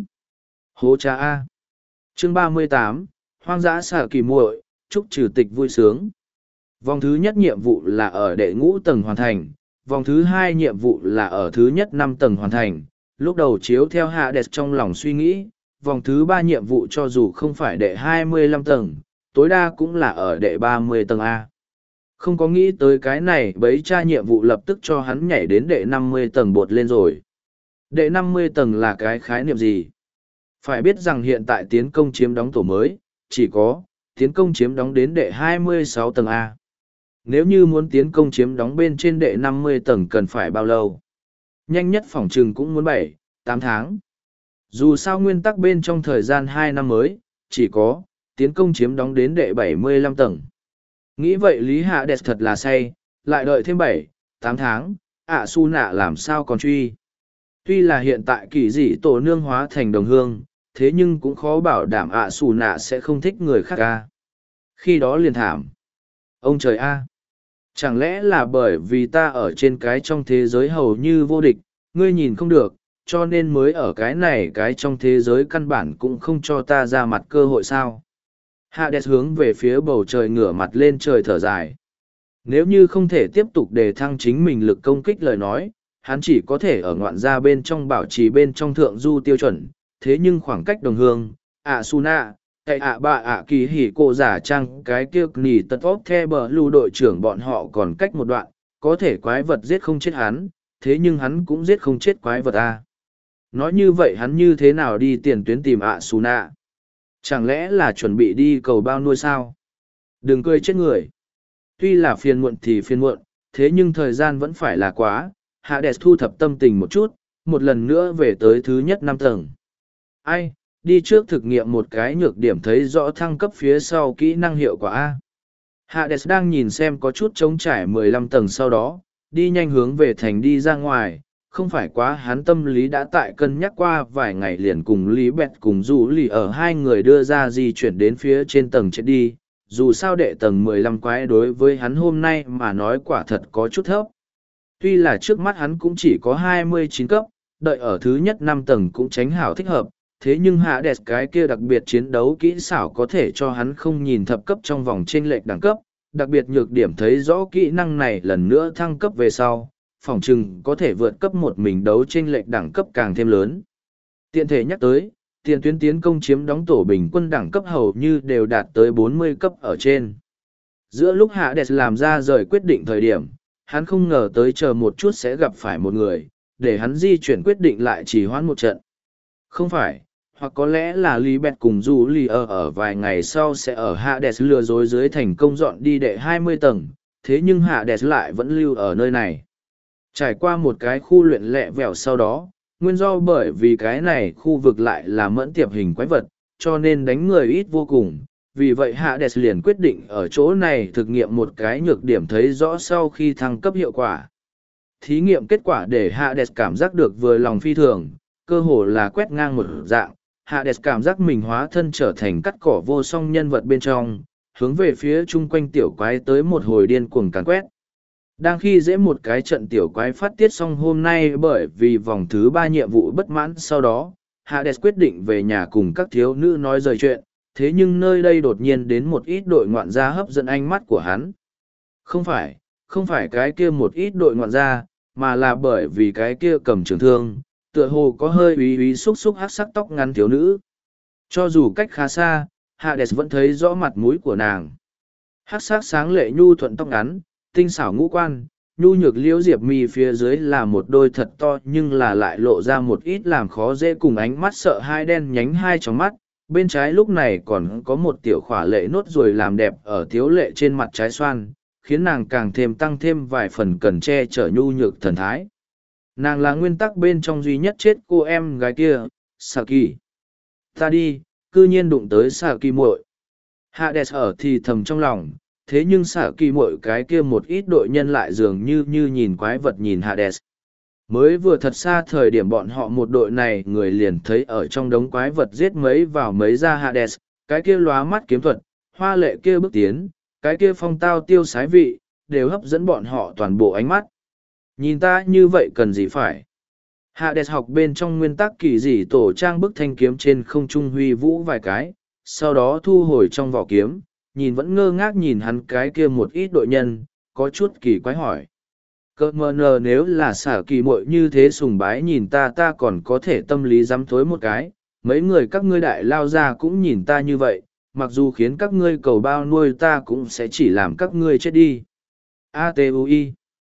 Hố cha A. Chương 38, Hoang dã xà kỳ muội, chúc trừ tịch vui sướng. Vòng thứ nhất nhiệm vụ là ở đệ ngũ tầng hoàn thành, vòng thứ hai nhiệm vụ là ở thứ nhất 5 tầng hoàn thành. Lúc đầu chiếu theo Hades trong lòng suy nghĩ, vòng thứ 3 nhiệm vụ cho dù không phải đệ 25 tầng, tối đa cũng là ở đệ 30 tầng A. Không có nghĩ tới cái này bấy tra nhiệm vụ lập tức cho hắn nhảy đến đệ 50 tầng bột lên rồi. Đệ 50 tầng là cái khái niệm gì? Phải biết rằng hiện tại tiến công chiếm đóng tổ mới, chỉ có tiến công chiếm đóng đến đệ 26 tầng A. Nếu như muốn tiến công chiếm đóng bên trên đệ 50 tầng cần phải bao lâu? Nhanh nhất phỏng trừng cũng muốn 7-8 tháng. Dù sao nguyên tắc bên trong thời gian 2 năm mới, chỉ có tiến công chiếm đóng đến đệ 75 tầng. Nghĩ vậy Lý Hades thật là say, lại đợi thêm 7-8 tháng, Su nạ làm sao còn truy. Tuy là hiện tại kỳ dị tổ nương hóa thành đồng hương, thế nhưng cũng khó bảo đảm Su nạ sẽ không thích người khác A. Khi đó liền thảm. Ông trời A. Chẳng lẽ là bởi vì ta ở trên cái trong thế giới hầu như vô địch, ngươi nhìn không được, cho nên mới ở cái này cái trong thế giới căn bản cũng không cho ta ra mặt cơ hội sao. Hades hướng về phía bầu trời ngửa mặt lên trời thở dài. Nếu như không thể tiếp tục đề thăng chính mình lực công kích lời nói, hắn chỉ có thể ở ngoạn gia bên trong bảo trì bên trong thượng du tiêu chuẩn, thế nhưng khoảng cách đồng hương, Suna, cái kỳ hỉ cô giả trăng cái kia nỉ tật ốp the bờ lưu đội trưởng bọn họ còn cách một đoạn, có thể quái vật giết không chết hắn, thế nhưng hắn cũng giết không chết quái vật A. Nói như vậy hắn như thế nào đi tiền tuyến tìm Suna? Chẳng lẽ là chuẩn bị đi cầu bao nuôi sao? Đừng cười chết người. Tuy là phiền muộn thì phiền muộn, thế nhưng thời gian vẫn phải là quá. Hades thu thập tâm tình một chút, một lần nữa về tới thứ nhất 5 tầng. Ai, đi trước thực nghiệm một cái nhược điểm thấy rõ thăng cấp phía sau kỹ năng hiệu quả A. Hades đang nhìn xem có chút trống trải 15 tầng sau đó, đi nhanh hướng về thành đi ra ngoài, không phải quá hắn tâm lý đã tại cân nhắc qua vài ngày liền cùng Lý Bẹt cùng Du Lì ở hai người đưa ra di chuyển đến phía trên tầng chết đi, dù sao đệ tầng 15 quái đối với hắn hôm nay mà nói quả thật có chút thấp. Tuy là trước mắt hắn cũng chỉ có 29 cấp, đợi ở thứ nhất 5 tầng cũng tránh hảo thích hợp, thế nhưng hạ đẹp cái kia đặc biệt chiến đấu kỹ xảo có thể cho hắn không nhìn thập cấp trong vòng chênh lệch đẳng cấp, đặc biệt nhược điểm thấy rõ kỹ năng này lần nữa thăng cấp về sau, phỏng chừng có thể vượt cấp một mình đấu chênh lệch đẳng cấp càng thêm lớn. Tiện thể nhắc tới, tiền tuyến tiến công chiếm đóng tổ bình quân đẳng cấp hầu như đều đạt tới 40 cấp ở trên. Giữa lúc hạ đẹp làm ra rời quyết định thời điểm, hắn không ngờ tới chờ một chút sẽ gặp phải một người, để hắn di chuyển quyết định lại chỉ hoãn một trận. Không phải, hoặc có lẽ là Lý Bẹt cùng Du Lì ở vài ngày sau sẽ ở Hades lừa dối dưới thành công dọn đi đệ 20 tầng, thế nhưng Hades lại vẫn lưu ở nơi này. Trải qua một cái khu luyện lẹ vẹo sau đó, nguyên do bởi vì cái này khu vực lại là mẫn tiệp hình quái vật, cho nên đánh người ít vô cùng. Vì vậy Hades liền quyết định ở chỗ này thực nghiệm một cái nhược điểm thấy rõ sau khi thăng cấp hiệu quả. Thí nghiệm kết quả để Hades cảm giác được vừa lòng phi thường, cơ hồ là quét ngang một dạng. Hades cảm giác mình hóa thân trở thành cắt cỏ vô song nhân vật bên trong, hướng về phía chung quanh tiểu quái tới một hồi điên cuồng càn quét. Đang khi dễ một cái trận tiểu quái phát tiết xong hôm nay bởi vì vòng thứ 3 nhiệm vụ bất mãn sau đó, Hades quyết định về nhà cùng các thiếu nữ nói rời chuyện, thế nhưng nơi đây đột nhiên đến một ít đội ngoạn gia hấp dẫn ánh mắt của hắn. Không phải cái kia một ít đội ngoạn gia, mà là bởi vì cái kia cầm trường thương, tựa hồ có hơi úy úy xúc xúc hát sắc tóc ngắn thiếu nữ. Cho dù cách khá xa, Hades vẫn thấy rõ mặt mũi của nàng. Hát sắc sáng lệ nhu thuận tóc ngắn, tinh xảo ngũ quan, nhu nhược liễu diệp mi phía dưới là một đôi thật to nhưng là lại lộ ra một ít làm khó dễ cùng ánh mắt sợ hai đen nhánh hai trong mắt. Bên trái lúc này còn có một tiểu khỏa lệ nốt ruồi làm đẹp ở thiếu lệ trên mặt trái xoan, khiến nàng càng thêm tăng thêm vài phần cần che chở nhu nhược thần thái. Nàng là nguyên tắc bên trong duy nhất chết cô em gái kia, Saki. Ta đi, cư nhiên đụng tới Saki muội. Hades ở thì thầm trong lòng, thế nhưng Saki muội cái kia một ít đội nhân lại dường như nhìn quái vật nhìn Hades. Mới vừa thật xa thời điểm bọn họ một đội này người liền thấy ở trong đống quái vật giết mấy vào mấy ra Hades, cái kia lóa mắt kiếm thuật, hoa lệ kia bước tiến, cái kia phong tao tiêu sái vị, đều hấp dẫn bọn họ toàn bộ ánh mắt. Nhìn ta như vậy cần gì phải? Hades học bên trong nguyên tắc kỳ dị tổ trang bức thanh kiếm trên không trung huy vũ vài cái, sau đó thu hồi trong vỏ kiếm, nhìn vẫn ngơ ngác nhìn hắn cái kia một ít đội nhân, có chút kỳ quái hỏi. Cơ mờ nờ nếu là xả kỳ muội như thế sùng bái nhìn ta còn có thể tâm lý dám thối một cái, mấy người các ngươi đại lao ra cũng nhìn ta như vậy, mặc dù khiến các ngươi cầu bao nuôi ta cũng sẽ chỉ làm các ngươi chết đi. ATUI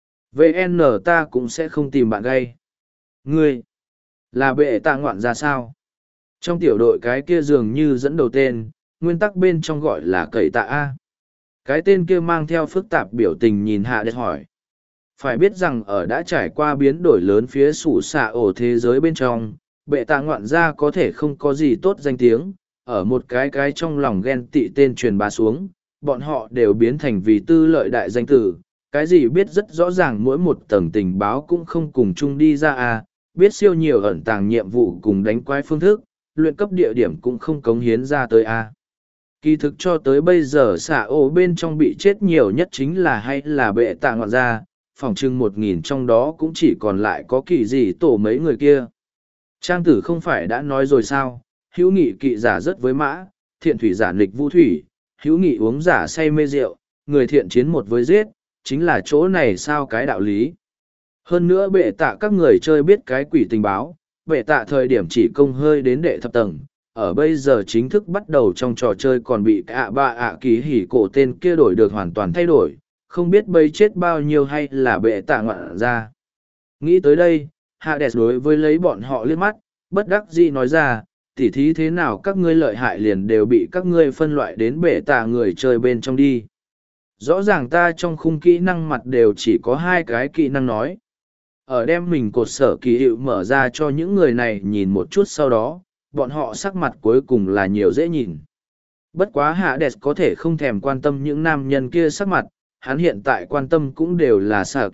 VN ta cũng sẽ không tìm bạn gay. Ngươi là bệ tạ ngoạn ra sao? Trong tiểu đội cái kia dường như dẫn đầu tên, nguyên tắc bên trong gọi là cậy tạ A. Cái tên kia mang theo phức tạp biểu tình nhìn hạ để hỏi. Phải biết rằng ở đã trải qua biến đổi lớn phía sủ xạ ổ thế giới bên trong, bệ tạ ngoạn gia có thể không có gì tốt danh tiếng, ở một cái trong lòng ghen tị tên truyền bá xuống, bọn họ đều biến thành vì tư lợi đại danh tử, cái gì biết rất rõ ràng mỗi một tầng tình báo cũng không cùng chung đi ra à, biết siêu nhiều ẩn tàng nhiệm vụ cùng đánh quái phương thức, luyện cấp địa điểm cũng không cống hiến ra tới à. Kỳ thực cho tới bây giờ xạ ổ bên trong bị chết nhiều nhất chính là hay là bệ tạ ngoạn gia, phòng trưng 1.000 trong đó cũng chỉ còn lại có kỳ gì tổ mấy người kia. Trang tử không phải đã nói rồi sao, hữu nghị kỵ giả rất với mã, thiện thủy giả nghịch vũ thủy, hữu nghị uống giả say mê rượu, người thiện chiến một với giết, chính là chỗ này sao cái đạo lý. Hơn nữa bệ tạ các người chơi biết cái quỷ tình báo, bệ tạ thời điểm chỉ công hơi đến đệ thập tầng, ở bây giờ chính thức bắt đầu trong trò chơi còn bị kỳ hỉ cổ tên kia đổi được hoàn toàn thay đổi, không biết bây chết bao nhiêu hay là bệ tạ ngoạn ra. Nghĩ tới đây, Hades đối với lấy bọn họ liếc mắt, bất đắc dĩ nói ra, tỉ thí thế nào các ngươi lợi hại liền đều bị các ngươi phân loại đến bệ tạ người chơi bên trong đi. Rõ ràng ta trong khung kỹ năng mặt đều chỉ có 2 cái kỹ năng nói. Ở đem mình cột sở kỳ hiệu mở ra cho những người này nhìn một chút sau đó, bọn họ sắc mặt cuối cùng là nhiều dễ nhìn. Bất quá Hạ Đẹp có thể không thèm quan tâm những nam nhân kia sắc mặt, hắn hiện tại quan tâm cũng đều là xả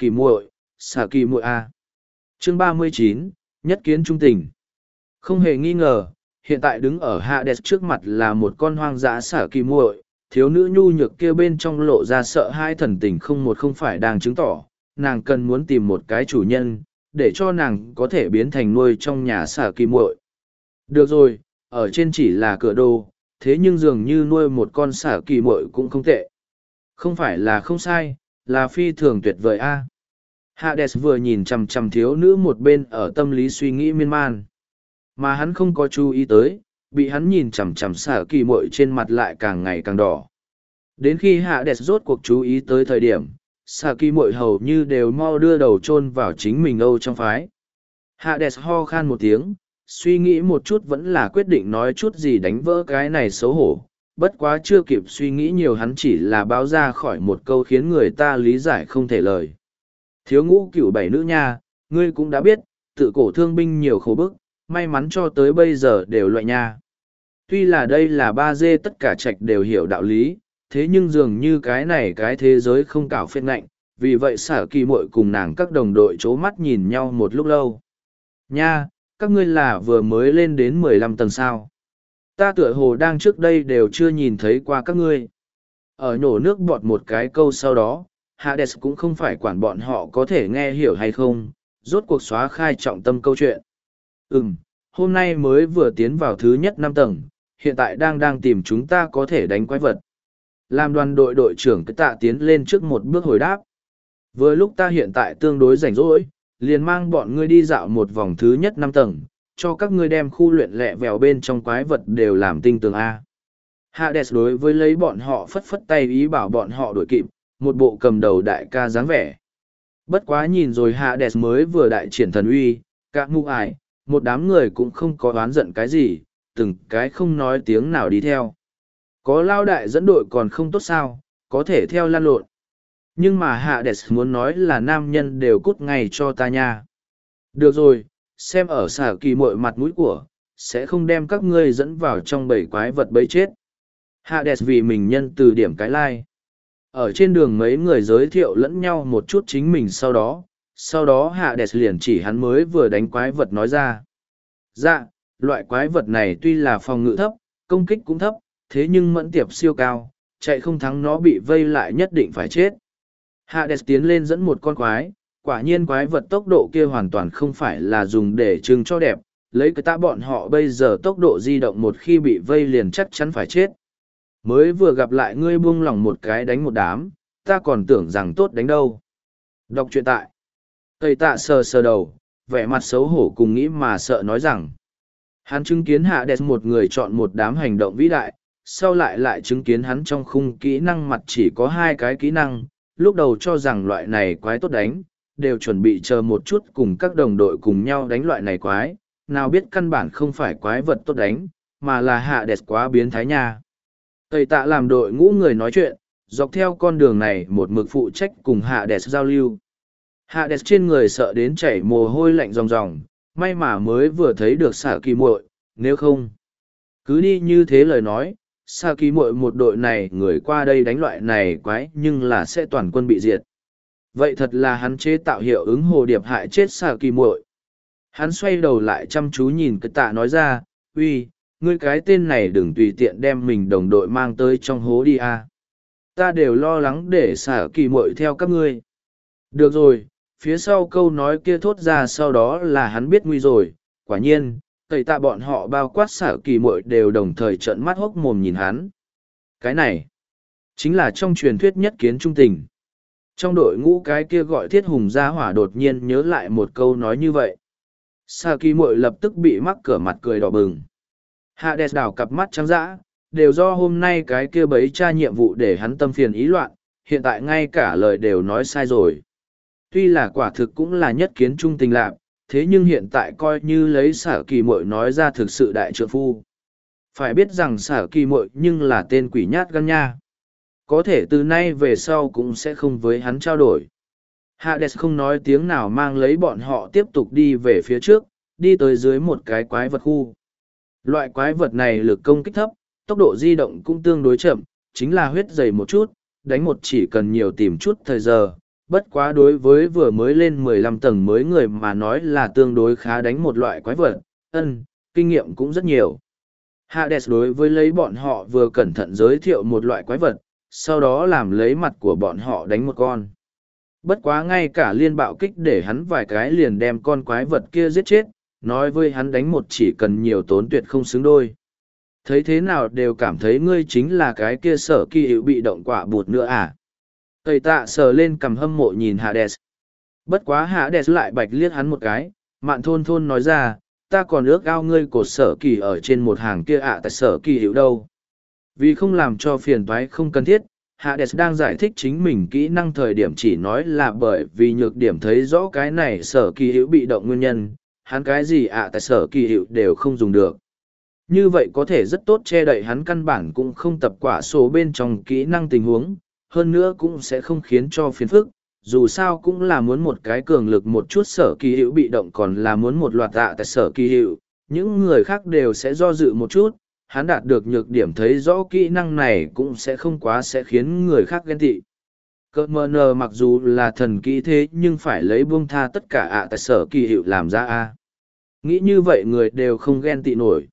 kỳ muội A. Chương 39, Nhất kiến trung tình. Không hề nghi ngờ, hiện tại đứng ở Hạ Đẹp trước mặt là một con hoang dã xả kỳ muội, thiếu nữ nhu nhược kia bên trong lộ ra sợ hai thần tình không phải đang chứng tỏ, nàng cần muốn tìm một cái chủ nhân, để cho nàng có thể biến thành nuôi trong nhà xả kỳ muội. Được rồi, ở trên chỉ là cửa đồ, thế nhưng dường như nuôi một con xả kỳ muội cũng không tệ. Không phải là không sai, là phi thường tuyệt vời a. Hades vừa nhìn chằm chằm thiếu nữ một bên ở tâm lý suy nghĩ miên man. Mà hắn không có chú ý tới, bị hắn nhìn chằm chằm xả kỳ muội trên mặt lại càng ngày càng đỏ. Đến khi Hades rốt cuộc chú ý tới thời điểm, xả kỳ muội hầu như đều mau đưa đầu chôn vào chính mình âu trong phái. Hades ho khan một tiếng, suy nghĩ một chút vẫn là quyết định nói chút gì đánh vỡ cái này xấu hổ. Bất quá chưa kịp suy nghĩ nhiều hắn chỉ là báo ra khỏi một câu khiến người ta lý giải không thể lời. Thiếu ngũ cửu bảy nữ nha, ngươi cũng đã biết, tự cổ thương binh nhiều khổ bức, may mắn cho tới bây giờ đều loại nha. Tuy là đây là ba dê tất cả trạch đều hiểu đạo lý, thế nhưng dường như cái này cái thế giới không cảo phết ngạnh, vì vậy xả kỳ muội cùng nàng các đồng đội chố mắt nhìn nhau một lúc lâu. Nha, các ngươi là vừa mới lên đến 15 tầng sao. Ta tựa hồ đang trước đây đều chưa nhìn thấy qua các ngươi. Ở nhổ nước bọt một cái câu sau đó, Hades cũng không phải quản bọn họ có thể nghe hiểu hay không, rốt cuộc xóa khai trọng tâm câu chuyện. Hôm nay mới vừa tiến vào thứ nhất 5 tầng, hiện tại đang tìm chúng ta có thể đánh quái vật. Làm đoàn đội đội trưởng cái tạ tiến lên trước một bước hồi đáp. Vừa lúc ta hiện tại tương đối rảnh rỗi, liền mang bọn ngươi đi dạo một vòng thứ nhất 5 tầng, cho các ngươi đem khu luyện lẹ vèo bên trong quái vật đều làm tinh tường A. Hades đối với lấy bọn họ phất phất tay ý bảo bọn họ đuổi kịp, một bộ cầm đầu đại ca dáng vẻ. Bất quá nhìn rồi Hades mới vừa đại triển thần uy, các ngu ải, một đám người cũng không có oán giận cái gì, từng cái không nói tiếng nào đi theo. Có lao đại dẫn đội còn không tốt sao, có thể theo lan lộn. Nhưng mà Hades muốn nói là nam nhân đều cút ngay cho ta nha. Được rồi, xem ở xả kỳ muội mặt mũi của, sẽ không đem các ngươi dẫn vào trong bầy quái vật bấy chết. Hades vì mình nhân từ điểm cái lai. Ở trên đường mấy người giới thiệu lẫn nhau một chút chính mình sau đó Hades liền chỉ hắn mới vừa đánh quái vật nói ra. Dạ, loại quái vật này tuy là phòng ngự thấp, công kích cũng thấp, thế nhưng mẫn tiệp siêu cao, chạy không thắng nó bị vây lại nhất định phải chết. Hades tiến lên dẫn một con quái, quả nhiên quái vật tốc độ kia hoàn toàn không phải là dùng để trưng cho đẹp, lấy cái tạ bọn họ bây giờ tốc độ di động một khi bị vây liền chắc chắn phải chết. Mới vừa gặp lại ngươi buông lỏng một cái đánh một đám, ta còn tưởng rằng tốt đánh đâu. Đọc truyện tại. Cây tạ sờ sờ đầu, vẻ mặt xấu hổ cùng nghĩ mà sợ nói rằng. Hắn chứng kiến Hades một người chọn một đám hành động vĩ đại, sau lại chứng kiến hắn trong khung kỹ năng mặt chỉ có 2 cái kỹ năng, lúc đầu cho rằng loại này quái tốt đánh, đều chuẩn bị chờ một chút cùng các đồng đội cùng nhau đánh loại này quái, nào biết căn bản không phải quái vật tốt đánh, mà là Hades quá biến thái nha. Tây tạ làm đội ngũ người nói chuyện, dọc theo con đường này một mực phụ trách cùng Hades giao lưu. Hades trên người sợ đến chảy mồ hôi lạnh ròng ròng, may mà mới vừa thấy được xả kỳ muội, nếu không. Cứ đi như thế lời nói, xả kỳ muội một đội này người qua đây đánh loại này quái nhưng là sẽ toàn quân bị diệt. Vậy thật là hắn chế tạo hiệu ứng hồ điệp hại chết xả kỳ muội. Hắn xoay đầu lại chăm chú nhìn cái tạ nói ra, uy, ngươi cái tên này đừng tùy tiện đem mình đồng đội mang tới trong hố đi à. Ta đều lo lắng để xả kỳ muội theo các ngươi. Được rồi, phía sau câu nói kia thốt ra sau đó là hắn biết nguy rồi, quả nhiên, tẩy tạ bọn họ bao quát xả kỳ muội đều đồng thời trợn mắt hốc mồm nhìn hắn. Cái này, chính là trong truyền thuyết nhất kiến trung tình. Trong đội ngũ cái kia gọi thiết hùng gia hỏa đột nhiên nhớ lại một câu nói như vậy. Xả kỳ muội lập tức bị mắc cửa mặt cười đỏ bừng. Hades đảo cặp mắt trắng dã, đều do hôm nay cái kia bấy tra nhiệm vụ để hắn tâm phiền ý loạn, hiện tại ngay cả lời đều nói sai rồi. Tuy là quả thực cũng là nhất kiến trung tình lạc, thế nhưng hiện tại coi như lấy xả kỳ muội nói ra thực sự đại trượng phu. Phải biết rằng xả kỳ muội nhưng là tên quỷ nhát gan nha. Có thể từ nay về sau cũng sẽ không với hắn trao đổi. Hades không nói tiếng nào mang lấy bọn họ tiếp tục đi về phía trước, đi tới dưới một cái quái vật khu. Loại quái vật này lực công kích thấp, tốc độ di động cũng tương đối chậm, chính là huyết dày một chút, đánh một chỉ cần nhiều tìm chút thời giờ. Bất quá đối với vừa mới lên 15 tầng mới người mà nói là tương đối khá đánh một loại quái vật, kinh nghiệm cũng rất nhiều. Hades đối với lấy bọn họ vừa cẩn thận giới thiệu một loại quái vật, sau đó làm lấy mặt của bọn họ đánh một con. Bất quá ngay cả liên bạo kích để hắn vài cái liền đem con quái vật kia giết chết, nói với hắn đánh một chỉ cần nhiều tốn tuyệt không xứng đôi. Thấy thế nào đều cảm thấy ngươi chính là cái kia sở kỳ hiệu bị động quả bụt nữa à. Tây tạ sờ lên cầm hâm mộ nhìn Hades. Bất quá Hades lại bạch liếc hắn một cái, Mạn Thôn Thôn nói ra, ta còn ước ao ngươi cột sở kỳ ở trên một hàng kia tại sở kỳ hiệu đâu. Vì không làm cho phiền toái không cần thiết, Hades đang giải thích chính mình kỹ năng thời điểm chỉ nói là bởi vì nhược điểm thấy rõ cái này sở kỳ hiệu bị động nguyên nhân, hắn cái gì tại sở kỳ hiệu đều không dùng được. Như vậy có thể rất tốt che đậy hắn căn bản cũng không tập quả số bên trong kỹ năng tình huống, hơn nữa cũng sẽ không khiến cho phiền phức, dù sao cũng là muốn một cái cường lực một chút sở kỳ hiệu bị động còn là muốn một loạt tại sở kỳ hiệu, những người khác đều sẽ do dự một chút, hắn đạt được nhược điểm thấy rõ kỹ năng này cũng sẽ không quá sẽ khiến người khác ghen tị. Cơ mờ nờ mặc dù là thần kỹ thế nhưng phải lấy buông tha tất cả tại sở kỳ hiệu làm ra a. Nghĩ như vậy người đều không ghen tị nổi.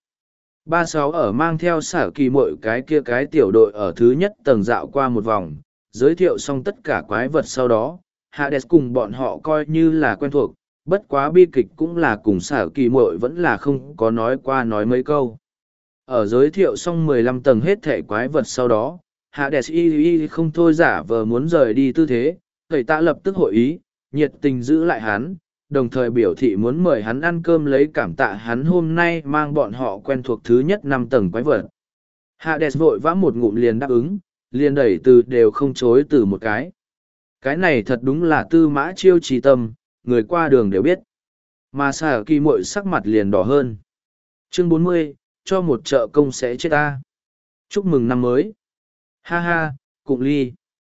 36 ở mang theo sở kỳ mội cái kia cái tiểu đội ở thứ nhất tầng dạo qua một vòng, giới thiệu xong tất cả quái vật sau đó, Hades cùng bọn họ coi như là quen thuộc, bất quá bi kịch cũng là cùng sở kỳ mội vẫn là không có nói qua nói mấy câu. Ở giới thiệu xong 15 tầng hết thể quái vật sau đó, Hades không thôi giả vờ muốn rời đi tư thế, thầy ta lập tức hội ý, nhiệt tình giữ lại hắn, đồng thời biểu thị muốn mời hắn ăn cơm lấy cảm tạ hắn hôm nay mang bọn họ quen thuộc thứ nhất 5 tầng quái vật. Hades vội vã một ngụm liền đáp ứng, liền đẩy từ đều không chối từ một cái. Cái này thật đúng là tư mã chiêu trì tâm, người qua đường đều biết. Mà xà kỳ muội sắc mặt liền đỏ hơn. Chương 40, cho một trợ công sẽ chết ta. Chúc mừng năm mới. Ha ha, cụng ly.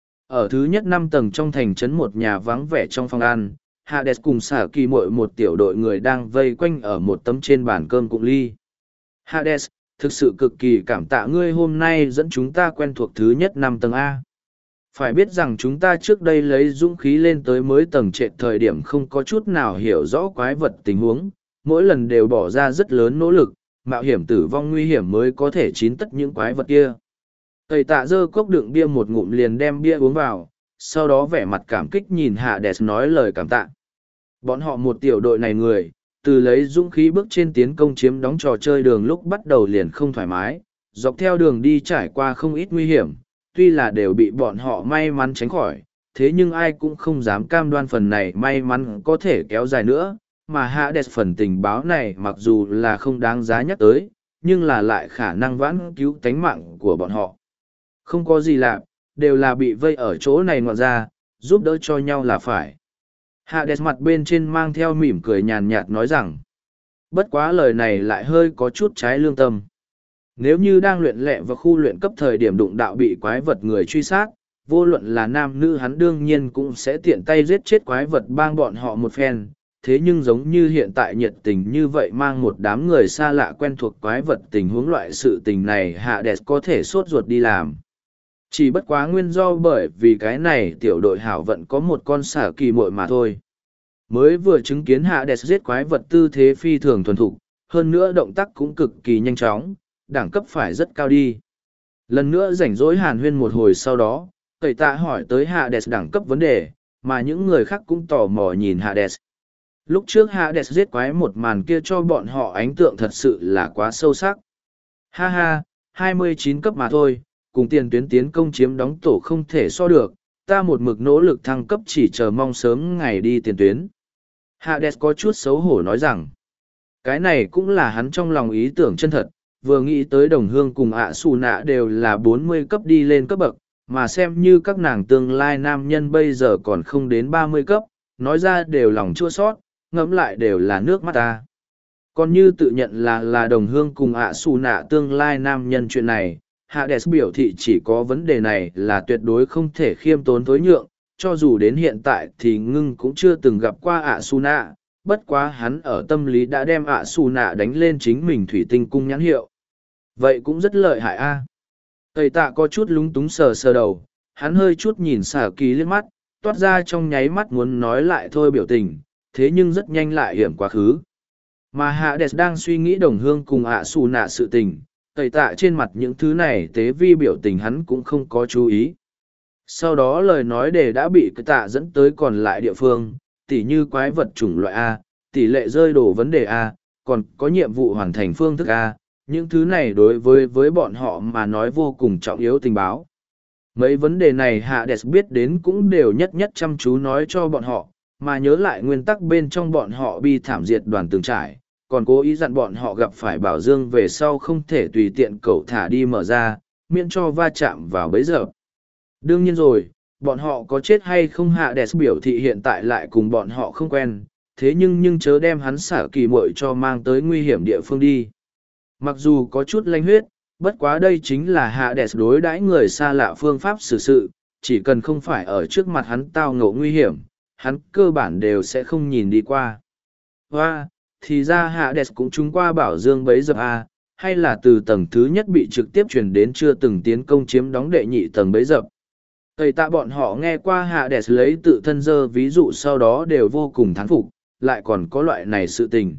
Ở thứ nhất 5 tầng trong thành trấn một nhà vắng vẻ trong phòng ăn, Hades cùng xà kỳ muội một tiểu đội người đang vây quanh ở một tấm trên bàn cơm cụng ly. Hades, thực sự cực kỳ cảm tạ ngươi hôm nay dẫn chúng ta quen thuộc thứ nhất 5 tầng A. Phải biết rằng chúng ta trước đây lấy dũng khí lên tới mới tầng trệt thời điểm không có chút nào hiểu rõ quái vật tình huống, mỗi lần đều bỏ ra rất lớn nỗ lực, mạo hiểm tử vong nguy hiểm mới có thể chín tất những quái vật kia. Tây tạ dơ cốc đựng bia một ngụm liền đem bia uống vào, sau đó vẻ mặt cảm kích nhìn Hades nói lời cảm tạ. Bọn họ một tiểu đội này người, từ lấy dũng khí bước trên tiến công chiếm đóng trò chơi đường lúc bắt đầu liền không thoải mái, dọc theo đường đi trải qua không ít nguy hiểm, tuy là đều bị bọn họ may mắn tránh khỏi, thế nhưng ai cũng không dám cam đoan phần này may mắn có thể kéo dài nữa, mà Hades phần tình báo này mặc dù là không đáng giá nhắc tới, nhưng là lại khả năng vãn cứu tánh mạng của bọn họ. Không có gì lạ, đều là bị vây ở chỗ này ngoạn ra, giúp đỡ cho nhau là phải. Hades mặt bên trên mang theo mỉm cười nhàn nhạt nói rằng, bất quá lời này lại hơi có chút trái lương tâm. Nếu như đang luyện lệ và khu luyện cấp thời điểm đụng đạo bị quái vật người truy sát, vô luận là nam nữ hắn đương nhiên cũng sẽ tiện tay giết chết quái vật bang bọn họ một phen. Thế nhưng giống như hiện tại nhiệt tình như vậy mang một đám người xa lạ quen thuộc quái vật tình huống loại sự tình này Hades có thể sốt ruột đi làm. Chỉ bất quá nguyên do bởi vì cái này tiểu đội hảo vận có một con xả kỳ muội mà thôi. Mới vừa chứng kiến Hades giết quái vật tư thế phi thường thuần thục, hơn nữa động tác cũng cực kỳ nhanh chóng, đẳng cấp phải rất cao đi. Lần nữa rảnh rỗi hàn huyên một hồi sau đó, Tẩy Tạ hỏi tới Hades đẳng cấp vấn đề, mà những người khác cũng tò mò nhìn Hades. Lúc trước Hades giết quái một màn kia cho bọn họ ấn tượng thật sự là quá sâu sắc. Ha ha, 29 cấp mà thôi, cùng tiền tuyến tiến công chiếm đóng tổ không thể so được, ta một mực nỗ lực thăng cấp chỉ chờ mong sớm ngày đi tiền tuyến. Hades có chút xấu hổ nói rằng, cái này cũng là hắn trong lòng ý tưởng chân thật, vừa nghĩ tới đồng hương cùng xù nạ đều là 40 cấp đi lên cấp bậc, mà xem như các nàng tương lai nam nhân bây giờ còn không đến 30 cấp, nói ra đều lòng chua sót, ngẫm lại đều là nước mắt ta. Còn như tự nhận là đồng hương cùng xù nạ tương lai nam nhân chuyện này, Hades biểu thị chỉ có vấn đề này là tuyệt đối không thể khiêm tốn tối nhượng, cho dù đến hiện tại thì ngưng cũng chưa từng gặp qua ạ su nạ, bất quá hắn ở tâm lý đã đem ạ su nạ đánh lên chính mình thủy tinh cung nhãn hiệu. Vậy cũng rất lợi hại a. Tây tạ có chút lúng túng sờ sờ đầu, hắn hơi chút nhìn xả kỳ liếc mắt, toát ra trong nháy mắt muốn nói lại thôi biểu tình, thế nhưng rất nhanh lại hiểm quá khứ. Mà Hades đang suy nghĩ đồng hương cùng ạ su nạ sự tình, Tây tạ trên mặt những thứ này tế vi biểu tình hắn cũng không có chú ý. Sau đó lời nói đề đã bị cái tạ dẫn tới còn lại địa phương, tỉ như quái vật chủng loại A, tỷ lệ rơi đổ vấn đề A, còn có nhiệm vụ hoàn thành phương thức A, những thứ này đối với bọn họ mà nói vô cùng trọng yếu tình báo. Mấy vấn đề này Hades biết đến cũng đều nhất nhất chăm chú nói cho bọn họ, mà nhớ lại nguyên tắc bên trong bọn họ bi thảm diệt đoàn từng trải, còn cố ý dặn bọn họ gặp phải Bảo Dương về sau không thể tùy tiện cậu thả đi mở ra, miễn cho va chạm vào bấy giờ. Đương nhiên rồi, bọn họ có chết hay không Hades biểu thị hiện tại lại cùng bọn họ không quen, thế nhưng chớ đem hắn xả kỳ muội cho mang tới nguy hiểm địa phương đi. Mặc dù có chút lanh huyết, bất quá đây chính là Hades đối đãi người xa lạ phương pháp xử sự, chỉ cần không phải ở trước mặt hắn tao ngộ nguy hiểm, hắn cơ bản đều sẽ không nhìn đi qua. Và, thì ra Hades cũng trúng qua Bảo Dương bấy giờ A, hay là từ tầng thứ nhất bị trực tiếp chuyển đến chưa từng tiến công chiếm đóng đệ nhị tầng bấy giờ. Tây tạ bọn họ nghe qua Hades lấy tự thân dơ ví dụ sau đó đều vô cùng thán phục, lại còn có loại này sự tình.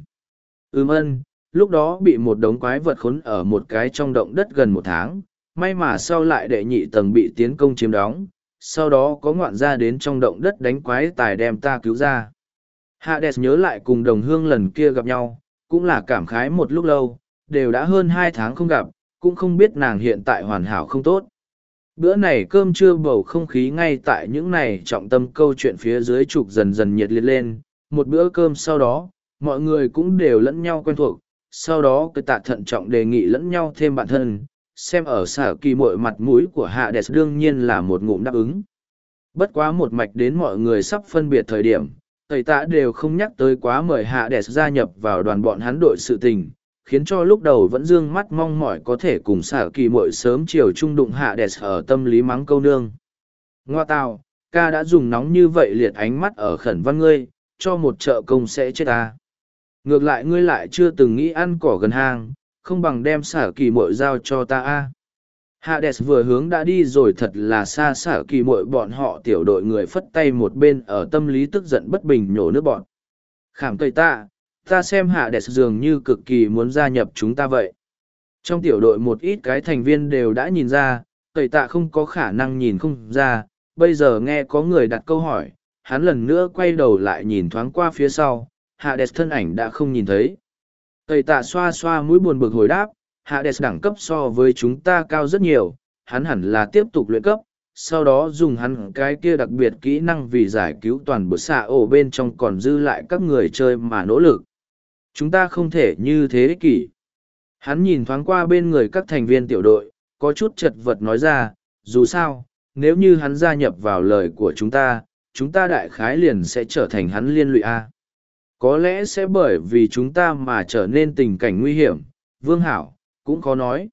Lúc đó bị một đống quái vật khốn ở một cái trong động đất gần 1 tháng, may mà sau lại đệ nhị tầng bị tiến công chiếm đóng, sau đó có ngoạn ra đến trong động đất đánh quái tài đem ta cứu ra. Hades nhớ lại cùng đồng hương lần kia gặp nhau, cũng là cảm khái một lúc lâu, đều đã hơn 2 tháng không gặp, cũng không biết nàng hiện tại hoàn hảo không tốt. Bữa này cơm trưa bầu không khí ngay tại những này trọng tâm câu chuyện phía dưới trục dần dần nhiệt liệt lên, một bữa cơm sau đó, mọi người cũng đều lẫn nhau quen thuộc, sau đó cái tạ thận trọng đề nghị lẫn nhau thêm bạn thân, xem ở xả kỳ muội mặt mũi của Hades đương nhiên là một ngụm đáp ứng. Bất quá một mạch đến mọi người sắp phân biệt thời điểm, Tây tạ đều không nhắc tới quá mời Hades gia nhập vào đoàn bọn hắn đội sự tình, khiến cho lúc đầu vẫn dương mắt mong mỏi có thể cùng xả kỳ muội sớm chiều trung đụng Hades ở tâm lý mắng câu nương. Ngoa tào, ca đã dùng nóng như vậy liệt ánh mắt ở khẩn văn ngươi, cho một trợ công sẽ chết ta. Ngược lại ngươi lại chưa từng nghĩ ăn cỏ gần hang, không bằng đem xả kỳ muội giao cho ta a. Hades vừa hướng đã đi rồi thật là xa xả kỳ muội bọn họ tiểu đội người phất tay một bên ở tâm lý tức giận bất bình nhổ nước bọn. Khảm cây ta xem Hades dường như cực kỳ muốn gia nhập chúng ta vậy. Trong tiểu đội một ít cái thành viên đều đã nhìn ra, cây tạ không có khả năng nhìn không ra, bây giờ nghe có người đặt câu hỏi, hắn lần nữa quay đầu lại nhìn thoáng qua phía sau, Hades thân ảnh đã không nhìn thấy. Cây tạ xoa xoa mũi buồn bực hồi đáp, Hades đẳng cấp so với chúng ta cao rất nhiều, hắn hẳn là tiếp tục luyện cấp, sau đó dùng hắn cái kia đặc biệt kỹ năng vì giải cứu toàn bộ xạ ổ bên trong còn dư lại các người chơi mà nỗ lực. Chúng ta không thể như thế ích kỷ. Hắn nhìn thoáng qua bên người các thành viên tiểu đội, có chút chật vật nói ra, dù sao, nếu như hắn gia nhập vào lời của chúng ta đại khái liền sẽ trở thành hắn liên lụy A. Có lẽ sẽ bởi vì chúng ta mà trở nên tình cảnh nguy hiểm, Vương Hảo, cũng khó nói.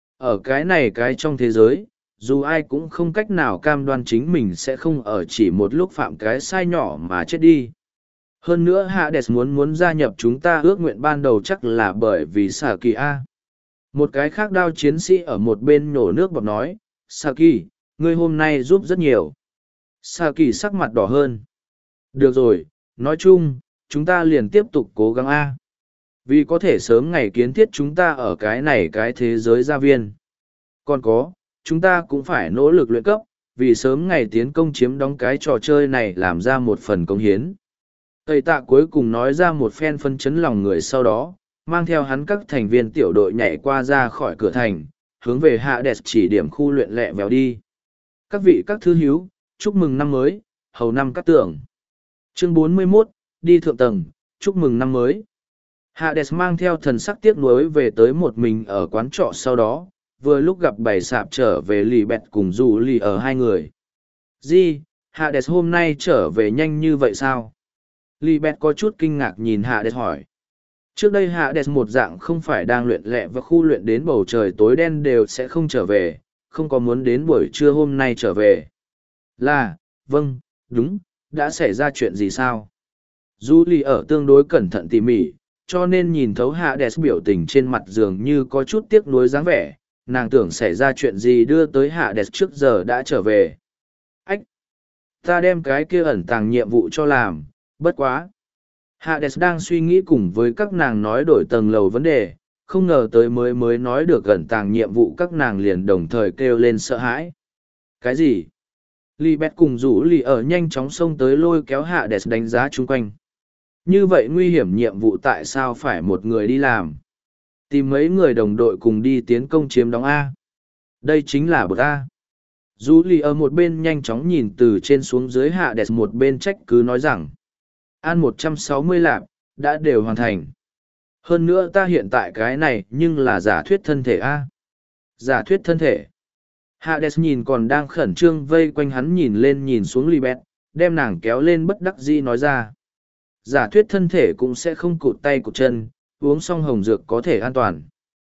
Ở cái trong thế giới, dù ai cũng không cách nào cam đoan chính mình sẽ không ở chỉ một lúc phạm cái sai nhỏ mà chết đi. Hơn nữa Hades muốn gia nhập chúng ta ước nguyện ban đầu chắc là bởi vì Saki A. Một cái khác đao chiến sĩ ở một bên nhổ nước bọt nói, Saki, ngươi hôm nay giúp rất nhiều. Saki sắc mặt đỏ hơn. Được rồi, nói chung, chúng ta liền tiếp tục cố gắng A. Vì có thể sớm ngày kiến thiết chúng ta ở cái thế giới gia viên. Còn có, chúng ta cũng phải nỗ lực luyện cấp, vì sớm ngày tiến công chiếm đóng cái trò chơi này làm ra một phần công hiến. Tây tạ cuối cùng nói ra một phen phân chấn lòng người sau đó, mang theo hắn các thành viên tiểu đội nhảy qua ra khỏi cửa thành, hướng về Hades chỉ điểm khu luyện lẹ vèo đi. Các vị các thư hiếu, chúc mừng năm mới, hầu năm cát tưởng. Chương 41, đi thượng tầng, chúc mừng năm mới. Hades mang theo thần sắc tiếc nuối về tới một mình ở quán trọ sau đó, vừa lúc gặp bầy sạp trở về lì bẹt cùng dù lì ở hai người. Gì, Hades hôm nay trở về nhanh như vậy sao? Lì bẹt có chút kinh ngạc nhìn Hades hỏi. Trước đây Hades một dạng không phải đang luyện lẹ và khu luyện đến bầu trời tối đen đều sẽ không trở về, không có muốn đến buổi trưa hôm nay trở về. Là, vâng, đúng, đã xảy ra chuyện gì sao? Julie ở tương đối cẩn thận tỉ mỉ, cho nên nhìn thấu Hades biểu tình trên mặt dường như có chút tiếc nuối dáng vẻ, nàng tưởng xảy ra chuyện gì đưa tới Hades trước giờ đã trở về. Ách! Ta đem cái kia ẩn tàng nhiệm vụ cho làm, bất quá. Hades đang suy nghĩ cùng với các nàng nói đổi tầng lầu vấn đề, không ngờ tới mới nói được ẩn tàng nhiệm vụ các nàng liền đồng thời kêu lên sợ hãi. Cái gì? Libet cùng rủ lì ở nhanh chóng xông tới lôi kéo Hades đánh giá chung quanh. Như vậy nguy hiểm nhiệm vụ tại sao phải một người đi làm? Tìm mấy người đồng đội cùng đi tiến công chiếm đóng A. Đây chính là bậc A. Rủ lì ở một bên nhanh chóng nhìn từ trên xuống dưới Hades một bên trách cứ nói rằng. An 160 lạp, đã đều hoàn thành. Hơn nữa ta hiện tại cái này nhưng là giả thuyết thân thể A. Giả thuyết thân thể. Hades nhìn còn đang khẩn trương vây quanh hắn nhìn lên nhìn xuống Libet, đem nàng kéo lên bất đắc dĩ nói ra. Giả thuyết thân thể cũng sẽ không cụt tay cụt chân, uống xong hồng dược có thể an toàn.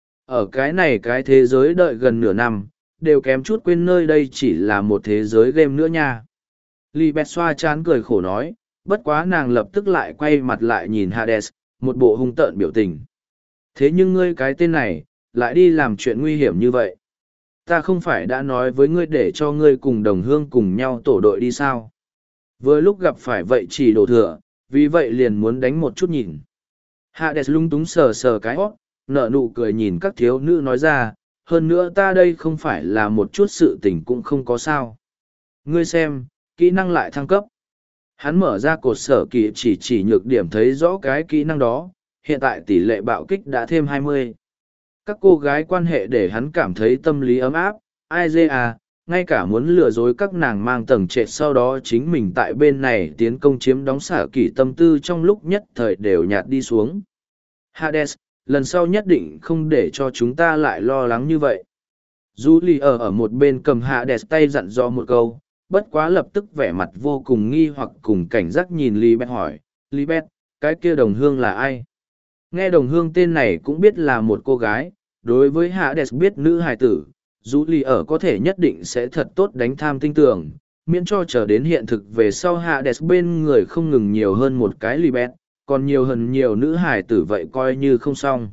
Ở cái này cái thế giới đợi gần nửa năm, đều kém chút quên nơi đây chỉ là một thế giới game nữa nha. Libet xoa chán cười khổ nói, bất quá nàng lập tức lại quay mặt lại nhìn Hades, một bộ hung tợn biểu tình. Thế nhưng ngươi cái tên này, lại đi làm chuyện nguy hiểm như vậy. Ta không phải đã nói với ngươi để cho ngươi cùng đồng hương cùng nhau tổ đội đi sao. Vừa lúc gặp phải vậy chỉ đổ thừa, vì vậy liền muốn đánh một chút nhìn. Hades lung túng sờ sờ cái hót, nở nụ cười nhìn các thiếu nữ nói ra, hơn nữa ta đây không phải là một chút sự tình cũng không có sao. Ngươi xem, kỹ năng lại thăng cấp. Hắn mở ra cột sở kỳ chỉ nhược điểm thấy rõ cái kỹ năng đó, hiện tại tỷ lệ bạo kích đã thêm 20. Các cô gái quan hệ để hắn cảm thấy tâm lý ấm áp, ai dê à, ngay cả muốn lừa dối các nàng mang tầng trệt sau đó chính mình tại bên này tiến công chiếm đóng xả kỷ tâm tư trong lúc nhất thời đều nhạt đi xuống. Hades, lần sau nhất định không để cho chúng ta lại lo lắng như vậy. Julie ở một bên cầm Hades tay dặn dò một câu, bất quá lập tức vẻ mặt vô cùng nghi hoặc cùng cảnh giác nhìn Libet hỏi, Libet, cái kia đồng hương là ai? Nghe đồng hương tên này cũng biết là một cô gái, đối với Hades biết nữ hài tử, Julie ở có thể nhất định sẽ thật tốt đánh tham tinh tường, miễn cho chờ đến hiện thực về sau Hades bên người không ngừng nhiều hơn một cái Libet, còn nhiều hơn nhiều nữ hài tử vậy coi như không xong.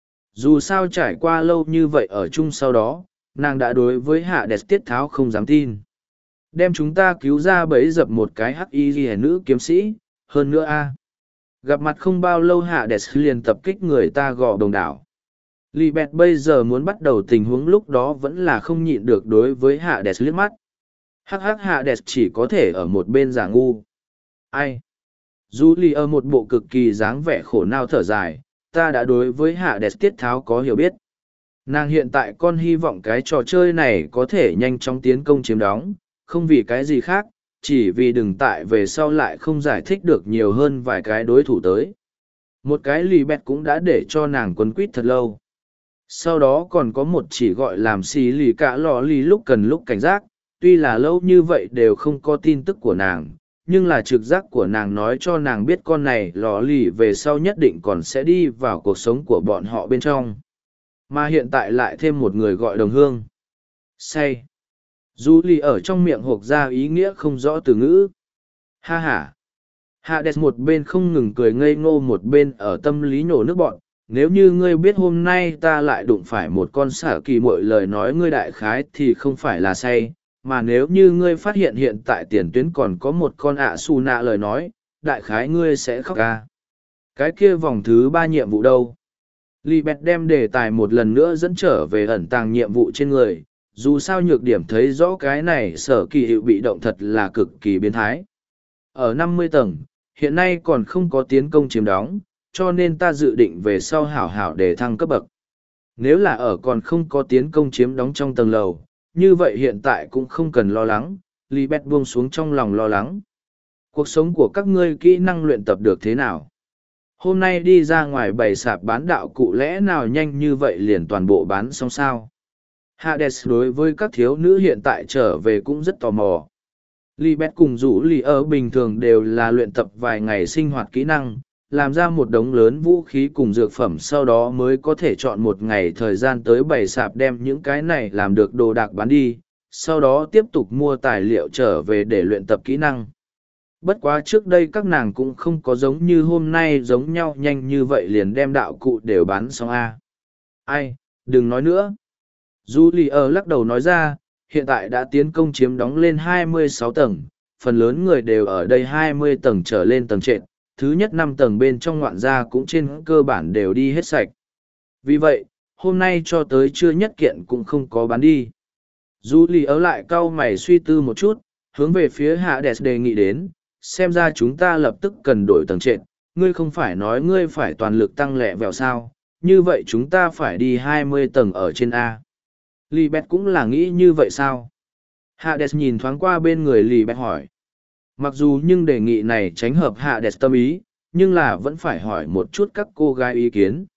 Dù sao trải qua lâu như vậy ở chung sau đó, nàng đã đối với Hades tiết tháo không dám tin. Đem chúng ta cứu ra bấy dập một cái hắc y ghi nữ kiếm sĩ, hơn nữa a gặp mặt không bao lâu Hades liền tập kích người ta gò đồng đảo. Libet bây giờ muốn bắt đầu tình huống lúc đó vẫn là không nhịn được đối với Hades liếc mắt. Hắc Hades chỉ có thể ở một bên giả ngu. Ai? Julie ở một bộ cực kỳ dáng vẻ khổ não thở dài, ta đã đối với Hades tiết tháo có hiểu biết. Nàng hiện tại con hy vọng cái trò chơi này có thể nhanh chóng tiến công chiếm đóng, không vì cái gì khác, chỉ vì đừng tại về sau lại không giải thích được nhiều hơn vài cái đối thủ tới. Một cái Libet cũng đã để cho nàng quấn quýt thật lâu. Sau đó còn có một chỉ gọi làm xì lì cả lò lì lúc cần lúc cảnh giác, tuy là lâu như vậy đều không có tin tức của nàng, nhưng là trực giác của nàng nói cho nàng biết con này lò lì về sau nhất định còn sẽ đi vào cuộc sống của bọn họ bên trong. Mà hiện tại lại thêm một người gọi đồng hương. Say. Julie ở trong miệng hộp ra ý nghĩa không rõ từ ngữ. Ha ha. Hades một bên không ngừng cười ngây ngô một bên ở tâm lý nhổ nước bọn. Nếu như ngươi biết hôm nay ta lại đụng phải một con xả kỳ mọi lời nói ngươi đại khái thì không phải là say, mà nếu như ngươi phát hiện hiện tại tiền tuyến còn có một con ạ xù nạ lời nói, đại khái ngươi sẽ khóc ca. Cái kia vòng thứ 3 nhiệm vụ đâu? Libet đem đề tài một lần nữa dẫn trở về ẩn tàng nhiệm vụ trên người, dù sao nhược điểm thấy rõ cái này sở kỳ hiệu bị động thật là cực kỳ biến thái. Ở 50 tầng, hiện nay còn không có tiến công chiếm đóng, cho nên ta dự định về sau hảo hảo để thăng cấp bậc. Nếu là ở còn không có tiến công chiếm đóng trong tầng lầu, như vậy hiện tại cũng không cần lo lắng, Libet buông xuống trong lòng lo lắng. Cuộc sống của các ngươi kỹ năng luyện tập được thế nào? Hôm nay đi ra ngoài bày sạp bán đạo cụ lẽ nào nhanh như vậy liền toàn bộ bán xong sao? Hades đối với các thiếu nữ hiện tại trở về cũng rất tò mò. Libet cùng rủ lì ở bình thường đều là luyện tập vài ngày sinh hoạt kỹ năng, làm ra một đống lớn vũ khí cùng dược phẩm sau đó mới có thể chọn một ngày thời gian tới bày sạp đem những cái này làm được đồ đạc bán đi, sau đó tiếp tục mua tài liệu trở về để luyện tập kỹ năng. Bất quá trước đây các nàng cũng không có giống như hôm nay giống nhau nhanh như vậy liền đem đạo cụ đều bán xong a. Ai, đừng nói nữa. Julie lắc đầu nói ra, hiện tại đã tiến công chiếm đóng lên 26 tầng, phần lớn người đều ở đây 20 tầng trở lên tầng trệt, thứ nhất 5 tầng bên trong ngoạn gia cũng trên cơ bản đều đi hết sạch. Vì vậy, hôm nay cho tới trưa nhất kiện cũng không có bán đi. Julie lại cau mày suy tư một chút, hướng về phía Hades đề nghị đến, xem ra chúng ta lập tức cần đổi tầng trệt, ngươi không phải nói ngươi phải toàn lực tăng lẹ vẹo sao, như vậy chúng ta phải đi 20 tầng ở trên A. Libet cũng là nghĩ như vậy sao? Hades nhìn thoáng qua bên người Libet hỏi. Mặc dù nhưng đề nghị này tránh hợp Hades tâm ý, nhưng là vẫn phải hỏi một chút các cô gái ý kiến.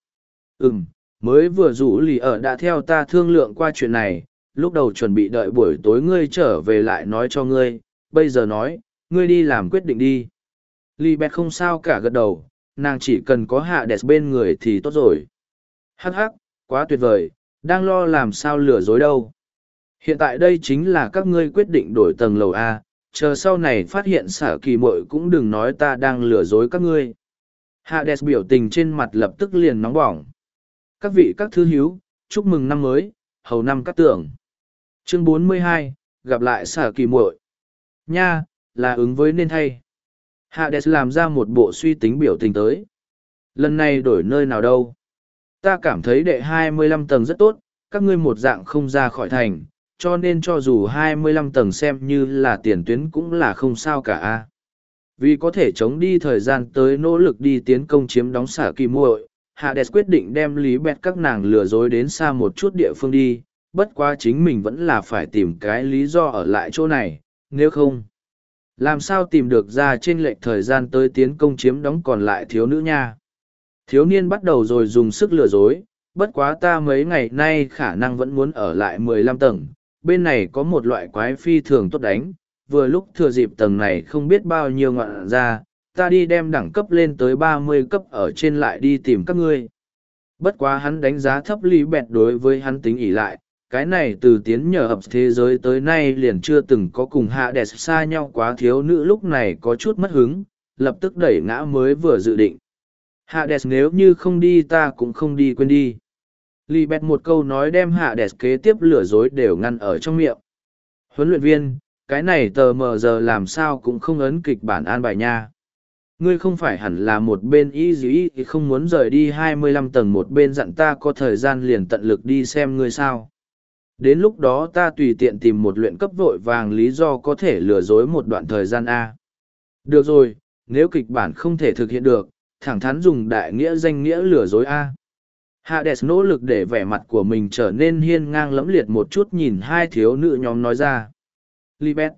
Mới vừa rủ đã theo ta thương lượng qua chuyện này, lúc đầu chuẩn bị đợi buổi tối ngươi trở về lại nói cho ngươi, bây giờ nói, ngươi đi làm quyết định đi. Libet không sao cả gật đầu, nàng chỉ cần có Hades bên người thì tốt rồi. Hắc hắc, quá tuyệt vời, đang lo làm sao lừa dối đâu. Hiện tại đây chính là các ngươi quyết định đổi tầng lầu A, chờ sau này phát hiện xả kỳ muội cũng đừng nói ta đang lừa dối các ngươi. Hades biểu tình trên mặt lập tức liền nóng bỏng. Các vị các thư hiếu, chúc mừng năm mới, hầu năm cát tường. Chương 42, gặp lại xả kỳ muội. Nha, là ứng với nên thay. Hades làm ra một bộ suy tính biểu tình tới. Lần này đổi nơi nào đâu? Ta cảm thấy đệ 25 tầng rất tốt, các ngươi một dạng không ra khỏi thành, cho nên cho dù 25 tầng xem như là tiền tuyến cũng là không sao cả. Vì có thể chống đi thời gian tới nỗ lực đi tiến công chiếm đóng xả kỳ muội, Hades quyết định đem lý bẹt các nàng lừa dối đến xa một chút địa phương đi, bất quá chính mình vẫn là phải tìm cái lý do ở lại chỗ này, nếu không. Làm sao tìm được ra trên lệch thời gian tới tiến công chiếm đóng còn lại thiếu nữ nha. Thiếu niên bắt đầu rồi dùng sức lừa dối, bất quá ta mấy ngày nay khả năng vẫn muốn ở lại 15 tầng, bên này có một loại quái phi thường tốt đánh, vừa lúc thừa dịp tầng này không biết bao nhiêu ngọn ra, ta đi đem đẳng cấp lên tới 30 cấp ở trên lại đi tìm các ngươi. Bất quá hắn đánh giá thấp lý bẹt đối với hắn tính ỉ lại, cái này từ tiến nhờ ập thế giới tới nay liền chưa từng có cùng Hades xa nhau quá, thiếu nữ lúc này có chút mất hứng, lập tức đẩy ngã mới vừa dự định. Hades nếu như không đi ta cũng không đi, quên đi. Libet một câu nói đem Hades kế tiếp lừa dối đều ngăn ở trong miệng. Huấn luyện viên, cái này tờ mờ giờ làm sao cũng không ấn kịch bản an bài nha. Ngươi không phải hẳn là một bên ý gì không muốn rời đi 25 tầng, một bên dặn ta có thời gian liền tận lực đi xem ngươi sao. Đến lúc đó ta tùy tiện tìm một luyện cấp vội vàng lý do có thể lừa dối một đoạn thời gian A. Được rồi, nếu kịch bản không thể thực hiện được, thẳng thắn dùng đại nghĩa danh nghĩa lừa dối A. Hades nỗ lực để vẻ mặt của mình trở nên hiên ngang lẫm liệt một chút, nhìn hai thiếu nữ nhóm nói ra. Libet.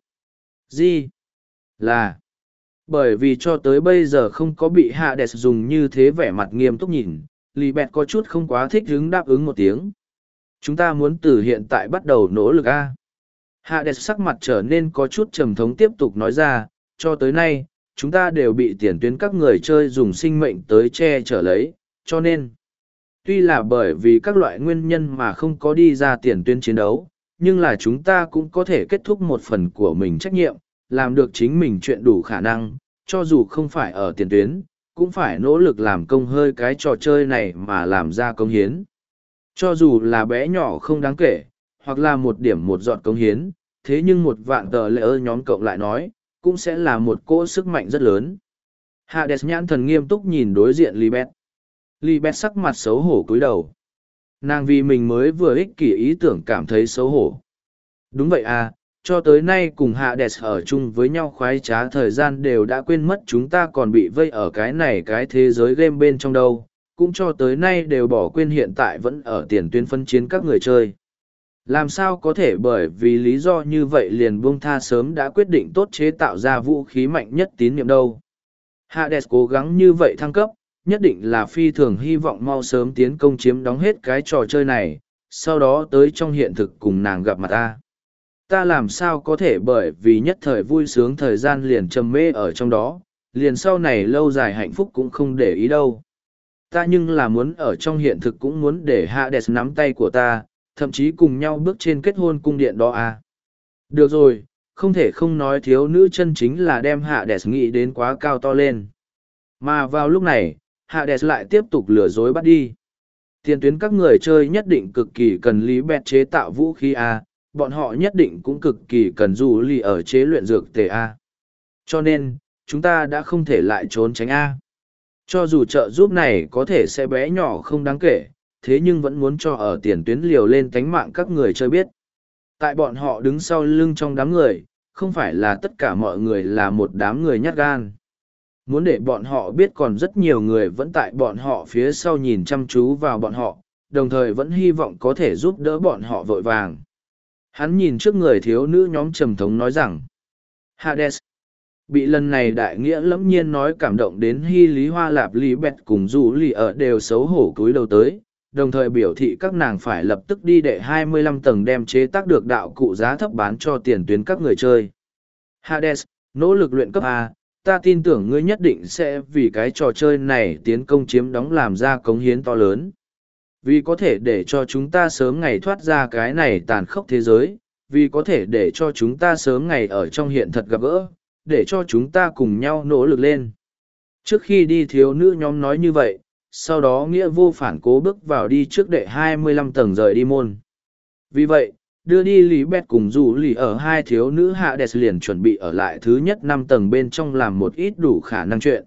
Gì? Là. Bởi vì cho tới bây giờ không có bị Hades dùng như thế vẻ mặt nghiêm túc nhìn, Libet có chút không quá thích hứng đáp ứng một tiếng. Chúng ta muốn từ hiện tại bắt đầu nỗ lực A. Hades sắc mặt trở nên có chút trầm thống tiếp tục nói ra, cho tới nay, chúng ta đều bị tiền tuyến các người chơi dùng sinh mệnh tới che chở lấy, cho nên, tuy là bởi vì các loại nguyên nhân mà không có đi ra tiền tuyến chiến đấu, nhưng là chúng ta cũng có thể kết thúc một phần của mình trách nhiệm, làm được chính mình chuyện đủ khả năng, cho dù không phải ở tiền tuyến, cũng phải nỗ lực làm công hơi cái trò chơi này mà làm ra công hiến. Cho dù là bé nhỏ không đáng kể, hoặc là một điểm một giọt công hiến, thế nhưng một vạn tờ lệ ơ nhóm cộng lại nói, cũng sẽ là một cỗ sức mạnh rất lớn. Hades nhãn thần nghiêm túc nhìn đối diện Libet. Libet sắc mặt xấu hổ cúi đầu. Nàng vì mình mới vừa ích kỷ ý tưởng cảm thấy xấu hổ. Đúng vậy à, cho tới nay cùng Hades ở chung với nhau khoái trá thời gian đều đã quên mất chúng ta còn bị vây ở cái này cái thế giới game bên trong đâu, cũng cho tới nay đều bỏ quên hiện tại vẫn ở tiền tuyến phân chiến các người chơi. Làm sao có thể bởi vì lý do như vậy liền buông tha sớm đã quyết định tốt chế tạo ra vũ khí mạnh nhất tín nhiệm đâu. Hades cố gắng như vậy thăng cấp, nhất định là phi thường hy vọng mau sớm tiến công chiếm đóng hết cái trò chơi này, sau đó tới trong hiện thực cùng nàng gặp mặt ta. Ta làm sao có thể bởi vì nhất thời vui sướng thời gian liền trầm mê ở trong đó, liền sau này lâu dài hạnh phúc cũng không để ý đâu. Ta nhưng là muốn ở trong hiện thực cũng muốn để Hades nắm tay của ta, thậm chí cùng nhau bước trên kết hôn cung điện đó à. Được rồi, không thể không nói thiếu nữ chân chính là đem Hades nghĩ đến quá cao to lên. Mà vào lúc này, Hades lại tiếp tục lừa dối bắt đi. Tiền tuyến các người chơi nhất định cực kỳ cần Lý Bẹt chế tạo vũ khí A, bọn họ nhất định cũng cực kỳ cần dù lì ở chế luyện dược tề A. Cho nên, chúng ta đã không thể lại trốn tránh A. Cho dù trợ giúp này có thể sẽ bé nhỏ không đáng kể, thế nhưng vẫn muốn cho ở tiền tuyến liều lên tánh mạng các người chơi biết. Tại bọn họ đứng sau lưng trong đám người, không phải là tất cả mọi người là một đám người nhát gan. Muốn để bọn họ biết còn rất nhiều người vẫn tại bọn họ phía sau nhìn chăm chú vào bọn họ, đồng thời vẫn hy vọng có thể giúp đỡ bọn họ vội vàng. Hắn nhìn trước người thiếu nữ nhóm trầm thống nói rằng, Hades, bị lần này đại nghĩa lẫm nhiên nói cảm động đến Hy Lý Hoa Lạp Lý Bẹt cùng dù lì ở đều xấu hổ cúi đầu tới, đồng thời biểu thị các nàng phải lập tức đi đệ 25 tầng đem chế tác được đạo cụ giá thấp bán cho tiền tuyến các người chơi. Hades, nỗ lực luyện cấp A, ta tin tưởng ngươi nhất định sẽ vì cái trò chơi này tiến công chiếm đóng làm ra cống hiến to lớn. Vì có thể để cho chúng ta sớm ngày thoát ra cái này tàn khốc thế giới, vì có thể để cho chúng ta sớm ngày ở trong hiện thật gặp gỡ, để cho chúng ta cùng nhau nỗ lực lên. Trước khi đi thiếu nữ nhóm nói như vậy, sau đó nghĩa vô phản cố bước vào đi trước đệ 25 tầng rời đi môn. Vì vậy, đưa đi Lý Bẹt cùng dù lì ở hai thiếu nữ Hades liền chuẩn bị ở lại thứ nhất 5 tầng bên trong làm một ít đủ khả năng chuyện.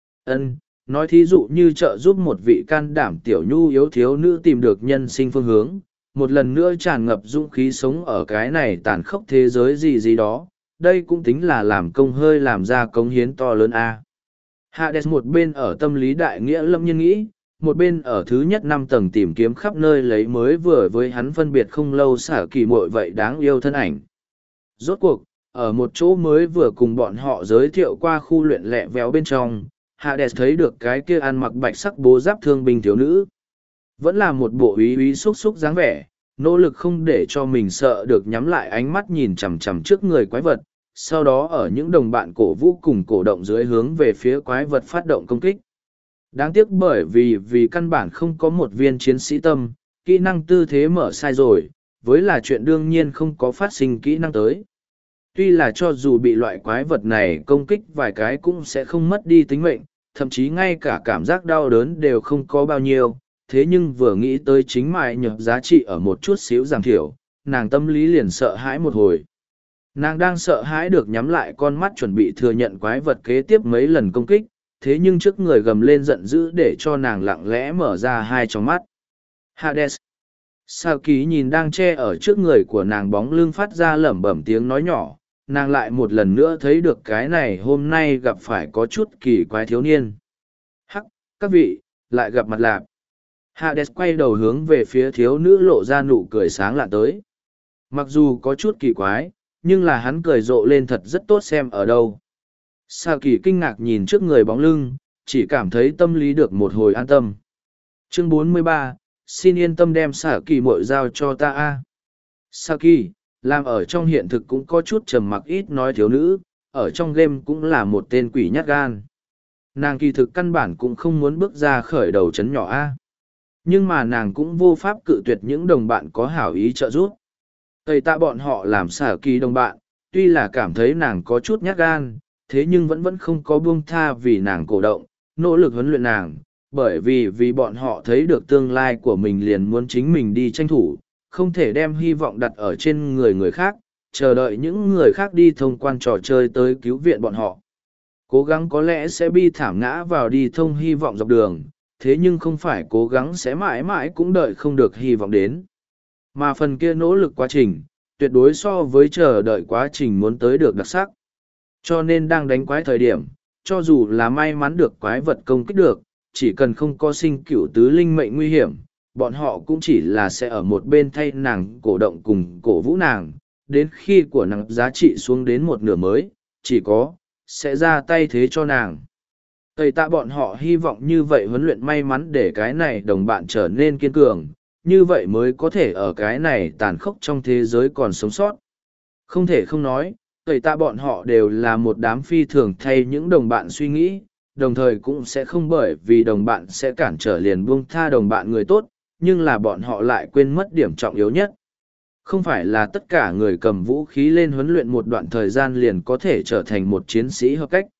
Nói thí dụ như trợ giúp một vị can đảm tiểu nhu yếu thiếu nữ tìm được nhân sinh phương hướng, một lần nữa tràn ngập dũng khí sống ở cái này tàn khốc thế giới gì gì đó, đây cũng tính là làm công hơi làm ra cống hiến to lớn a. Hades một bên ở tâm lý đại nghĩa lâm nhân nghĩ, một bên ở thứ nhất 5 tầng tìm kiếm khắp nơi lấy mới vừa với hắn phân biệt không lâu xả kỳ muội vậy đáng yêu thân ảnh. Rốt cuộc, ở một chỗ mới vừa cùng bọn họ giới thiệu qua khu luyện lẹ véo bên trong, Hades thấy được cái kia ăn mặc bạch sắc bố giáp thương binh thiếu nữ. Vẫn là một bộ úy úy xúc xúc dáng vẻ, nỗ lực không để cho mình sợ được nhắm lại ánh mắt nhìn chằm chằm trước người quái vật, sau đó ở những đồng bạn cổ vũ cùng cổ động dưới hướng về phía quái vật phát động công kích. Đáng tiếc bởi vì căn bản không có một viên chiến sĩ tâm, kỹ năng tư thế mở sai rồi, với là chuyện đương nhiên không có phát sinh kỹ năng tới. Tuy là cho dù bị loại quái vật này công kích vài cái cũng sẽ không mất đi tính mệnh, thậm chí ngay cả cảm giác đau đớn đều không có bao nhiêu, thế nhưng vừa nghĩ tới chính mại nhập giá trị ở một chút xíu giảm thiểu, nàng tâm lý liền sợ hãi một hồi. Nàng đang sợ hãi được nhắm lại con mắt chuẩn bị thừa nhận quái vật kế tiếp mấy lần công kích, thế nhưng trước người gầm lên giận dữ để cho nàng lặng lẽ mở ra hai tròng mắt. Hades. Sao ký nhìn đang che ở trước người của nàng bóng lưng phát ra lẩm bẩm tiếng nói nhỏ, nàng lại một lần nữa thấy được cái này hôm nay gặp phải có chút kỳ quái thiếu niên. Hắc, các vị, lại gặp mặt lạp. Hades quay đầu hướng về phía thiếu nữ lộ ra nụ cười sáng lạ tới. Mặc dù có chút kỳ quái, nhưng là hắn cười rộ lên thật rất tốt xem ở đâu. Sa kỳ kinh ngạc nhìn trước người bóng lưng, chỉ cảm thấy tâm lý được một hồi an tâm. Chương 43, xin yên tâm đem Sa kỳ muội giao cho ta a. Sa kỳ, làm ở trong hiện thực cũng có chút trầm mặc ít nói thiếu nữ, ở trong game cũng là một tên quỷ nhát gan. Nàng kỳ thực căn bản cũng không muốn bước ra khởi đầu chấn nhỏ a. Nhưng mà nàng cũng vô pháp cự tuyệt những đồng bạn có hảo ý trợ giúp. Tây tạ bọn họ làm Sa kỳ đồng bạn, tuy là cảm thấy nàng có chút nhát gan, thế nhưng vẫn không có buông tha vì nàng cổ động, nỗ lực huấn luyện nàng, bởi vì bọn họ thấy được tương lai của mình liền muốn chính mình đi tranh thủ, không thể đem hy vọng đặt ở trên người khác, chờ đợi những người khác đi thông quan trò chơi tới cứu viện bọn họ. Cố gắng có lẽ sẽ bi thảm ngã vào đi thông hy vọng dọc đường, thế nhưng không phải cố gắng sẽ mãi mãi cũng đợi không được hy vọng đến. Mà phần kia nỗ lực quá trình, tuyệt đối so với chờ đợi quá trình muốn tới được đặc sắc. Cho nên đang đánh quái thời điểm, cho dù là may mắn được quái vật công kích được, chỉ cần không có sinh cửu tứ linh mệnh nguy hiểm, bọn họ cũng chỉ là sẽ ở một bên thay nàng cổ động cùng cổ vũ nàng, đến khi của nàng giá trị xuống đến một nửa mới, chỉ có, sẽ ra tay thế cho nàng. Tây tạ bọn họ hy vọng như vậy huấn luyện may mắn để cái này đồng bạn trở nên kiên cường, như vậy mới có thể ở cái này tàn khốc trong thế giới còn sống sót. Không thể không nói, Tây tạ bọn họ đều là một đám phi thường thay những đồng bạn suy nghĩ, đồng thời cũng sẽ không bởi vì đồng bạn sẽ cản trở liền buông tha đồng bạn người tốt, nhưng là bọn họ lại quên mất điểm trọng yếu nhất. Không phải là tất cả người cầm vũ khí lên huấn luyện một đoạn thời gian liền có thể trở thành một chiến sĩ hợp cách.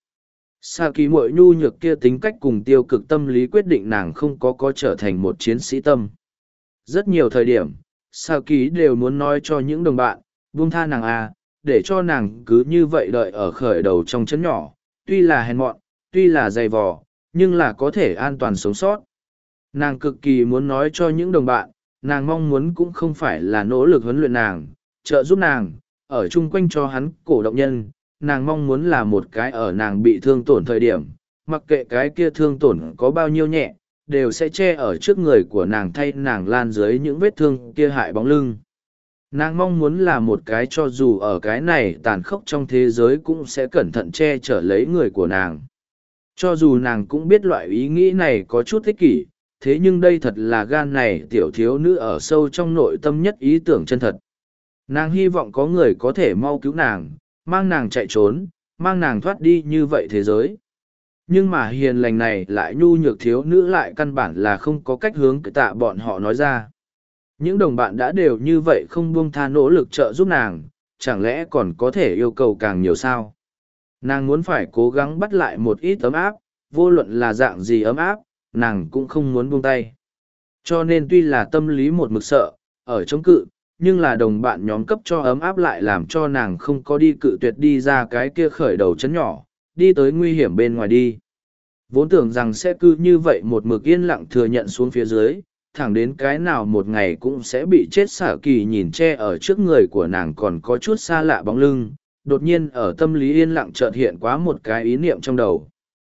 Sa kỳ muội nhu nhược kia tính cách cùng tiêu cực tâm lý quyết định nàng không có trở thành một chiến sĩ tâm. Rất nhiều thời điểm, Sa kỳ đều muốn nói cho những đồng bạn, buông tha nàng à, để cho nàng cứ như vậy đợi ở khởi đầu trong chấn nhỏ, tuy là hèn mọn, tuy là dày vò, nhưng là có thể an toàn sống sót. Nàng cực kỳ muốn nói cho những đồng bạn, nàng mong muốn cũng không phải là nỗ lực huấn luyện nàng, trợ giúp nàng, ở chung quanh cho hắn cổ động nhân, nàng mong muốn là một cái ở nàng bị thương tổn thời điểm, mặc kệ cái kia thương tổn có bao nhiêu nhẹ, đều sẽ che ở trước người của nàng thay nàng lan dưới những vết thương kia hại bóng lưng. Nàng mong muốn là một cái cho dù ở cái này tàn khốc trong thế giới cũng sẽ cẩn thận che chở lấy người của nàng. Cho dù nàng cũng biết loại ý nghĩ này có chút ích kỷ, thế nhưng đây thật là gan này tiểu thiếu nữ ở sâu trong nội tâm nhất ý tưởng chân thật. Nàng hy vọng có người có thể mau cứu nàng, mang nàng chạy trốn, mang nàng thoát đi như vậy thế giới. Nhưng mà hiền lành này lại nhu nhược thiếu nữ lại căn bản là không có cách hướng tạ bọn họ nói ra. Những đồng bạn đã đều như vậy không buông tha nỗ lực trợ giúp nàng, chẳng lẽ còn có thể yêu cầu càng nhiều sao? Nàng muốn phải cố gắng bắt lại một ít ấm áp, vô luận là dạng gì ấm áp, nàng cũng không muốn buông tay. Cho nên tuy là tâm lý một mực sợ, ở chống cự, nhưng là đồng bạn nhóm cấp cho ấm áp lại làm cho nàng không có đi cự tuyệt đi ra cái kia khởi đầu chấn nhỏ, đi tới nguy hiểm bên ngoài đi. Vốn tưởng rằng sẽ cứ như vậy một mực yên lặng thừa nhận xuống phía dưới, thẳng đến cái nào một ngày cũng sẽ bị chết xả kỳ nhìn che ở trước người của nàng còn có chút xa lạ bóng lưng, đột nhiên ở tâm lý yên lặng chợt hiện quá một cái ý niệm trong đầu.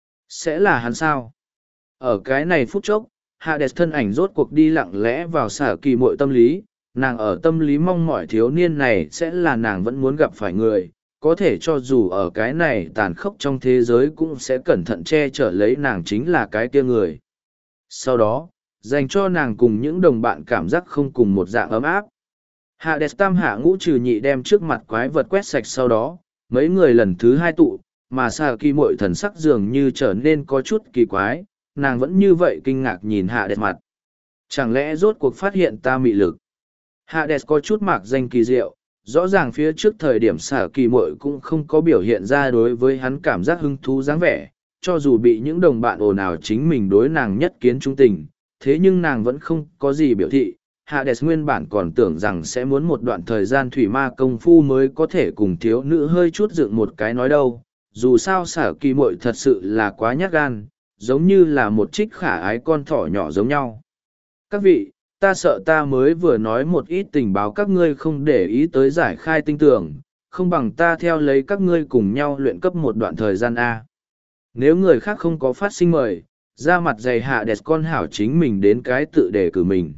Sẽ là hắn sao? Ở cái này phút chốc, Hades thân ảnh rốt cuộc đi lặng lẽ vào xả kỳ muội tâm lý, nàng ở tâm lý mong mỏi thiếu niên này sẽ là nàng vẫn muốn gặp phải người, có thể cho dù ở cái này tàn khốc trong thế giới cũng sẽ cẩn thận che chở lấy nàng chính là cái kia người. Sau đó, dành cho nàng cùng những đồng bạn cảm giác không cùng một dạng ấm áp. Hades tam hạ ngũ trừ nhị đem trước mặt quái vật quét sạch sau đó, mấy người lần thứ hai tụ, mà xà kỳ muội thần sắc dường như trở nên có chút kỳ quái, nàng vẫn như vậy kinh ngạc nhìn Hades mặt. Chẳng lẽ rốt cuộc phát hiện ta mị lực? Hades có chút mạc danh kỳ diệu, rõ ràng phía trước thời điểm xả kỳ muội cũng không có biểu hiện ra đối với hắn cảm giác hứng thú dáng vẻ, cho dù bị những đồng bạn ồn ào chính mình đối nàng nhất kiến trung tình, thế nhưng nàng vẫn không có gì biểu thị. Hades nguyên bản còn tưởng rằng sẽ muốn một đoạn thời gian thủy ma công phu mới có thể cùng thiếu nữ hơi chút dựng một cái nói đâu, dù sao xả kỳ muội thật sự là quá nhát gan, giống như là một trích khả ái con thỏ nhỏ giống nhau. Các vị, ta sợ ta mới vừa nói một ít tình báo các ngươi không để ý tới giải khai tinh tưởng, không bằng ta theo lấy các ngươi cùng nhau luyện cấp một đoạn thời gian A. Nếu người khác không có phát sinh mời, ra mặt dày hạ đẹp con hảo chính mình đến cái tự đề cử mình.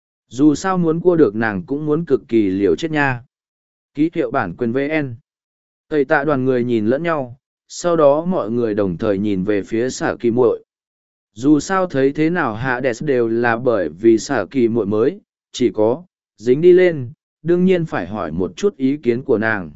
Dù sao muốn cua được nàng cũng muốn cực kỳ liều chết nha. Ký hiệu bản quyền VN. Tây tạ đoàn người nhìn lẫn nhau, sau đó mọi người đồng thời nhìn về phía xả kỳ muội. Dù sao thấy thế nào Hades đều là bởi vì xả kỳ muội mới, chỉ có, dính đi lên, đương nhiên phải hỏi một chút ý kiến của nàng.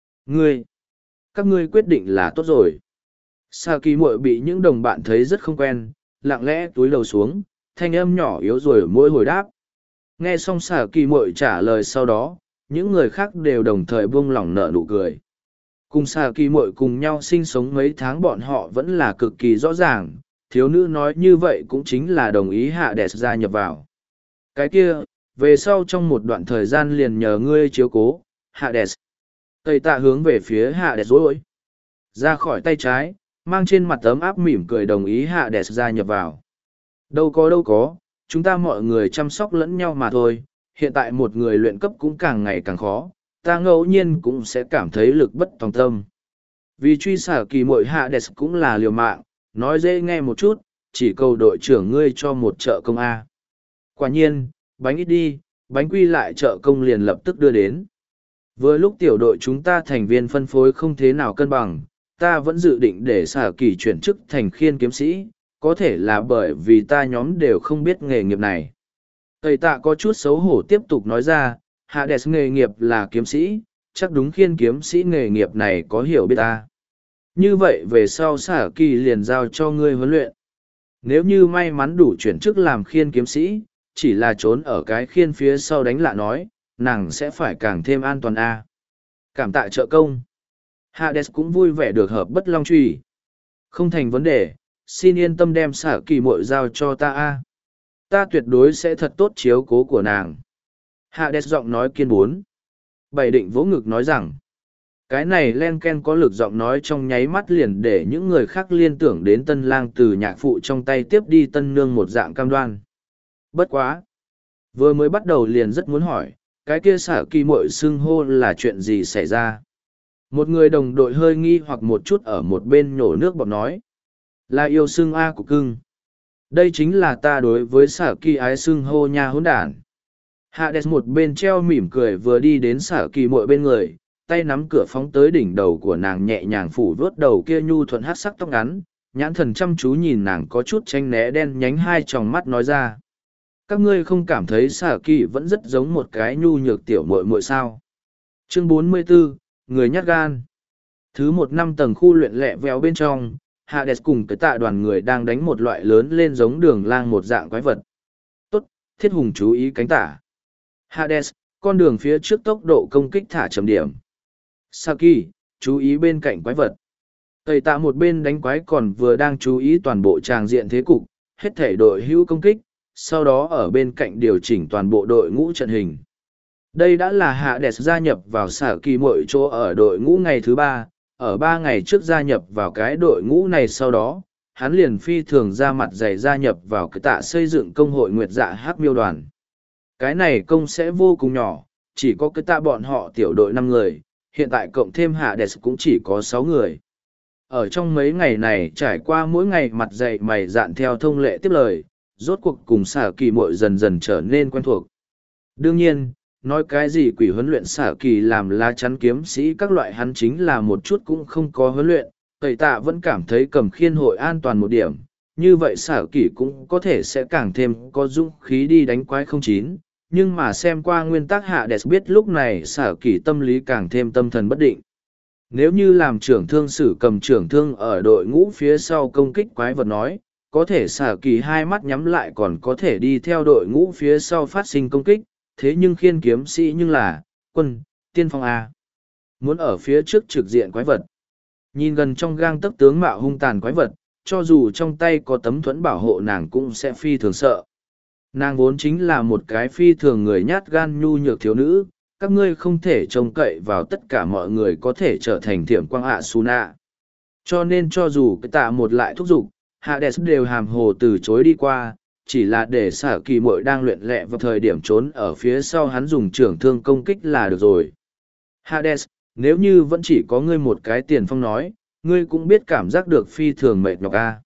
Các ngươi quyết định là tốt rồi. Xả kỳ muội bị những đồng bạn thấy rất không quen, lặng lẽ túi đầu xuống, thanh âm nhỏ yếu rồi mỗi hồi đáp. Nghe xong xả kỳ muội trả lời sau đó, những người khác đều đồng thời buông lỏng nở nụ cười. Cùng xả kỳ muội cùng nhau sinh sống mấy tháng bọn họ vẫn là cực kỳ rõ ràng. Thiếu nữ nói như vậy cũng chính là đồng ý Hades gia nhập vào. Cái kia, về sau trong một đoạn thời gian liền nhờ ngươi chiếu cố, Hades. Tây tạ hướng về phía Hades rồi. Ra khỏi tay trái, mang trên mặt ấm áp mỉm cười đồng ý Hades gia nhập vào. Đâu có, chúng ta mọi người chăm sóc lẫn nhau mà thôi, hiện tại một người luyện cấp cũng càng ngày càng khó, ta ngẫu nhiên cũng sẽ cảm thấy lực bất tòng tâm. Vì truy xả kỳ muội Hades cũng là liều mạng. Nói dễ nghe một chút, chỉ cầu đội trưởng ngươi cho một trợ công A. Quả nhiên, bánh ít đi, bánh quy lại trợ công liền lập tức đưa đến. Vừa lúc tiểu đội chúng ta thành viên phân phối không thế nào cân bằng, ta vẫn dự định để xả kỳ chuyển chức thành khiên kiếm sĩ, có thể là bởi vì ta nhóm đều không biết nghề nghiệp này. Tây tạ có chút xấu hổ tiếp tục nói ra, Hades nghề nghiệp là kiếm sĩ, chắc đúng khiên kiếm sĩ nghề nghiệp này có hiểu biết ta. Như vậy về sau xả kỳ liền giao cho ngươi huấn luyện. Nếu như may mắn đủ chuyển chức làm khiên kiếm sĩ, chỉ là trốn ở cái khiên phía sau đánh lạ nói, nàng sẽ phải càng thêm an toàn a. Cảm tạ trợ công. Hades cũng vui vẻ được hợp bất long truy. Không thành vấn đề, xin yên tâm đem xả kỳ muội giao cho ta a. Ta tuyệt đối sẽ thật tốt chiếu cố của nàng. Hades giọng nói kiên bốn. Bảy định vỗ ngực nói rằng, cái này len ken có lực giọng nói trong nháy mắt liền để những người khác liên tưởng đến tân lang từ nhạc phụ trong tay tiếp đi tân nương một dạng cam đoan. Bất quá. Vừa mới bắt đầu liền rất muốn hỏi, cái kia xả kỳ muội xưng hô là chuyện gì xảy ra. Một người đồng đội hơi nghi hoặc một chút ở một bên nhổ nước bọt nói. Là yêu xưng A của cưng. Đây chính là ta đối với xả kỳ ái xưng hô nha hỗn đản. Hades một bên treo mỉm cười vừa đi đến xả kỳ muội bên người, tay nắm cửa phóng tới đỉnh đầu của nàng nhẹ nhàng phủ vuốt đầu kia nhu thuận hát sắc tóc ngắn, nhãn thần chăm chú nhìn nàng có chút tranh né đen nhánh hai tròng mắt nói ra. Các ngươi không cảm thấy xả kỳ vẫn rất giống một cái nhu nhược tiểu muội muội sao. Chương 44, người nhát gan. Thứ một năm tầng khu luyện lẹ véo bên trong, Hades cùng cái tạ đoàn người đang đánh một loại lớn lên giống đường lang một dạng quái vật. Tốt, thiết hùng chú ý cánh tả. Hades, con đường phía trước tốc độ công kích thả chấm điểm. Saki, chú ý bên cạnh quái vật. Tây tạ một bên đánh quái còn vừa đang chú ý toàn bộ tràng diện thế cục, hết thể đội hữu công kích, sau đó ở bên cạnh điều chỉnh toàn bộ đội ngũ trận hình. Đây đã là Hades gia nhập vào Saki mỗi chỗ ở đội ngũ ngày thứ 3, ở 3 ngày trước gia nhập vào cái đội ngũ này sau đó, hắn liền phi thường ra mặt dày gia nhập vào cái tạ xây dựng công hội Nguyệt Dạ Hắc Miêu đoàn. Cái này công sẽ vô cùng nhỏ, chỉ có cái tạ bọn họ tiểu đội 5 người, hiện tại cộng thêm Hades cũng chỉ có 6 người. Ở trong mấy ngày này trải qua mỗi ngày mặt dày mày dạn theo thông lệ tiếp lời, rốt cuộc cùng xả kỳ muội dần dần trở nên quen thuộc. Đương nhiên, nói cái gì quỷ huấn luyện xả kỳ làm lá chắn kiếm sĩ các loại hắn chính là một chút cũng không có huấn luyện, Tẩy Tạ vẫn cảm thấy cầm khiên hội an toàn một điểm, như vậy xả kỳ cũng có thể sẽ càng thêm có dũng khí đi đánh quái không chín. Nhưng mà xem qua nguyên tắc Hades biết lúc này xả kỳ tâm lý càng thêm tâm thần bất định. Nếu như làm trưởng thương sử cầm trưởng thương ở đội ngũ phía sau công kích quái vật nói, có thể xả kỳ hai mắt nhắm lại còn có thể đi theo đội ngũ phía sau phát sinh công kích, thế nhưng khiên kiếm sĩ nhưng là, quân, tiên phong A. Muốn ở phía trước trực diện quái vật. Nhìn gần trong gang tấc tướng mạo hung tàn quái vật, cho dù trong tay có tấm thuẫn bảo hộ nàng cũng sẽ phi thường sợ. Nàng vốn chính là một cái phi thường người nhát gan nhu nhược thiếu nữ, các ngươi không thể trông cậy vào tất cả mọi người có thể trở thành thiểm quang ạ Suna. Cho nên cho dù cái tạ một lại thúc giục, Hades đều hàm hồ từ chối đi qua, chỉ là để xả kỳ muội đang luyện lẹ vào thời điểm trốn ở phía sau hắn dùng trưởng thương công kích là được rồi. Hades, nếu như vẫn chỉ có ngươi một cái tiền phong nói, ngươi cũng biết cảm giác được phi thường mệt nhọc a.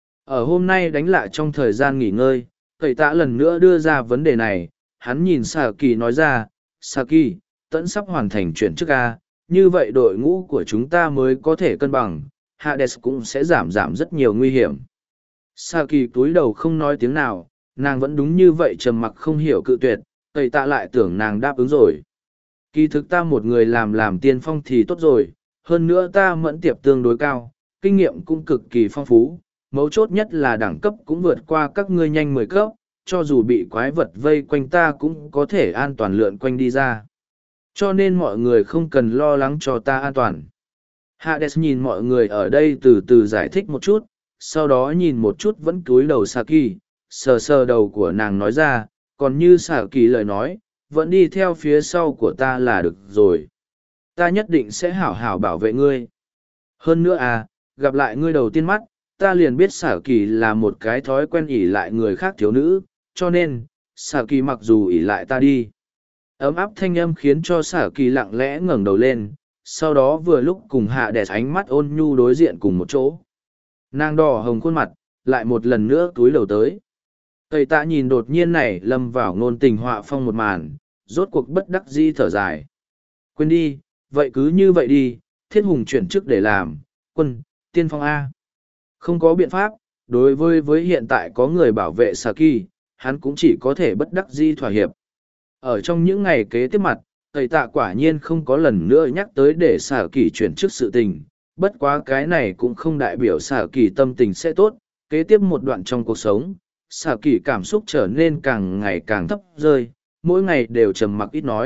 Ở hôm nay đánh lại trong thời gian nghỉ ngơi, Cậy Tạ lần nữa đưa ra vấn đề này, hắn nhìn Saki nói ra, Saki, tẫn sắp hoàn thành chuyển chức A, như vậy đội ngũ của chúng ta mới có thể cân bằng, Hades cũng sẽ giảm rất nhiều nguy hiểm. Saki cúi đầu không nói tiếng nào, nàng vẫn đúng như vậy trầm mặc không hiểu cự tuyệt, Cậy Tạ lại tưởng nàng đáp ứng rồi. Kỳ thực ta một người làm tiên phong thì tốt rồi, hơn nữa ta mẫn tiệp tương đối cao, kinh nghiệm cũng cực kỳ phong phú. Mấu chốt nhất là đẳng cấp cũng vượt qua các ngươi nhanh 10 cấp, cho dù bị quái vật vây quanh ta cũng có thể an toàn lượn quanh đi ra. Cho nên mọi người không cần lo lắng cho ta an toàn. Hades nhìn mọi người ở đây từ từ giải thích một chút, sau đó nhìn một chút vẫn cúi đầu Saki, sờ sờ đầu của nàng nói ra, còn như Saki lời nói, vẫn đi theo phía sau của ta là được rồi. Ta nhất định sẽ hảo hảo bảo vệ ngươi. Hơn nữa gặp lại ngươi đầu tiên mắt, ta liền biết xả kỳ là một cái thói quen ỉ lại người khác thiếu nữ, cho nên, xả kỳ mặc dù ỉ lại ta đi. Ấm áp thanh âm khiến cho xả kỳ lặng lẽ ngẩng đầu lên, sau đó vừa lúc cùng Hades ánh mắt ôn nhu đối diện cùng một chỗ. Nàng đỏ hồng khuôn mặt, lại một lần nữa túi đầu tới. Tây Tạ nhìn đột nhiên này lâm vào ngôn tình họa phong một màn, rốt cuộc bất đắc dĩ thở dài. Quên đi, vậy cứ như vậy đi, thiết hùng chuyển chức để làm, quân, tiên phong A. Không có biện pháp, đối với hiện tại có người bảo vệ Saki, hắn cũng chỉ có thể bất đắc dĩ thỏa hiệp. Ở trong những ngày kế tiếp mặt, Tây Tạ quả nhiên không có lần nữa nhắc tới để Saki chuyển chức sự tình, bất quá cái này cũng không đại biểu Saki tâm tình sẽ tốt, kế tiếp một đoạn trong cuộc sống, Saki cảm xúc trở nên càng ngày càng thấp rơi, mỗi ngày đều trầm mặc ít nói,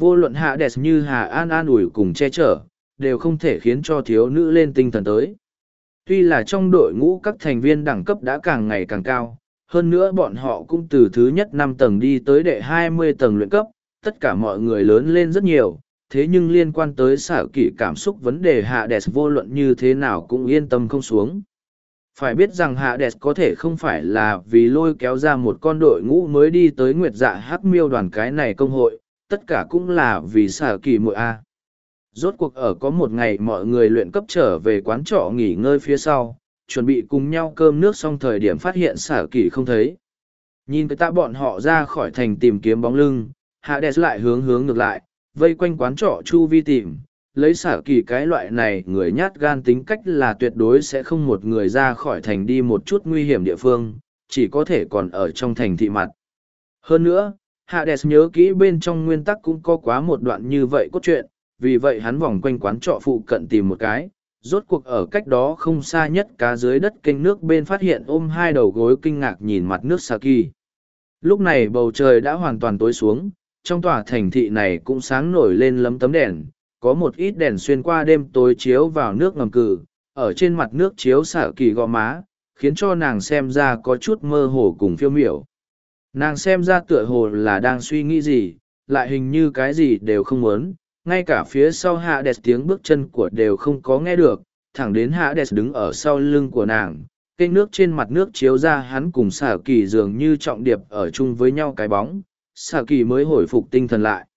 Vô luận Hades như Hà An an ủi cùng che chở, đều không thể khiến cho thiếu nữ lên tinh thần tới. Tuy là trong đội ngũ các thành viên đẳng cấp đã càng ngày càng cao, hơn nữa bọn họ cũng từ thứ nhất 5 tầng đi tới đệ 20 tầng luyện cấp, tất cả mọi người lớn lên rất nhiều, thế nhưng liên quan tới xả kỷ cảm xúc vấn đề Hades vô luận như thế nào cũng yên tâm không xuống. Phải biết rằng Hades có thể không phải là vì lôi kéo ra một con đội ngũ mới đi tới Nguyệt Dạ Hắc Miêu đoàn cái này công hội, tất cả cũng là vì xả kỷ muội A. Rốt cuộc ở có một ngày mọi người luyện cấp trở về quán trọ nghỉ ngơi phía sau, chuẩn bị cùng nhau cơm nước xong thời điểm phát hiện xả kỷ không thấy. Nhìn cái tạ bọn họ ra khỏi thành tìm kiếm bóng lưng, Hades lại hướng ngược lại, vây quanh quán trọ chu vi tìm, lấy xả kỳ cái loại này người nhát gan tính cách là tuyệt đối sẽ không một người ra khỏi thành đi một chút nguy hiểm địa phương, chỉ có thể còn ở trong thành thị mặt. Hơn nữa, Hades nhớ kỹ bên trong nguyên tắc cũng có quá một đoạn như vậy cốt truyện, vì vậy hắn vòng quanh quán trọ phụ cận tìm một cái, rốt cuộc ở cách đó không xa nhất cá dưới đất kênh nước bên phát hiện ôm hai đầu gối kinh ngạc nhìn mặt nước Saki. Lúc này bầu trời đã hoàn toàn tối xuống, trong tòa thành thị này cũng sáng nổi lên lấm tấm đèn, có một ít đèn xuyên qua đêm tối chiếu vào nước ngầm cử, ở trên mặt nước chiếu xả kỳ gò má, khiến cho nàng xem ra có chút mơ hồ cùng phiêu miểu. Nàng xem ra tựa hồ là đang suy nghĩ gì, lại hình như cái gì đều không muốn, ngay cả phía sau Hades tiếng bước chân của đều không có nghe được, thẳng đến Hades đứng ở sau lưng của nàng. Kênh nước trên mặt nước chiếu ra hắn cùng xả kỳ dường như trọng điệp ở chung với nhau cái bóng, xả kỳ mới hồi phục tinh thần lại.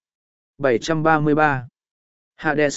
733 Hades.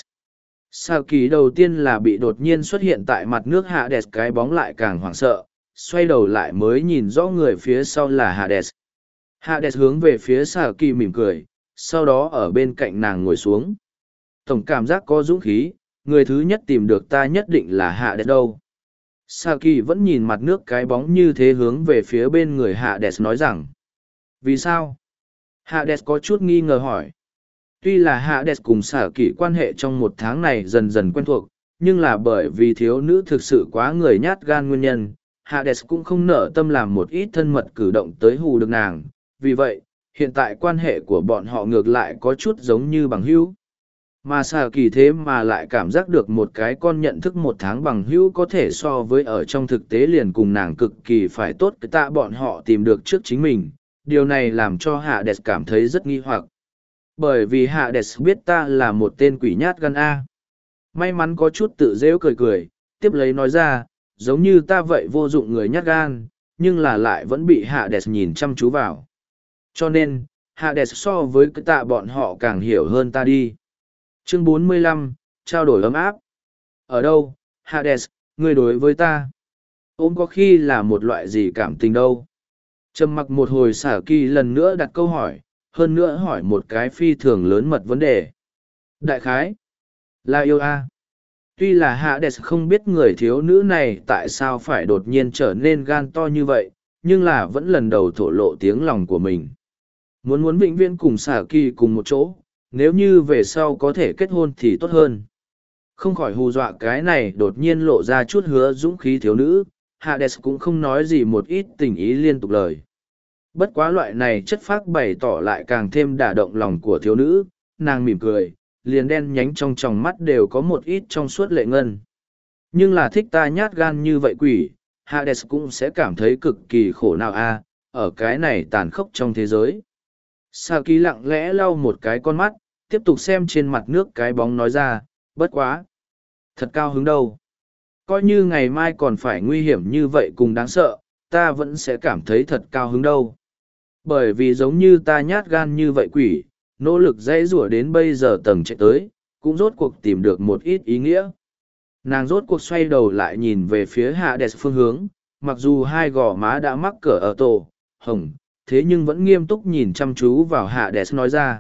Xả kỳ đầu tiên là bị đột nhiên xuất hiện tại mặt nước Hades cái bóng lại càng hoảng sợ, xoay đầu lại mới nhìn rõ người phía sau là Hades. Hades hướng về phía xả kỳ mỉm cười, sau đó ở bên cạnh nàng ngồi xuống. Tổng cảm giác có dũng khí, người thứ nhất tìm được ta nhất định là Hades đâu. Saki vẫn nhìn mặt nước cái bóng như thế hướng về phía bên người Hades nói rằng. Vì sao? Hades có chút nghi ngờ hỏi. Tuy là Hades cùng Saki quan hệ trong một tháng này dần dần quen thuộc, nhưng là bởi vì thiếu nữ thực sự quá người nhát gan nguyên nhân, Hades cũng không nỡ tâm làm một ít thân mật cử động tới hù được nàng. Vì vậy, hiện tại quan hệ của bọn họ ngược lại có chút giống như bằng hữu. Mà xà kỳ thế mà lại cảm giác được một cái con nhận thức một tháng bằng hữu có thể so với ở trong thực tế liền cùng nàng cực kỳ phải tốt cái tạ bọn họ tìm được trước chính mình. Điều này làm cho Hades cảm thấy rất nghi hoặc. Bởi vì Hades biết ta là một tên quỷ nhát gan A. May mắn có chút tự rêu cười cười, tiếp lấy nói ra, giống như ta vậy vô dụng người nhát gan, nhưng là lại vẫn bị Hades nhìn chăm chú vào. Cho nên, Hades so với cái tạ bọn họ càng hiểu hơn ta đi. Chương 45, trao đổi ấm áp. Ở đâu, Hades, ngươi đối với ta? Ôm có khi là một loại gì cảm tình đâu? Trầm mặc một hồi xả kỳ lần nữa đặt câu hỏi, hơn nữa hỏi một cái phi thường lớn mật vấn đề. Đại khái, là yêu a. Tuy là Hades không biết người thiếu nữ này tại sao phải đột nhiên trở nên gan to như vậy, nhưng là vẫn lần đầu thổ lộ tiếng lòng của mình. Muốn vĩnh viễn cùng xả kỳ cùng một chỗ, nếu như về sau có thể kết hôn thì tốt hơn. Không khỏi hù dọa cái này đột nhiên lộ ra chút hứa dũng khí thiếu nữ, Hades cũng không nói gì một ít tình ý liên tục lời. Bất quá loại này chất phác bày tỏ lại càng thêm đả động lòng của thiếu nữ, nàng mỉm cười, liền đen nhánh trong tròng mắt đều có một ít trong suốt lệ ngân. Nhưng là thích ta nhát gan như vậy quỷ, Hades cũng sẽ cảm thấy cực kỳ khổ nào a ở cái này tàn khốc trong thế giới. Saki lặng lẽ lau một cái con mắt, tiếp tục xem trên mặt nước cái bóng nói ra, bất quá. Thật cao hứng đâu. Coi như ngày mai còn phải nguy hiểm như vậy cùng đáng sợ, ta vẫn sẽ cảm thấy thật cao hứng đâu. Bởi vì giống như ta nhát gan như vậy quỷ, nỗ lực dãy rủa đến bây giờ tầng chạy tới, cũng rốt cuộc tìm được một ít ý nghĩa. Nàng rốt cuộc xoay đầu lại nhìn về phía Hades phương hướng, mặc dù hai gò má đã mắc cỡ ở tổ, hồng, thế nhưng vẫn nghiêm túc nhìn chăm chú vào Hades nói ra.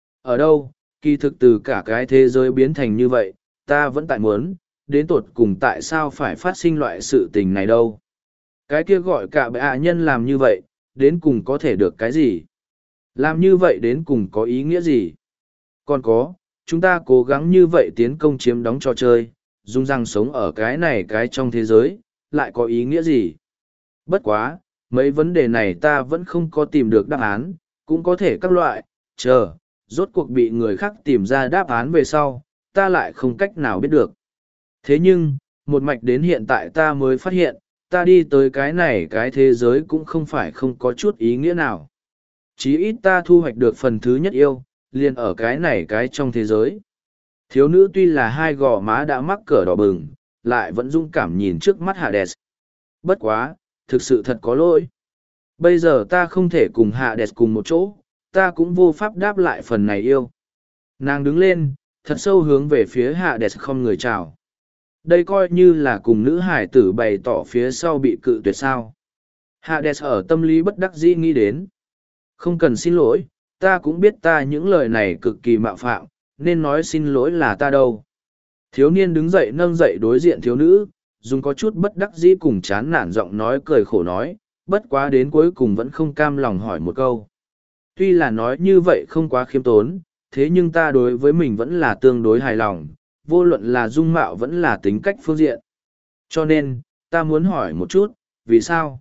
Ở đâu, kỳ thực từ cả cái thế giới biến thành như vậy, ta vẫn tại muốn, đến tột cùng tại sao phải phát sinh loại sự tình này đâu. Cái kia gọi cả bệ hạ nhân làm như vậy, đến cùng có thể được cái gì? Làm như vậy đến cùng có ý nghĩa gì? Còn có, chúng ta cố gắng như vậy tiến công chiếm đóng trò chơi, dung răng sống ở cái này cái trong thế giới, lại có ý nghĩa gì? Bất quá, mấy vấn đề này ta vẫn không có tìm được đáp án, cũng có thể các loại, chờ, rốt cuộc bị người khác tìm ra đáp án về sau, ta lại không cách nào biết được. Thế nhưng, một mạch đến hiện tại ta mới phát hiện, ta đi tới cái này cái thế giới cũng không phải không có chút ý nghĩa nào. Chí ít ta thu hoạch được phần thứ nhất yêu, liền ở cái này cái trong thế giới. Thiếu nữ tuy là hai gò má đã mắc cỡ đỏ bừng, lại vẫn dũng cảm nhìn trước mắt Hades. Bất quá, thực sự thật có lỗi. Bây giờ ta không thể cùng Hades cùng một chỗ, ta cũng vô pháp đáp lại phần này yêu. Nàng đứng lên, thật sâu hướng về phía Hades không người chào. Đây coi như là cùng nữ hải tử bày tỏ phía sau bị cự tuyệt sao. Hades ở tâm lý bất đắc dĩ nghĩ đến. Không cần xin lỗi, ta cũng biết ta những lời này cực kỳ mạo phạm, nên nói xin lỗi là ta đâu. Thiếu niên đứng dậy nâng dậy đối diện thiếu nữ, dùng có chút bất đắc dĩ cùng chán nản giọng nói cười khổ nói, bất quá đến cuối cùng vẫn không cam lòng hỏi một câu. Tuy là nói như vậy không quá khiêm tốn, thế nhưng ta đối với mình vẫn là tương đối hài lòng, vô luận là dung mạo vẫn là tính cách phương diện. Cho nên, ta muốn hỏi một chút, vì sao?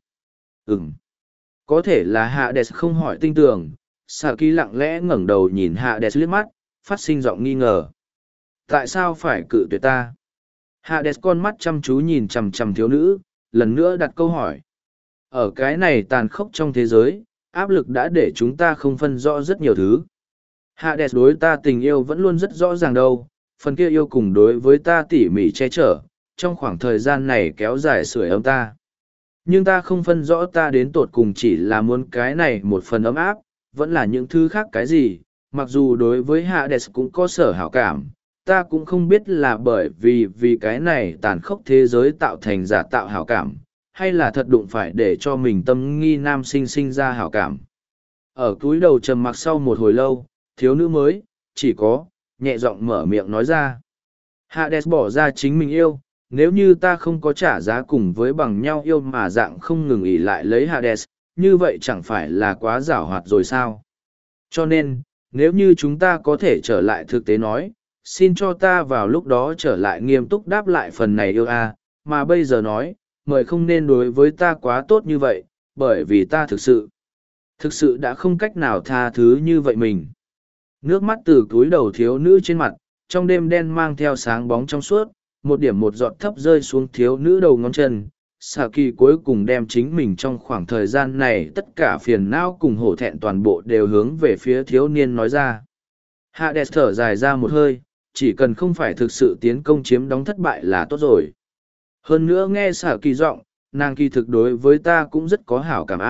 Có thể là Hades không hỏi tinh tường, Saki lặng lẽ ngẩng đầu nhìn Hades liếc mắt, phát sinh giọng nghi ngờ. Tại sao phải cự tuyệt ta? Hades con mắt chăm chú nhìn chằm chằm thiếu nữ, lần nữa đặt câu hỏi. Ở cái này tàn khốc trong thế giới, áp lực đã để chúng ta không phân rõ rất nhiều thứ. Hades đối ta tình yêu vẫn luôn rất rõ ràng đâu, phần kia yêu cùng đối với ta tỉ mỉ che chở, trong khoảng thời gian này kéo dài sưởi ấm ta. Nhưng ta không phân rõ ta đến tột cùng chỉ là muốn cái này một phần ấm áp, vẫn là những thứ khác cái gì, mặc dù đối với Hades cũng có sở hảo cảm, ta cũng không biết là bởi vì cái này tàn khốc thế giới tạo thành giả tạo hảo cảm, hay là thật đụng phải để cho mình tâm nghi nam sinh sinh ra hảo cảm. Ở cúi đầu trầm mặc sau một hồi lâu, thiếu nữ mới, chỉ có, nhẹ giọng mở miệng nói ra. Hades bỏ ra chính mình yêu, nếu như ta không có trả giá cùng với bằng nhau yêu mà dạng không ngừng ỉ lại lấy Hades, như vậy chẳng phải là quá giảo hoạt rồi sao? Cho nên, nếu như chúng ta có thể trở lại thực tế nói, xin cho ta vào lúc đó trở lại nghiêm túc đáp lại phần này yêu mà bây giờ nói, mời không nên đối với ta quá tốt như vậy, bởi vì ta thực sự đã không cách nào tha thứ như vậy mình. Nước mắt từ túi đầu thiếu nữ trên mặt, trong đêm đen mang theo sáng bóng trong suốt, một điểm một giọt thấp rơi xuống thiếu nữ đầu ngón chân. Saki cuối cùng đem chính mình trong khoảng thời gian này tất cả phiền não cùng hổ thẹn toàn bộ đều hướng về phía thiếu niên nói ra. Hades thở dài ra một hơi, chỉ cần không phải thực sự tiến công chiếm đóng thất bại là tốt rồi. Hơn nữa nghe Saki giọng, nàng kỳ thực đối với ta cũng rất có hảo cảm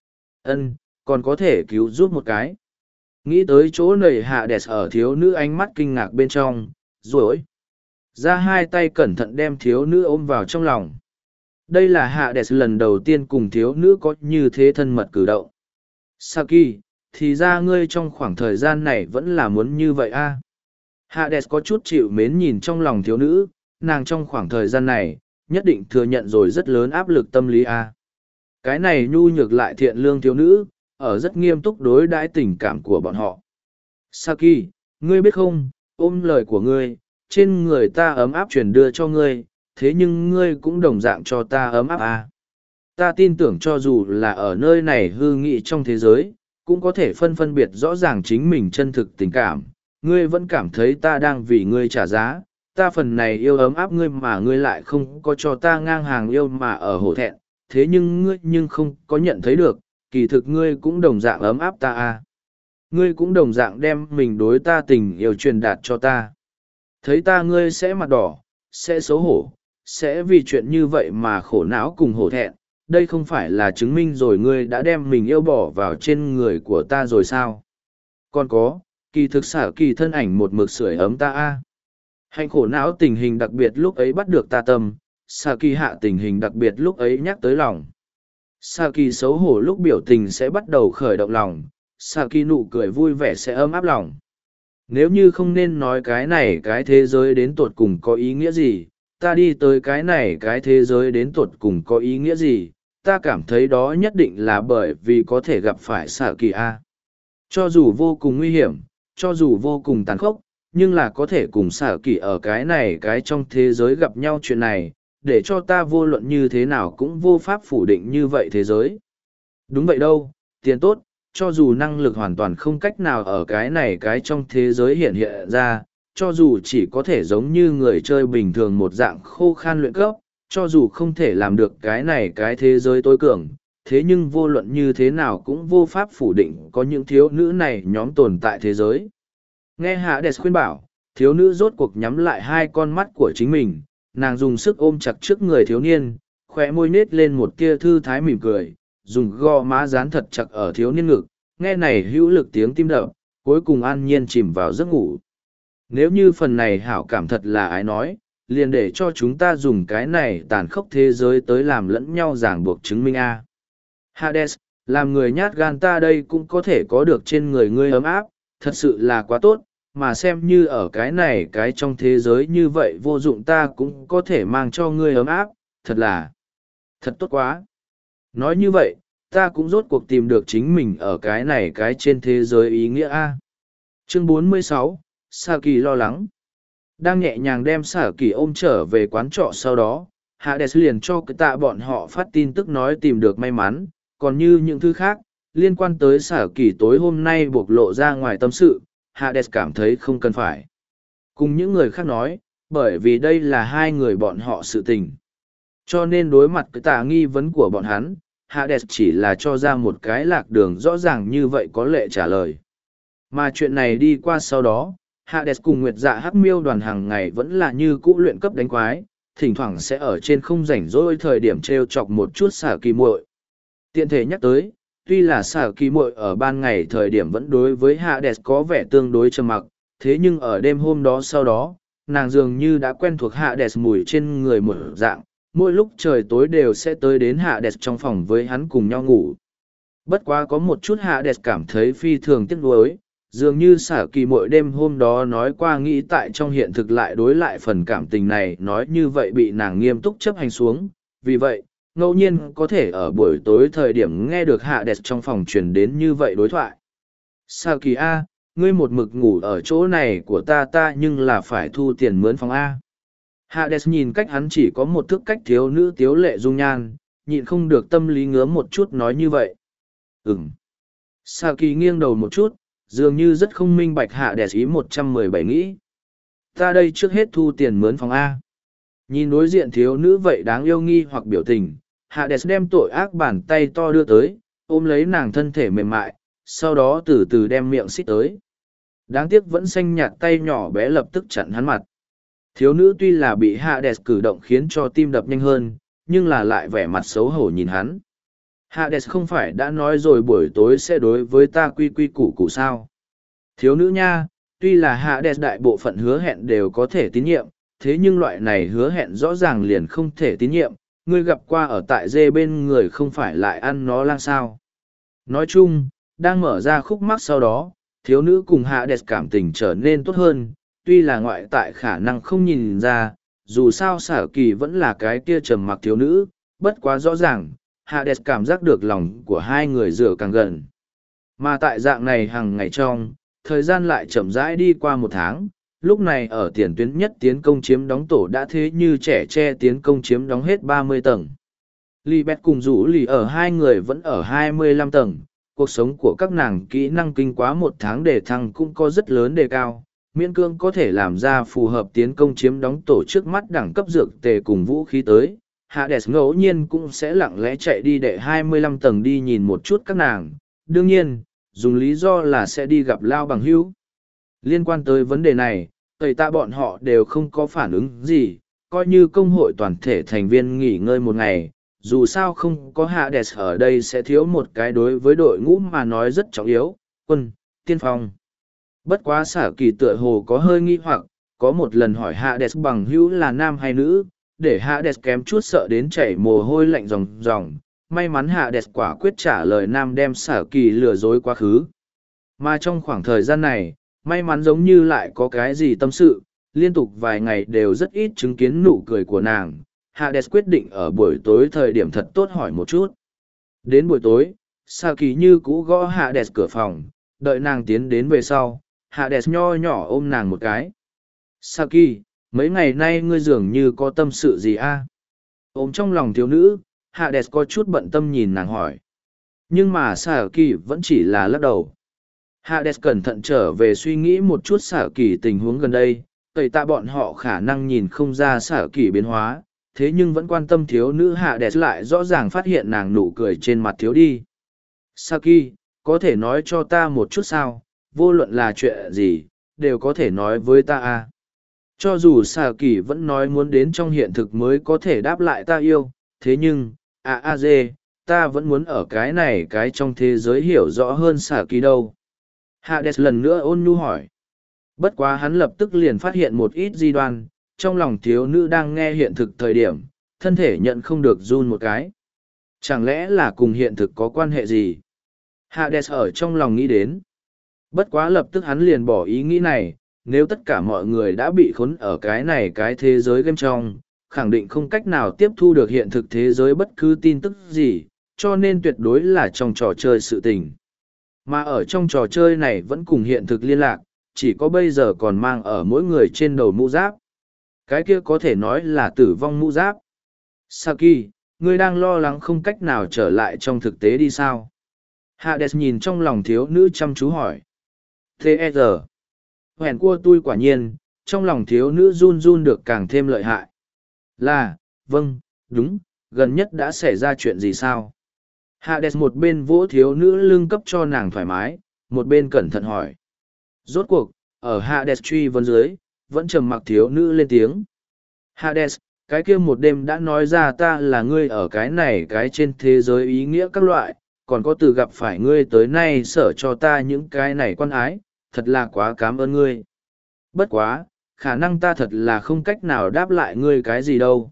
còn có thể cứu giúp một cái. Nghĩ tới chỗ nầy Hades ở thiếu nữ ánh mắt kinh ngạc bên trong, rồi ra hai tay cẩn thận đem thiếu nữ ôm vào trong lòng. Đây là Hades lần đầu tiên cùng thiếu nữ có như thế thân mật cử động. Saki, thì ra ngươi trong khoảng thời gian này vẫn là muốn như vậy Hades có chút chịu mến nhìn trong lòng thiếu nữ, nàng trong khoảng thời gian này, nhất định thừa nhận rồi rất lớn áp lực tâm lý Cái này nhu nhược lại thiện lương thiếu nữ, ở rất nghiêm túc đối đãi tình cảm của bọn họ. Saki, ngươi biết không, ôm lời của ngươi, trên người ta ấm áp truyền đưa cho ngươi, thế nhưng ngươi cũng đồng dạng cho ta ấm áp Ta tin tưởng cho dù là ở nơi này hư nghị trong thế giới, cũng có thể phân biệt rõ ràng chính mình chân thực tình cảm. Ngươi vẫn cảm thấy ta đang vì ngươi trả giá, ta phần này yêu ấm áp ngươi mà ngươi lại không có cho ta ngang hàng yêu mà ở hổ thẹn, thế nhưng ngươi nhưng không có nhận thấy được, kỳ thực ngươi cũng đồng dạng ấm áp ta Ngươi cũng đồng dạng đem mình đối ta tình yêu truyền đạt cho ta. Thấy ta ngươi sẽ mặt đỏ, sẽ xấu hổ, sẽ vì chuyện như vậy mà khổ não cùng hổ thẹn, đây không phải là chứng minh rồi ngươi đã đem mình yêu bỏ vào trên người của ta rồi sao? Còn có, kỳ thực xả kỳ thân ảnh một mực sưởi ấm ta Hạnh khổ não tình hình đặc biệt lúc ấy bắt được ta tâm, xả kỳ hạ tình hình đặc biệt lúc ấy nhắc tới lòng. Xả kỳ xấu hổ lúc biểu tình sẽ bắt đầu khởi động lòng, xả kỳ nụ cười vui vẻ sẽ ấm áp lòng. Nếu như không nên nói cái này cái thế giới đến tột cùng có ý nghĩa gì, ta đi tới cái này cái thế giới đến tột cùng có ý nghĩa gì, ta cảm thấy đó nhất định là bởi vì có thể gặp phải xạ kỳ Cho dù vô cùng nguy hiểm, cho dù vô cùng tàn khốc, nhưng là có thể cùng xạ kỳ ở cái này cái trong thế giới gặp nhau chuyện này, để cho ta vô luận như thế nào cũng vô pháp phủ định như vậy thế giới. Đúng vậy đâu, tiền tốt, cho dù năng lực hoàn toàn không cách nào ở cái trong thế giới hiện hiện ra, cho dù chỉ có thể giống như người chơi bình thường một dạng khô khan luyện cấp, cho dù không thể làm được cái thế giới tối cường, thế nhưng vô luận như thế nào cũng vô pháp phủ định có những thiếu nữ này nhóm tồn tại thế giới. Nghe Hades khuyên bảo, thiếu nữ rốt cuộc nhắm lại hai con mắt của chính mình, nàng dùng sức ôm chặt trước người thiếu niên, khóe môi nết lên một tia thư thái mỉm cười, dùng gò má dán thật chặt ở thiếu niên ngực, nghe này hữu lực tiếng tim đập, cuối cùng an nhiên chìm vào giấc ngủ. Nếu như phần này hảo cảm thật là ái nói, liền để cho chúng ta dùng cái này tàn khốc thế giới tới làm lẫn nhau ràng buộc chứng minh a. Hades, làm người nhát gan ta đây cũng có thể có được trên người ngươi ấm áp, thật sự là quá tốt, mà xem như ở cái trong thế giới như vậy vô dụng ta cũng có thể mang cho ngươi ấm áp, thật tốt quá. Nói như vậy, ta cũng rốt cuộc tìm được chính mình ở cái trên thế giới ý nghĩa a. Chương 46, Saki lo lắng. Đang nhẹ nhàng đem Saki ôm trở về quán trọ sau đó, Hades liền cho cái tạ bọn họ phát tin tức nói tìm được may mắn, còn như những thứ khác, liên quan tới Saki tối hôm nay bộc lộ ra ngoài tâm sự, Hades cảm thấy không cần phải. Cùng những người khác nói, bởi vì đây là hai người bọn họ sự tình. Cho nên đối mặt cái tạ nghi vấn của bọn hắn, Hades chỉ là cho ra một cái lạc đường rõ ràng như vậy có lệ trả lời. Mà chuyện này đi qua sau đó, Hades cùng Nguyệt Dạ Hắc Miêu đoàn hàng ngày vẫn là như cũ luyện cấp đánh quái, thỉnh thoảng sẽ ở trên không rảnh rỗi thời điểm treo chọc một chút Saki muội. Tiện thể nhắc tới, tuy là Saki muội ở ban ngày thời điểm vẫn đối với Hades có vẻ tương đối trầm mặc, thế nhưng ở đêm hôm đó sau đó, nàng dường như đã quen thuộc Hades mùi trên người một dạng, mỗi lúc trời tối đều sẽ tới đến Hades trong phòng với hắn cùng nhau ngủ. Bất quá có một chút Hades cảm thấy phi thường tiếc nuối, dường như Saki mỗi đêm hôm đó nói qua nghĩ tại trong hiện thực lại đối lại phần cảm tình này nói như vậy bị nàng nghiêm túc chấp hành xuống, vì vậy, ngẫu nhiên có thể ở buổi tối thời điểm nghe được Hades trong phòng truyền đến như vậy đối thoại. Saki A, ngươi một mực ngủ ở chỗ này của ta nhưng là phải thu tiền mướn phòng A. Hades nhìn cách hắn chỉ có một thước cách thiếu nữ tiếu lệ dung nhan, nhịn không được tâm lý ngứa một chút nói như vậy. Saki nghiêng đầu một chút, dường như rất không minh bạch Hades ý 117 nghĩ. Ta đây trước hết thu tiền mướn phòng A. Nhìn đối diện thiếu nữ vậy đáng yêu nghi hoặc biểu tình, Hades đem tội ác bàn tay to đưa tới, ôm lấy nàng thân thể mềm mại, sau đó từ từ đem miệng xích tới. Đáng tiếc vẫn xanh nhạt tay nhỏ bé lập tức chặn hắn mặt. Thiếu nữ tuy là bị Hades cử động khiến cho tim đập nhanh hơn, nhưng là lại vẻ mặt xấu hổ nhìn hắn. Hades không phải đã nói rồi buổi tối sẽ đối với ta quy quy củ củ sao. Thiếu nữ nha, tuy là Hades đại bộ phận hứa hẹn đều có thể tín nhiệm, thế nhưng loại này hứa hẹn rõ ràng liền không thể tín nhiệm, ngươi gặp qua ở tại dê bên người không phải lại ăn nó lang sao. Nói chung, đang mở ra khúc mắc sau đó, thiếu nữ cùng Hades cảm tình trở nên tốt hơn, tuy là ngoại tại khả năng không nhìn ra, dù sao Saki vẫn là cái kia trầm mặc thiếu nữ, bất quá rõ ràng, Hades cảm giác được lòng của hai người dựa càng gần. Mà tại dạng này hàng ngày trong, thời gian lại chậm rãi đi qua một tháng, lúc này ở tiền tuyến nhất tiến công chiếm đóng tổ đã thế như trẻ tre tiến công chiếm đóng hết 30 tầng. Libet cùng rủ lì ở hai người vẫn ở 25 tầng, cuộc sống của các nàng kỹ năng kinh quá một tháng để thăng cũng có rất lớn đề cao, miễn cương có thể làm ra phù hợp tiến công chiếm đóng tổ trước mắt đẳng cấp dược tề cùng vũ khí tới. Hades ngẫu nhiên cũng sẽ lặng lẽ chạy đi đệ 25 tầng đi nhìn một chút các nàng, đương nhiên, dùng lý do là sẽ đi gặp Lao bằng hữu. Liên quan tới vấn đề này, tẩy tạ bọn họ đều không có phản ứng gì, coi như công hội toàn thể thành viên nghỉ ngơi một ngày, dù sao không có Hades ở đây sẽ thiếu một cái đối với đội ngũ mà nói rất trọng yếu, quân, tiên phong. Bất quá Saki tựa hồ có hơi nghi hoặc, có một lần hỏi Hades bằng hữu là nam hay nữ, để Hades kém chút sợ đến chảy mồ hôi lạnh ròng ròng. May mắn Hades quả quyết trả lời nam đem Saki lừa dối quá khứ. Mà trong khoảng thời gian này, may mắn giống như lại có cái gì tâm sự, liên tục vài ngày đều rất ít chứng kiến nụ cười của nàng. Hades quyết định ở buổi tối thời điểm thật tốt hỏi một chút. Đến buổi tối, Saki như cũ gõ Hades cửa phòng, đợi nàng tiến đến về sau, Hades nho nhỏ ôm nàng một cái. Saki, mấy ngày nay ngươi dường như có tâm sự gì a? Ôm trong lòng thiếu nữ, Hades có chút bận tâm nhìn nàng hỏi. Nhưng mà xạ kỳ vẫn chỉ là lắc đầu. Hades cẩn thận trở về suy nghĩ một chút xạ kỳ tình huống gần đây, tẩy tạ bọn họ khả năng nhìn không ra xạ kỳ biến hóa, thế nhưng vẫn quan tâm thiếu nữ Hades lại rõ ràng phát hiện nàng nụ cười trên mặt thiếu đi. Saki, có thể nói cho ta một chút sao, vô luận là chuyện gì, đều có thể nói với ta à. Cho dù Saki vẫn nói muốn đến trong hiện thực mới có thể đáp lại ta yêu, thế nhưng, ta vẫn muốn ở cái trong thế giới hiểu rõ hơn Saki đâu. Hades lần nữa ôn nhu hỏi. Bất quá hắn lập tức liền phát hiện một ít di đoan, trong lòng thiếu nữ đang nghe hiện thực thời điểm, thân thể nhận không được run một cái. Chẳng lẽ là cùng hiện thực có quan hệ gì? Hades ở trong lòng nghĩ đến. Bất quá lập tức hắn liền bỏ ý nghĩ này, nếu tất cả mọi người đã bị khốn ở cái thế giới game trong, khẳng định không cách nào tiếp thu được hiện thực thế giới bất cứ tin tức gì, cho nên tuyệt đối là trong trò chơi sự tình. Mà ở trong trò chơi này vẫn cùng hiện thực liên lạc, chỉ có bây giờ còn mang ở mỗi người trên đầu mũ giáp. Cái kia có thể nói là tử vong mũ giáp. Saki, ngươi đang lo lắng không cách nào trở lại trong thực tế đi sao? Hades nhìn trong lòng thiếu nữ chăm chú hỏi. T.E.R. Hèn cua tôi quả nhiên, trong lòng thiếu nữ run run được càng thêm lợi hại. Là, vâng, đúng, gần nhất đã xảy ra chuyện gì sao? Hades một bên vỗ thiếu nữ lưng cấp cho nàng thoải mái, một bên cẩn thận hỏi. Rốt cuộc, ở Hades truy vấn dưới, vẫn trầm mặc thiếu nữ lên tiếng. Hades, cái kia một đêm đã nói ra ta là ngươi ở cái trên thế giới ý nghĩa các loại, còn có từ gặp phải ngươi tới nay sở cho ta những cái này quan ái, thật là quá cảm ơn ngươi. Bất quá, khả năng ta thật là không cách nào đáp lại ngươi cái gì đâu.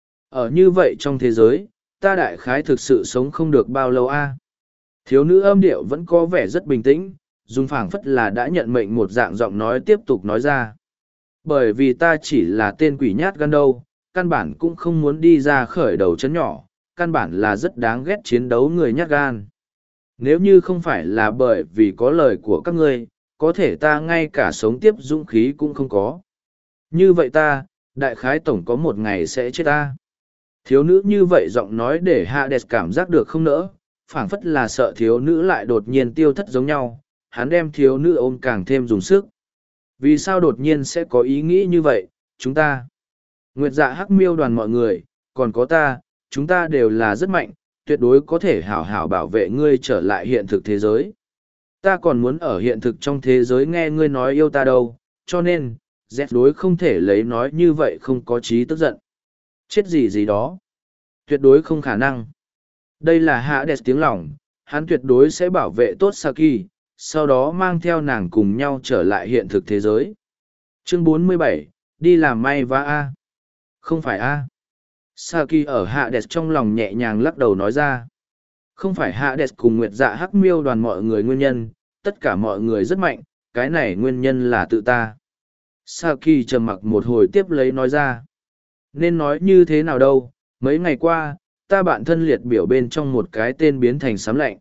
Ở như vậy trong thế giới, ta đại khái thực sự sống không được bao lâu a. Thiếu nữ âm điệu vẫn có vẻ rất bình tĩnh, dùng phảng phất là đã nhận mệnh một dạng giọng nói tiếp tục nói ra. Bởi vì ta chỉ là tên quỷ nhát gan đâu, căn bản cũng không muốn đi ra khởi đầu chấn nhỏ, căn bản là rất đáng ghét chiến đấu người nhát gan. Nếu như không phải là bởi vì có lời của các ngươi, có thể ta ngay cả sống tiếp dũng khí cũng không có. Như vậy ta, đại khái tổng có một ngày sẽ chết ta. Thiếu nữ như vậy giọng nói để Hades cảm giác được không nỡ, phảng phất là sợ thiếu nữ lại đột nhiên tiêu thất giống nhau, hắn đem thiếu nữ ôm càng thêm dùng sức. Vì sao đột nhiên sẽ có ý nghĩ như vậy, chúng ta, Nguyệt Dạ Hắc Miêu đoàn mọi người, còn có ta, chúng ta đều là rất mạnh, tuyệt đối có thể hảo hảo bảo vệ ngươi trở lại hiện thực thế giới. Ta còn muốn ở hiện thực trong thế giới nghe ngươi nói yêu ta đâu, cho nên, dẹp đối không thể lấy nói như vậy không có trí tức giận. Chết gì gì đó. Tuyệt đối không khả năng. Đây là Hades tiếng lòng, hắn tuyệt đối sẽ bảo vệ tốt Saki, sau đó mang theo nàng cùng nhau trở lại hiện thực thế giới. Chương 47, đi làm may vá A. Không phải A. Saki ở Hades trong lòng nhẹ nhàng lắc đầu nói ra. Không phải Hades cùng Nguyệt Dạ Hắc Miêu đoàn mọi người nguyên nhân, tất cả mọi người rất mạnh, cái này nguyên nhân là tự ta. Saki trầm mặc một hồi tiếp lấy nói ra. Nên nói như thế nào đâu, mấy ngày qua, ta bạn thân liệt biểu bên trong một cái tên biến thành sấm lạnh.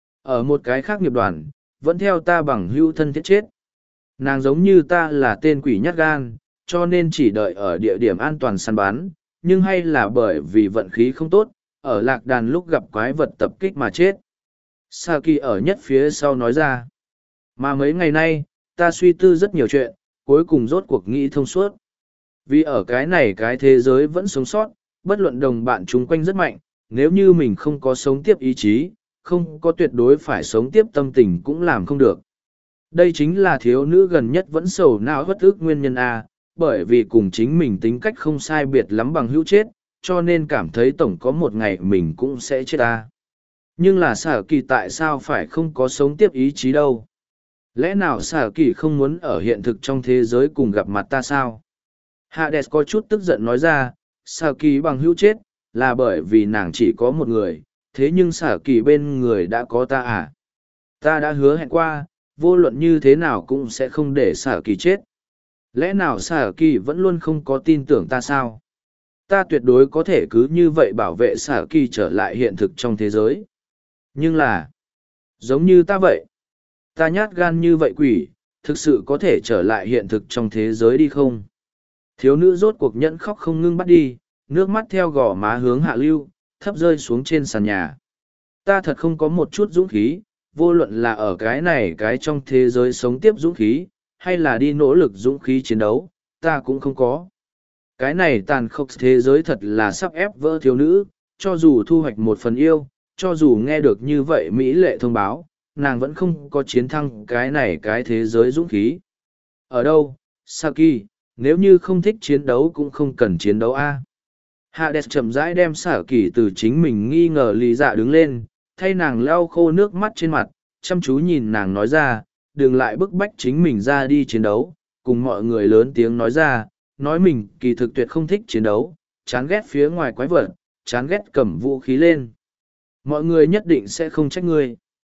Ở một cái khác nghiệp đoàn, vẫn theo ta bằng hữu thân thiết chết. Nàng giống như ta là tên quỷ nhát gan, cho nên chỉ đợi ở địa điểm an toàn săn bắn, nhưng hay là bởi vì vận khí không tốt, ở lạc đàn lúc gặp quái vật tập kích mà chết. Saki ở nhất phía sau nói ra. Mà mấy ngày nay, ta suy tư rất nhiều chuyện, cuối cùng rốt cuộc nghĩ thông suốt. Vì ở cái thế giới vẫn sống sót, bất luận đồng bạn chung quanh rất mạnh, nếu như mình không có sống tiếp ý chí, không có tuyệt đối phải sống tiếp tâm tình cũng làm không được. Đây chính là thiếu nữ gần nhất vẫn sầu não bất ức nguyên nhân A, bởi vì cùng chính mình tính cách không sai biệt lắm bằng hữu chết, cho nên cảm thấy tổng có một ngày mình cũng sẽ chết A. Nhưng là Sở Kỳ tại sao phải không có sống tiếp ý chí đâu? Lẽ nào Sở Kỳ không muốn ở hiện thực trong thế giới cùng gặp mặt ta sao? Hades có chút tức giận nói ra, Sở Kỳ bằng hữu chết, là bởi vì nàng chỉ có một người, thế nhưng Sở Kỳ bên người đã có ta à? Ta đã hứa hẹn qua, vô luận như thế nào cũng sẽ không để Sở Kỳ chết. Lẽ nào Sở Kỳ vẫn luôn không có tin tưởng ta sao? Ta tuyệt đối có thể cứ như vậy bảo vệ Sở Kỳ trở lại hiện thực trong thế giới. Nhưng là, giống như ta vậy, ta nhát gan như vậy quỷ, thực sự có thể trở lại hiện thực trong thế giới đi không? Thiếu nữ rốt cuộc nhẫn khóc không ngưng bắt đi, nước mắt theo gò má hướng hạ lưu, thấp rơi xuống trên sàn nhà. ta thật không có một chút dũng khí, vô luận là ở cái này cái trong thế giới sống tiếp dũng khí, hay là đi nỗ lực dũng khí chiến đấu, ta cũng không có. Cái này tàn khốc thế giới thật là sắp ép vỡ thiếu nữ, cho dù thu hoạch một phần yêu, cho dù nghe được như vậy mỹ lệ thông báo, nàng vẫn không có chiến thắng cái này cái thế giới dũng khí. Ở đâu, Saki, nếu như không thích chiến đấu cũng không cần chiến đấu a. Hades chậm rãi đem Saki từ chính mình nghi ngờ lý dạ đứng lên, thay nàng lau khô nước mắt trên mặt, chăm chú nhìn nàng nói ra, đừng lại bức bách chính mình ra đi chiến đấu, cùng mọi người lớn tiếng nói ra, nói mình kỳ thực tuyệt không thích chiến đấu, chán ghét phía ngoài quái vật, chán ghét cầm vũ khí lên. Mọi người nhất định sẽ không trách ngươi.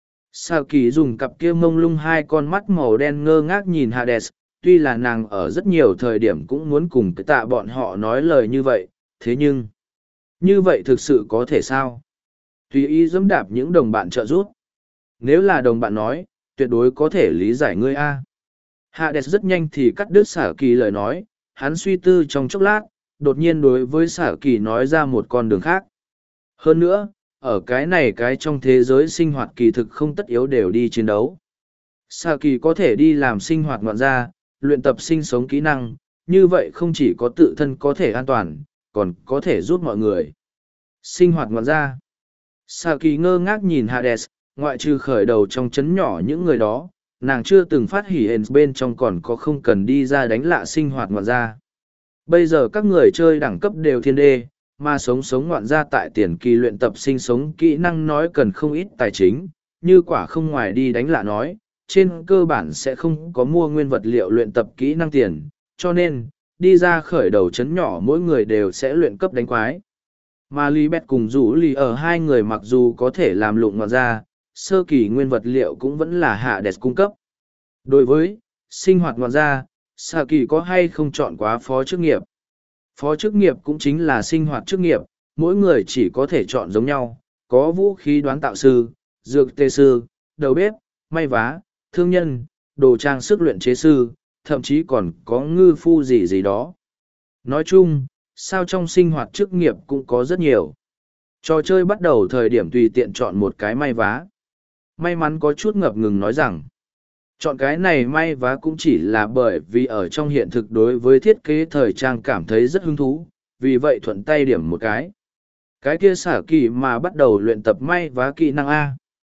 Saki dùng cặp kia mông lung hai con mắt màu đen ngơ ngác nhìn Hades, tuy là nàng ở rất nhiều thời điểm cũng muốn cùng cái tạ bọn họ nói lời như vậy, thế nhưng, như vậy thực sự có thể sao? Tùy ý dẫm đạp những đồng bạn trợ giúp. Nếu là đồng bạn nói, tuyệt đối có thể lý giải ngươi a. Hades rất nhanh thì cắt đứt Saki lời nói, hắn suy tư trong chốc lát, đột nhiên đối với Saki nói ra một con đường khác. Hơn nữa, ở cái này cái trong thế giới sinh hoạt kỳ thực không tất yếu đều đi chiến đấu. Saki có thể đi làm sinh hoạt ngoạn gia, luyện tập sinh sống kỹ năng, như vậy không chỉ có tự thân có thể an toàn, còn có thể giúp mọi người. Sinh hoạt ngoạn gia. Saki ngơ ngác nhìn Hades, ngoại trừ khởi đầu trong chấn nhỏ những người đó, nàng chưa từng phát hỉ hền bên trong còn có không cần đi ra đánh lạ sinh hoạt ngoạn gia. Bây giờ các người chơi đẳng cấp đều thiên đê, mà sống ngoạn gia tại tiền kỳ luyện tập sinh sống kỹ năng nói cần không ít tài chính, như quả không ngoài đi đánh lạ nói, trên cơ bản sẽ không có mua nguyên vật liệu luyện tập kỹ năng tiền, cho nên, đi ra khởi đầu chấn nhỏ mỗi người đều sẽ luyện cấp đánh quái. Mà Lý Bẹt cùng Dũ Lý ở hai người mặc dù có thể làm lụng ngoạn gia, sơ kỳ nguyên vật liệu cũng vẫn là Hades cung cấp. Đối với sinh hoạt ngoạn gia, Saki có hay không chọn quá phó chức nghiệp? Phó chức nghiệp cũng chính là sinh hoạt chức nghiệp, mỗi người chỉ có thể chọn giống nhau, có vũ khí đoán tạo sư, dược tê sư, đầu bếp, may vá, thương nhân, đồ trang sức luyện chế sư, thậm chí còn có ngư phu gì gì đó. Nói chung, sao trong sinh hoạt chức nghiệp cũng có rất nhiều. Trò chơi bắt đầu thời điểm tùy tiện chọn một cái may vá. May mắn có chút ngập ngừng nói rằng, chọn cái này may vá cũng chỉ là bởi vì ở trong hiện thực đối với thiết kế thời trang cảm thấy rất hứng thú, vì vậy thuận tay điểm một cái. Cái kia Saki mà bắt đầu luyện tập may vá kỹ năng A.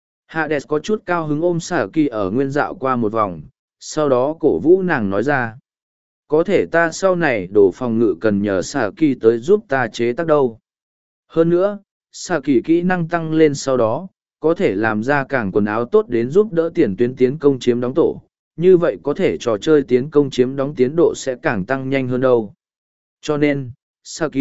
Hades có chút cao hứng ôm Saki ở nguyên dạo qua một vòng, sau đó cổ vũ nàng nói ra. Có thể ta sau này đồ phòng ngự cần nhờ Saki tới giúp ta chế tác đâu. Hơn nữa, Saki kỹ năng tăng lên sau đó, có thể làm ra càng quần áo tốt đến giúp đỡ tiền tuyến tiến công chiếm đóng tổ. Như vậy có thể trò chơi tiến công chiếm đóng tiến độ sẽ càng tăng nhanh hơn đâu. Cho nên, Saki,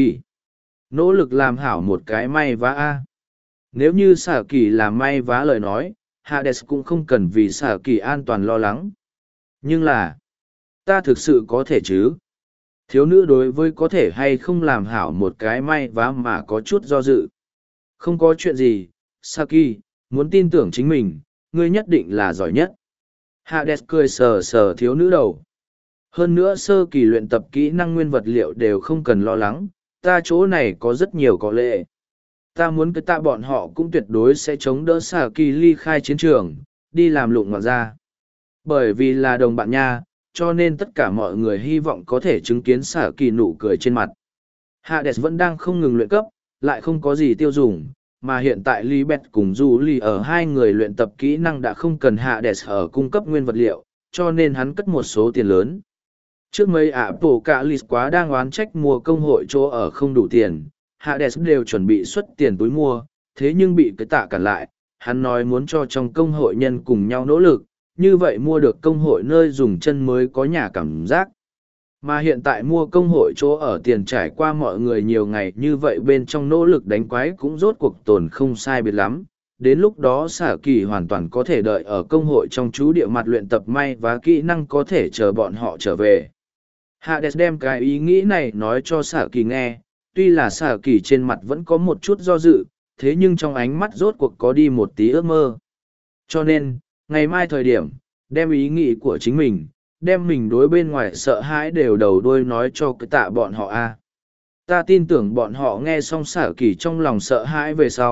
nỗ lực làm hảo một cái may vá A. Nếu như Saki làm may vá lời nói, Hades cũng không cần vì Saki an toàn lo lắng. Nhưng là, ta thực sự có thể chứ? Thiếu nữ đối với có thể hay không làm hảo một cái may vá mà có chút do dự. Không có chuyện gì, Saki, muốn tin tưởng chính mình, ngươi nhất định là giỏi nhất. Hades cười sờ sờ thiếu nữ đầu. Hơn nữa sơ kỳ luyện tập kỹ năng nguyên vật liệu đều không cần lo lắng, ta chỗ này có rất nhiều có lệ. Ta muốn cái tạ bọn họ cũng tuyệt đối sẽ chống đỡ Saki ly khai chiến trường, đi làm lụng ngoạn gia. Bởi vì là đồng bạn nha, cho nên tất cả mọi người hy vọng có thể chứng kiến Saki nụ cười trên mặt. Hades vẫn đang không ngừng luyện cấp, lại không có gì tiêu dùng, mà hiện tại Libet cùng Julie ở hai người luyện tập kỹ năng đã không cần Hades ở cung cấp nguyên vật liệu, cho nên hắn cất một số tiền lớn. Trước mấy Apocalypse quá đang oán trách mua công hội chỗ ở không đủ tiền, Hades đều chuẩn bị xuất tiền túi mua, thế nhưng bị cái tạ cản lại, hắn nói muốn cho trong công hội nhân cùng nhau nỗ lực, như vậy mua được công hội nơi dùng chân mới có nhà cảm giác. Mà hiện tại mua công hội chỗ ở tiền trải qua mọi người nhiều ngày như vậy bên trong nỗ lực đánh quái cũng rốt cuộc tồn không sai biệt lắm. Đến lúc đó Saki hoàn toàn có thể đợi ở công hội trong chú địa mặt luyện tập may và kỹ năng có thể chờ bọn họ trở về. Hades đem cái ý nghĩ này nói cho Saki nghe, tuy là Saki trên mặt vẫn có một chút do dự, thế nhưng trong ánh mắt rốt cuộc có đi một tí ước mơ. Cho nên, ngày mai thời điểm, đem ý nghĩ của chính mình, đem mình đối bên ngoài sợ hãi đều đầu đuôi nói cho cái tạ bọn họ a. Ta tin tưởng bọn họ nghe xong Saki trong lòng sợ hãi về sau,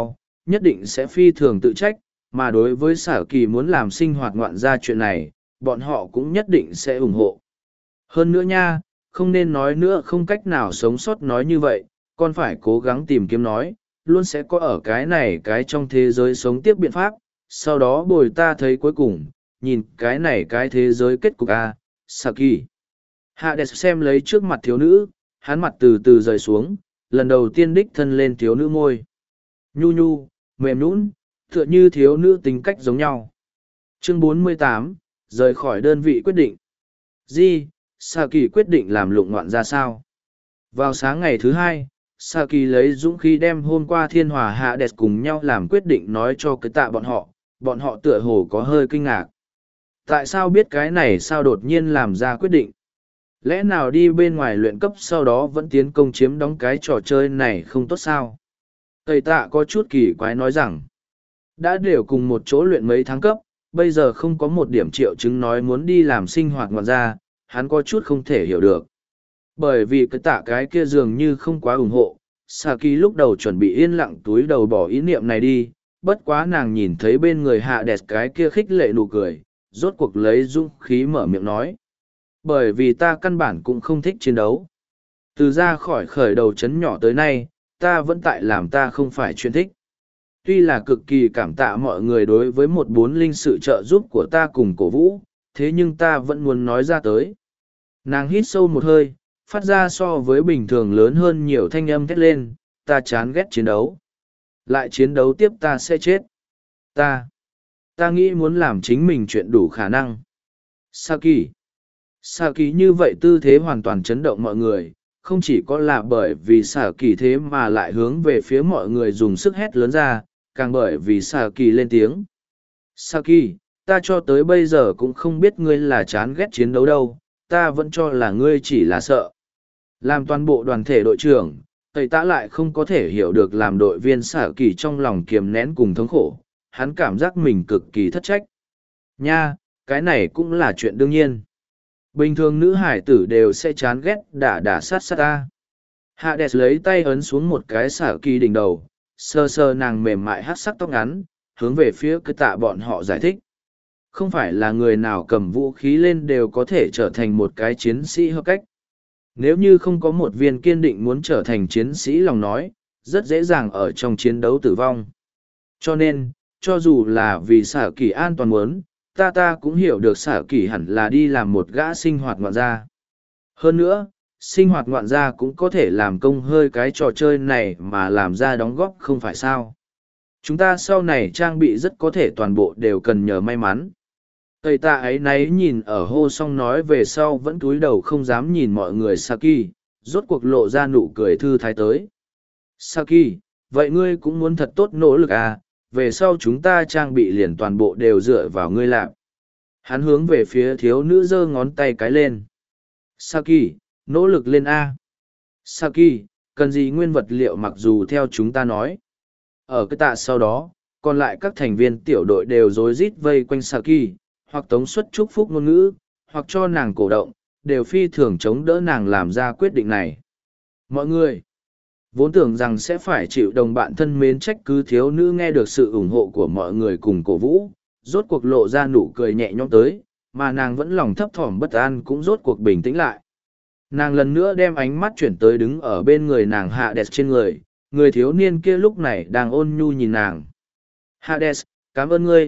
nhất định sẽ phi thường tự trách, mà đối với sở kỳ muốn làm sinh hoạt ngoạn gia chuyện này, bọn họ cũng nhất định sẽ ủng hộ. Hơn nữa nha, không nên nói nữa không cách nào sống sót nói như vậy, còn phải cố gắng tìm kiếm nói, luôn sẽ có ở cái này cái trong thế giới sống tiếp biện pháp, sau đó bồi ta thấy cuối cùng, nhìn cái này cái thế giới kết cục a, Saki. Hades xem lấy trước mặt thiếu nữ, hắn mặt từ từ rời xuống, lần đầu tiên đích thân lên thiếu nữ môi. Nhu nhu, mềm nhũn, tựa như thiếu nữ tính cách giống nhau. Chương 48, rời khỏi đơn vị quyết định. Di, Saki quyết định làm lụng ngoạn ra sao? Vào sáng ngày thứ hai, Saki lấy dũng khí đem hôm qua thiên hòa Hades cùng nhau làm quyết định nói cho cái tạ bọn họ tựa hồ có hơi kinh ngạc. Tại sao biết cái này sao đột nhiên làm ra quyết định? Lẽ nào đi bên ngoài luyện cấp sau đó vẫn tiến công chiếm đóng cái trò chơi này không tốt sao? Tây tạ có chút kỳ quái nói rằng, đã đều cùng một chỗ luyện mấy tháng cấp, bây giờ không có một điểm triệu chứng nói muốn đi làm sinh hoạt ngoạn ra, hắn có chút không thể hiểu được. Bởi vì cái tạ cái kia dường như không quá ủng hộ, Saki lúc đầu chuẩn bị yên lặng túi đầu bỏ ý niệm này đi, bất quá nàng nhìn thấy bên người hạ đẹp cái kia khích lệ nụ cười, rốt cuộc lấy dũng khí mở miệng nói. Bởi vì ta căn bản cũng không thích chiến đấu. Từ ra khỏi khởi đầu chấn nhỏ tới nay, ta vẫn tại làm ta không phải chuyên thích. Tuy là cực kỳ cảm tạ mọi người đối với một bốn linh sự trợ giúp của ta cùng cổ vũ, thế nhưng ta vẫn muốn nói ra tới. Nàng hít sâu một hơi, phát ra so với bình thường lớn hơn nhiều thanh âm thét lên, ta chán ghét chiến đấu. Lại chiến đấu tiếp ta sẽ chết. Ta nghĩ muốn làm chính mình chuyện đủ khả năng. Saki như vậy tư thế hoàn toàn chấn động mọi người, không chỉ có là bởi vì Saki thế mà lại hướng về phía mọi người dùng sức hét lớn ra, càng bởi vì Saki lên tiếng. Saki, ta cho tới bây giờ cũng không biết ngươi là chán ghét chiến đấu đâu, ta vẫn cho là ngươi chỉ là sợ. Làm toàn bộ đoàn thể đội trưởng, thầy ta lại không có thể hiểu được làm đội viên Saki trong lòng kiềm nén cùng thống khổ, hắn cảm giác mình cực kỳ thất trách. Nha, cái này cũng là chuyện đương nhiên. Bình thường nữ hải tử đều sẽ chán ghét đả sát ta. Hades lấy tay ấn xuống một cái Saki đỉnh đầu, sờ sờ nàng mềm mại hát sắc tóc ngắn, hướng về phía cái tạ bọn họ giải thích. Không phải là người nào cầm vũ khí lên đều có thể trở thành một cái chiến sĩ hợp cách. Nếu như không có một viên kiên định muốn trở thành chiến sĩ lòng nói, rất dễ dàng ở trong chiến đấu tử vong. Cho nên, cho dù là vì Sở Kỳ an toàn muốn, ta cũng hiểu được Sở Kỳ hẳn là đi làm một gã sinh hoạt ngoạn gia. Hơn nữa, sinh hoạt ngoạn gia cũng có thể làm công hơi cái trò chơi này mà làm ra đóng góp không phải sao. Chúng ta sau này trang bị rất có thể toàn bộ đều cần nhờ may mắn. Tây ta ấy nấy nhìn ở hô xong nói về sau vẫn cúi đầu không dám nhìn mọi người Saki, rốt cuộc lộ ra nụ cười thư thái tới. Saki, vậy ngươi cũng muốn thật tốt nỗ lực à, về sau chúng ta trang bị liền toàn bộ đều dựa vào ngươi làm. Hắn hướng về phía thiếu nữ giơ ngón tay cái lên. Saki, nỗ lực lên A. Saki, cần gì nguyên vật liệu mặc dù theo chúng ta nói. Ở cái tạ sau đó, còn lại các thành viên tiểu đội đều rối rít vây quanh Saki, hoặc tống xuất chúc phúc ngôn ngữ, hoặc cho nàng cổ động, đều phi thường chống đỡ nàng làm ra quyết định này. Mọi người vốn tưởng rằng sẽ phải chịu đồng bạn thân mến trách cứ thiếu nữ nghe được sự ủng hộ của mọi người cùng cổ vũ, rốt cuộc lộ ra nụ cười nhẹ nhõm tới, mà nàng vẫn lòng thấp thỏm bất an cũng rốt cuộc bình tĩnh lại. Nàng lần nữa đem ánh mắt chuyển tới đứng ở bên người nàng Hades trên người thiếu niên kia lúc này đang ôn nhu nhìn nàng. Hades, cảm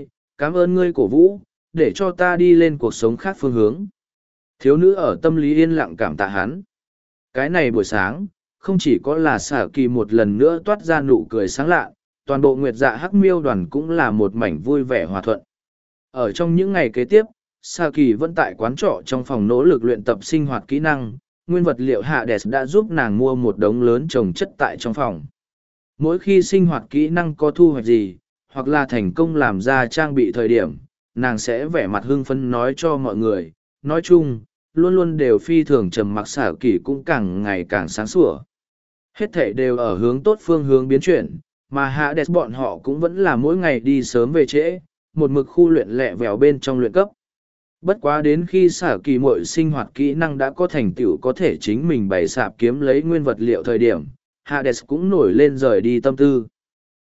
ơn ngươi cổ vũ, để cho ta đi lên cuộc sống khác phương hướng. Thiếu nữ ở tâm lý yên lặng cảm tạ hắn. Cái này buổi sáng, không chỉ có là Sở Kỳ một lần nữa toát ra nụ cười sáng lạ, toàn bộ Nguyệt Dạ Hắc Miêu đoàn cũng là một mảnh vui vẻ hòa thuận. Ở trong những ngày kế tiếp, Sở Kỳ vẫn tại quán trọ trong phòng nỗ lực luyện tập sinh hoạt kỹ năng, nguyên vật liệu Hades đã giúp nàng mua một đống lớn trồng chất tại trong phòng. Mỗi khi sinh hoạt kỹ năng có thu hoạch gì, hoặc là thành công làm ra trang bị thời điểm, nàng sẽ vẻ mặt hưng phấn nói cho mọi người, nói chung, luôn luôn đều phi thường trầm mặc Sở Kỳ cũng càng ngày càng sáng sủa. Hết thảy đều ở hướng tốt phương hướng biến chuyển, mà Hades bọn họ cũng vẫn là mỗi ngày đi sớm về trễ, một mực khu luyện lẹ vèo bên trong luyện cấp. Bất quá đến khi Sở Kỳ mọi sinh hoạt kỹ năng đã có thành tựu có thể chính mình bày sạp kiếm lấy nguyên vật liệu thời điểm, Hades cũng nổi lên rời đi tâm tư.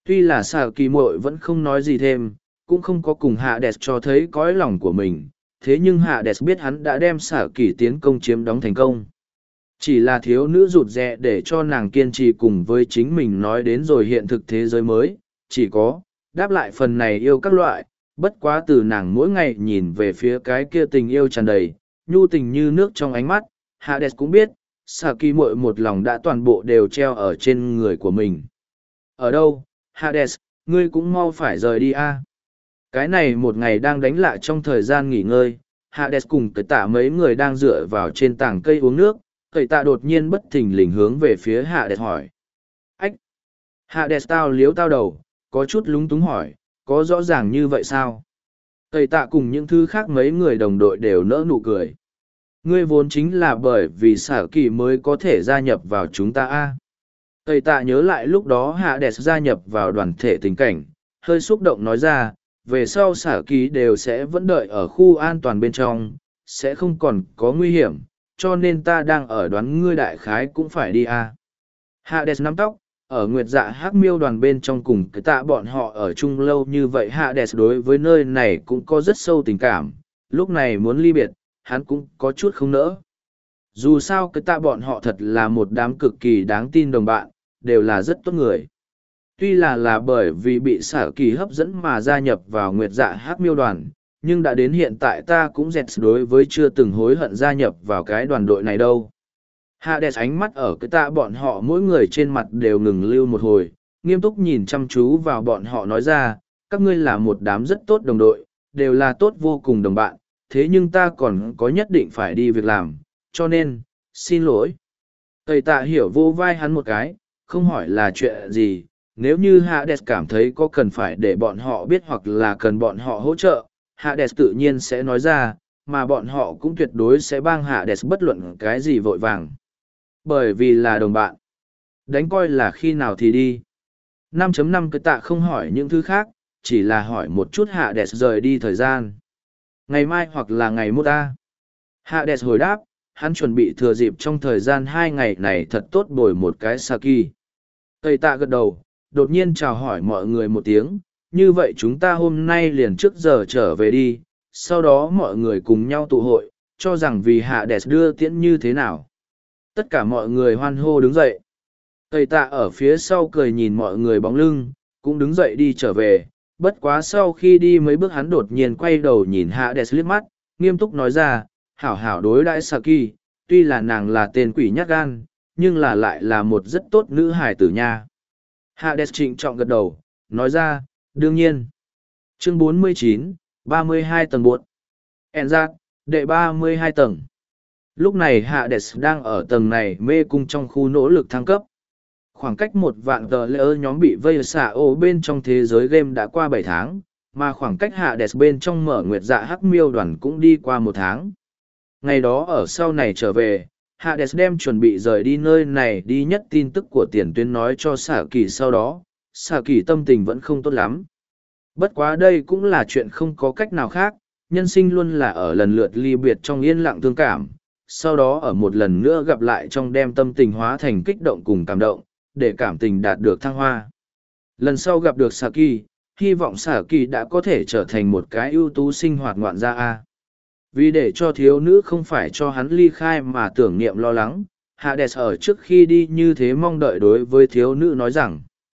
Tuy là xạ kỳ muội vẫn không nói gì thêm, cũng không có cùng Hades cho thấy cõi lòng của mình, thế nhưng Hades biết hắn đã đem xạ kỳ tiến công chiếm đóng thành công. Chỉ là thiếu nữ rụt rè để cho nàng kiên trì cùng với chính mình nói đến rồi hiện thực thế giới mới, chỉ có, đáp lại phần này yêu các loại, bất quá từ nàng mỗi ngày nhìn về phía cái kia tình yêu tràn đầy, nhu tình như nước trong ánh mắt, Hades cũng biết, xạ kỳ muội một lòng đã toàn bộ đều treo ở trên người của mình. Ở đâu, Hades, ngươi cũng mau phải rời đi a. Cái này một ngày đang đánh lạ trong thời gian nghỉ ngơi, Hades cùng cậy tạ mấy người đang dựa vào trên tảng cây uống nước, cậy tạ đột nhiên bất thình lình hướng về phía Hades hỏi. Ách! Hades tao liếu tao đầu, có chút lúng túng hỏi, có rõ ràng như vậy sao? Cậy tạ cùng những thứ khác mấy người đồng đội đều nỡ nụ cười. Ngươi vốn chính là bởi vì xả kỳ mới có thể gia nhập vào chúng ta a. Cậy tạ nhớ lại lúc đó Hades gia nhập vào đoàn thể tình cảnh, hơi xúc động nói ra, về sau xả kỳ đều sẽ vẫn đợi ở khu an toàn bên trong, sẽ không còn có nguy hiểm, cho nên ta đang ở đoán ngươi đại khái cũng phải đi a. Hades nắm tóc, ở nguyệt dạ hắc miêu đoàn bên trong cùng cái tạ bọn họ ở chung lâu như vậy Hades đối với nơi này cũng có rất sâu tình cảm, lúc này muốn ly biệt, hắn cũng có chút không nỡ. Dù sao cái tạ bọn họ thật là một đám cực kỳ đáng tin đồng bạn, đều là rất tốt người. Tuy là bởi vì bị xả kỳ hấp dẫn mà gia nhập vào nguyệt dạ hắc miêu đoàn, nhưng đã đến hiện tại ta cũng dẹt đối với chưa từng hối hận gia nhập vào cái đoàn đội này đâu. Hades ánh mắt ở cái tạ bọn họ mỗi người trên mặt đều ngừng lưu một hồi, nghiêm túc nhìn chăm chú vào bọn họ nói ra, các ngươi là một đám rất tốt đồng đội, đều là tốt vô cùng đồng bạn, thế nhưng ta còn có nhất định phải đi việc làm, cho nên, xin lỗi. Tây tạ hiểu vô vai hắn một cái, không hỏi là chuyện gì, nếu như Hades cảm thấy có cần phải để bọn họ biết hoặc là cần bọn họ hỗ trợ, Hades tự nhiên sẽ nói ra, mà bọn họ cũng tuyệt đối sẽ bang Hades bất luận cái gì vội vàng. Bởi vì là đồng bạn. Đánh coi là khi nào thì đi. 5.5 cái tạ không hỏi những thứ khác, chỉ là hỏi một chút Hades rời đi thời gian. Ngày mai hoặc là ngày mốt ta. Hades hồi đáp, hắn chuẩn bị thừa dịp trong thời gian 2 ngày này thật tốt bồi một cái Saki. Tây tạ gật đầu, đột nhiên chào hỏi mọi người một tiếng, như vậy chúng ta hôm nay liền trước giờ trở về đi, sau đó mọi người cùng nhau tụ hội, cho rằng vì Hades đưa tiễn như thế nào. Tất cả mọi người hoan hô đứng dậy. Tây tạ ở phía sau cười nhìn mọi người bóng lưng, cũng đứng dậy đi trở về, bất quá sau khi đi mấy bước hắn đột nhiên quay đầu nhìn Hades liếc mắt, nghiêm túc nói ra, hảo hảo đối đãi Saki, tuy là nàng là tên quỷ nhát gan, nhưng là lại là một rất tốt nữ hài tử nha. Hades trịnh trọng gật đầu, nói ra, đương nhiên. Chương 49, 32 tầng buộc. Enzat, đệ 32 tầng. Lúc này Hades đang ở tầng này mê cung trong khu nỗ lực thăng cấp. Khoảng cách 1.000 tờ lỡ nhóm bị vây xả ổ bên trong thế giới game đã qua 7 tháng, mà khoảng cách Hades bên trong mở nguyệt dạ hắc miêu đoàn cũng đi qua 1 tháng. Ngày đó ở sau này trở về, Hades đem chuẩn bị rời đi nơi này đi nhất tin tức của tiền tuyến nói cho xả kỳ sau đó, xả kỳ tâm tình vẫn không tốt lắm. Bất quá đây cũng là chuyện không có cách nào khác, nhân sinh luôn là ở lần lượt ly biệt trong yên lặng thương cảm, sau đó ở một lần nữa gặp lại trong đem tâm tình hóa thành kích động cùng cảm động, để cảm tình đạt được thăng hoa. Lần sau gặp được Saki, hy vọng Saki đã có thể trở thành một cái ưu tú sinh hoạt ngoạn gia A. Vì để cho thiếu nữ không phải cho hắn ly khai mà tưởng niệm lo lắng, Hades ở trước khi đi như thế mong đợi đối với thiếu nữ nói rằng,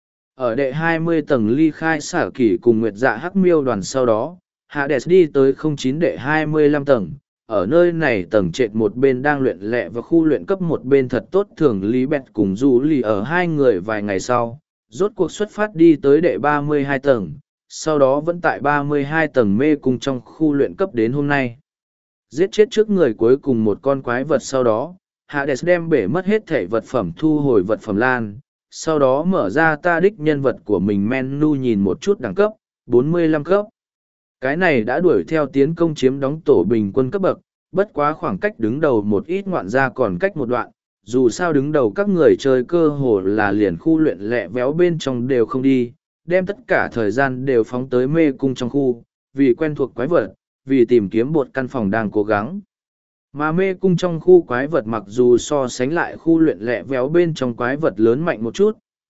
ở đệ 20 tầng ly khai Saki cùng nguyệt dạ hắc miêu đoàn sau đó, Hades đi tới 09 đệ 25 tầng. Ở nơi này tầng trệt một bên đang luyện lẹ và khu luyện cấp một bên thật tốt thường Lý Bẹt cùng Du Lì ở 2 người vài ngày sau, rốt cuộc xuất phát đi tới đệ 32 tầng, sau đó vẫn tại 32 tầng mê cung trong khu luyện cấp đến hôm nay. Giết chết trước người cuối cùng một con quái vật sau đó, Hades đem bể mất hết thể vật phẩm thu hồi vật phẩm lan, sau đó mở ra ta đích nhân vật của mình menu nhìn một chút đẳng cấp, 45 cấp. Cái này đã đuổi theo tiến công chiếm đóng tổ bình quân cấp bậc, bất quá khoảng cách đứng đầu một ít ngoạn gia còn cách một đoạn, dù sao đứng đầu các người chơi cơ hồ là liền khu luyện lẹ véo bên trong đều không đi, đem tất cả thời gian đều phóng tới mê cung trong khu, vì quen thuộc quái vật, vì tìm kiếm một căn phòng đang cố gắng. Mà mê cung trong khu quái vật mặc dù so sánh lại khu luyện lẹ véo bên trong quái vật lớn mạnh một chút,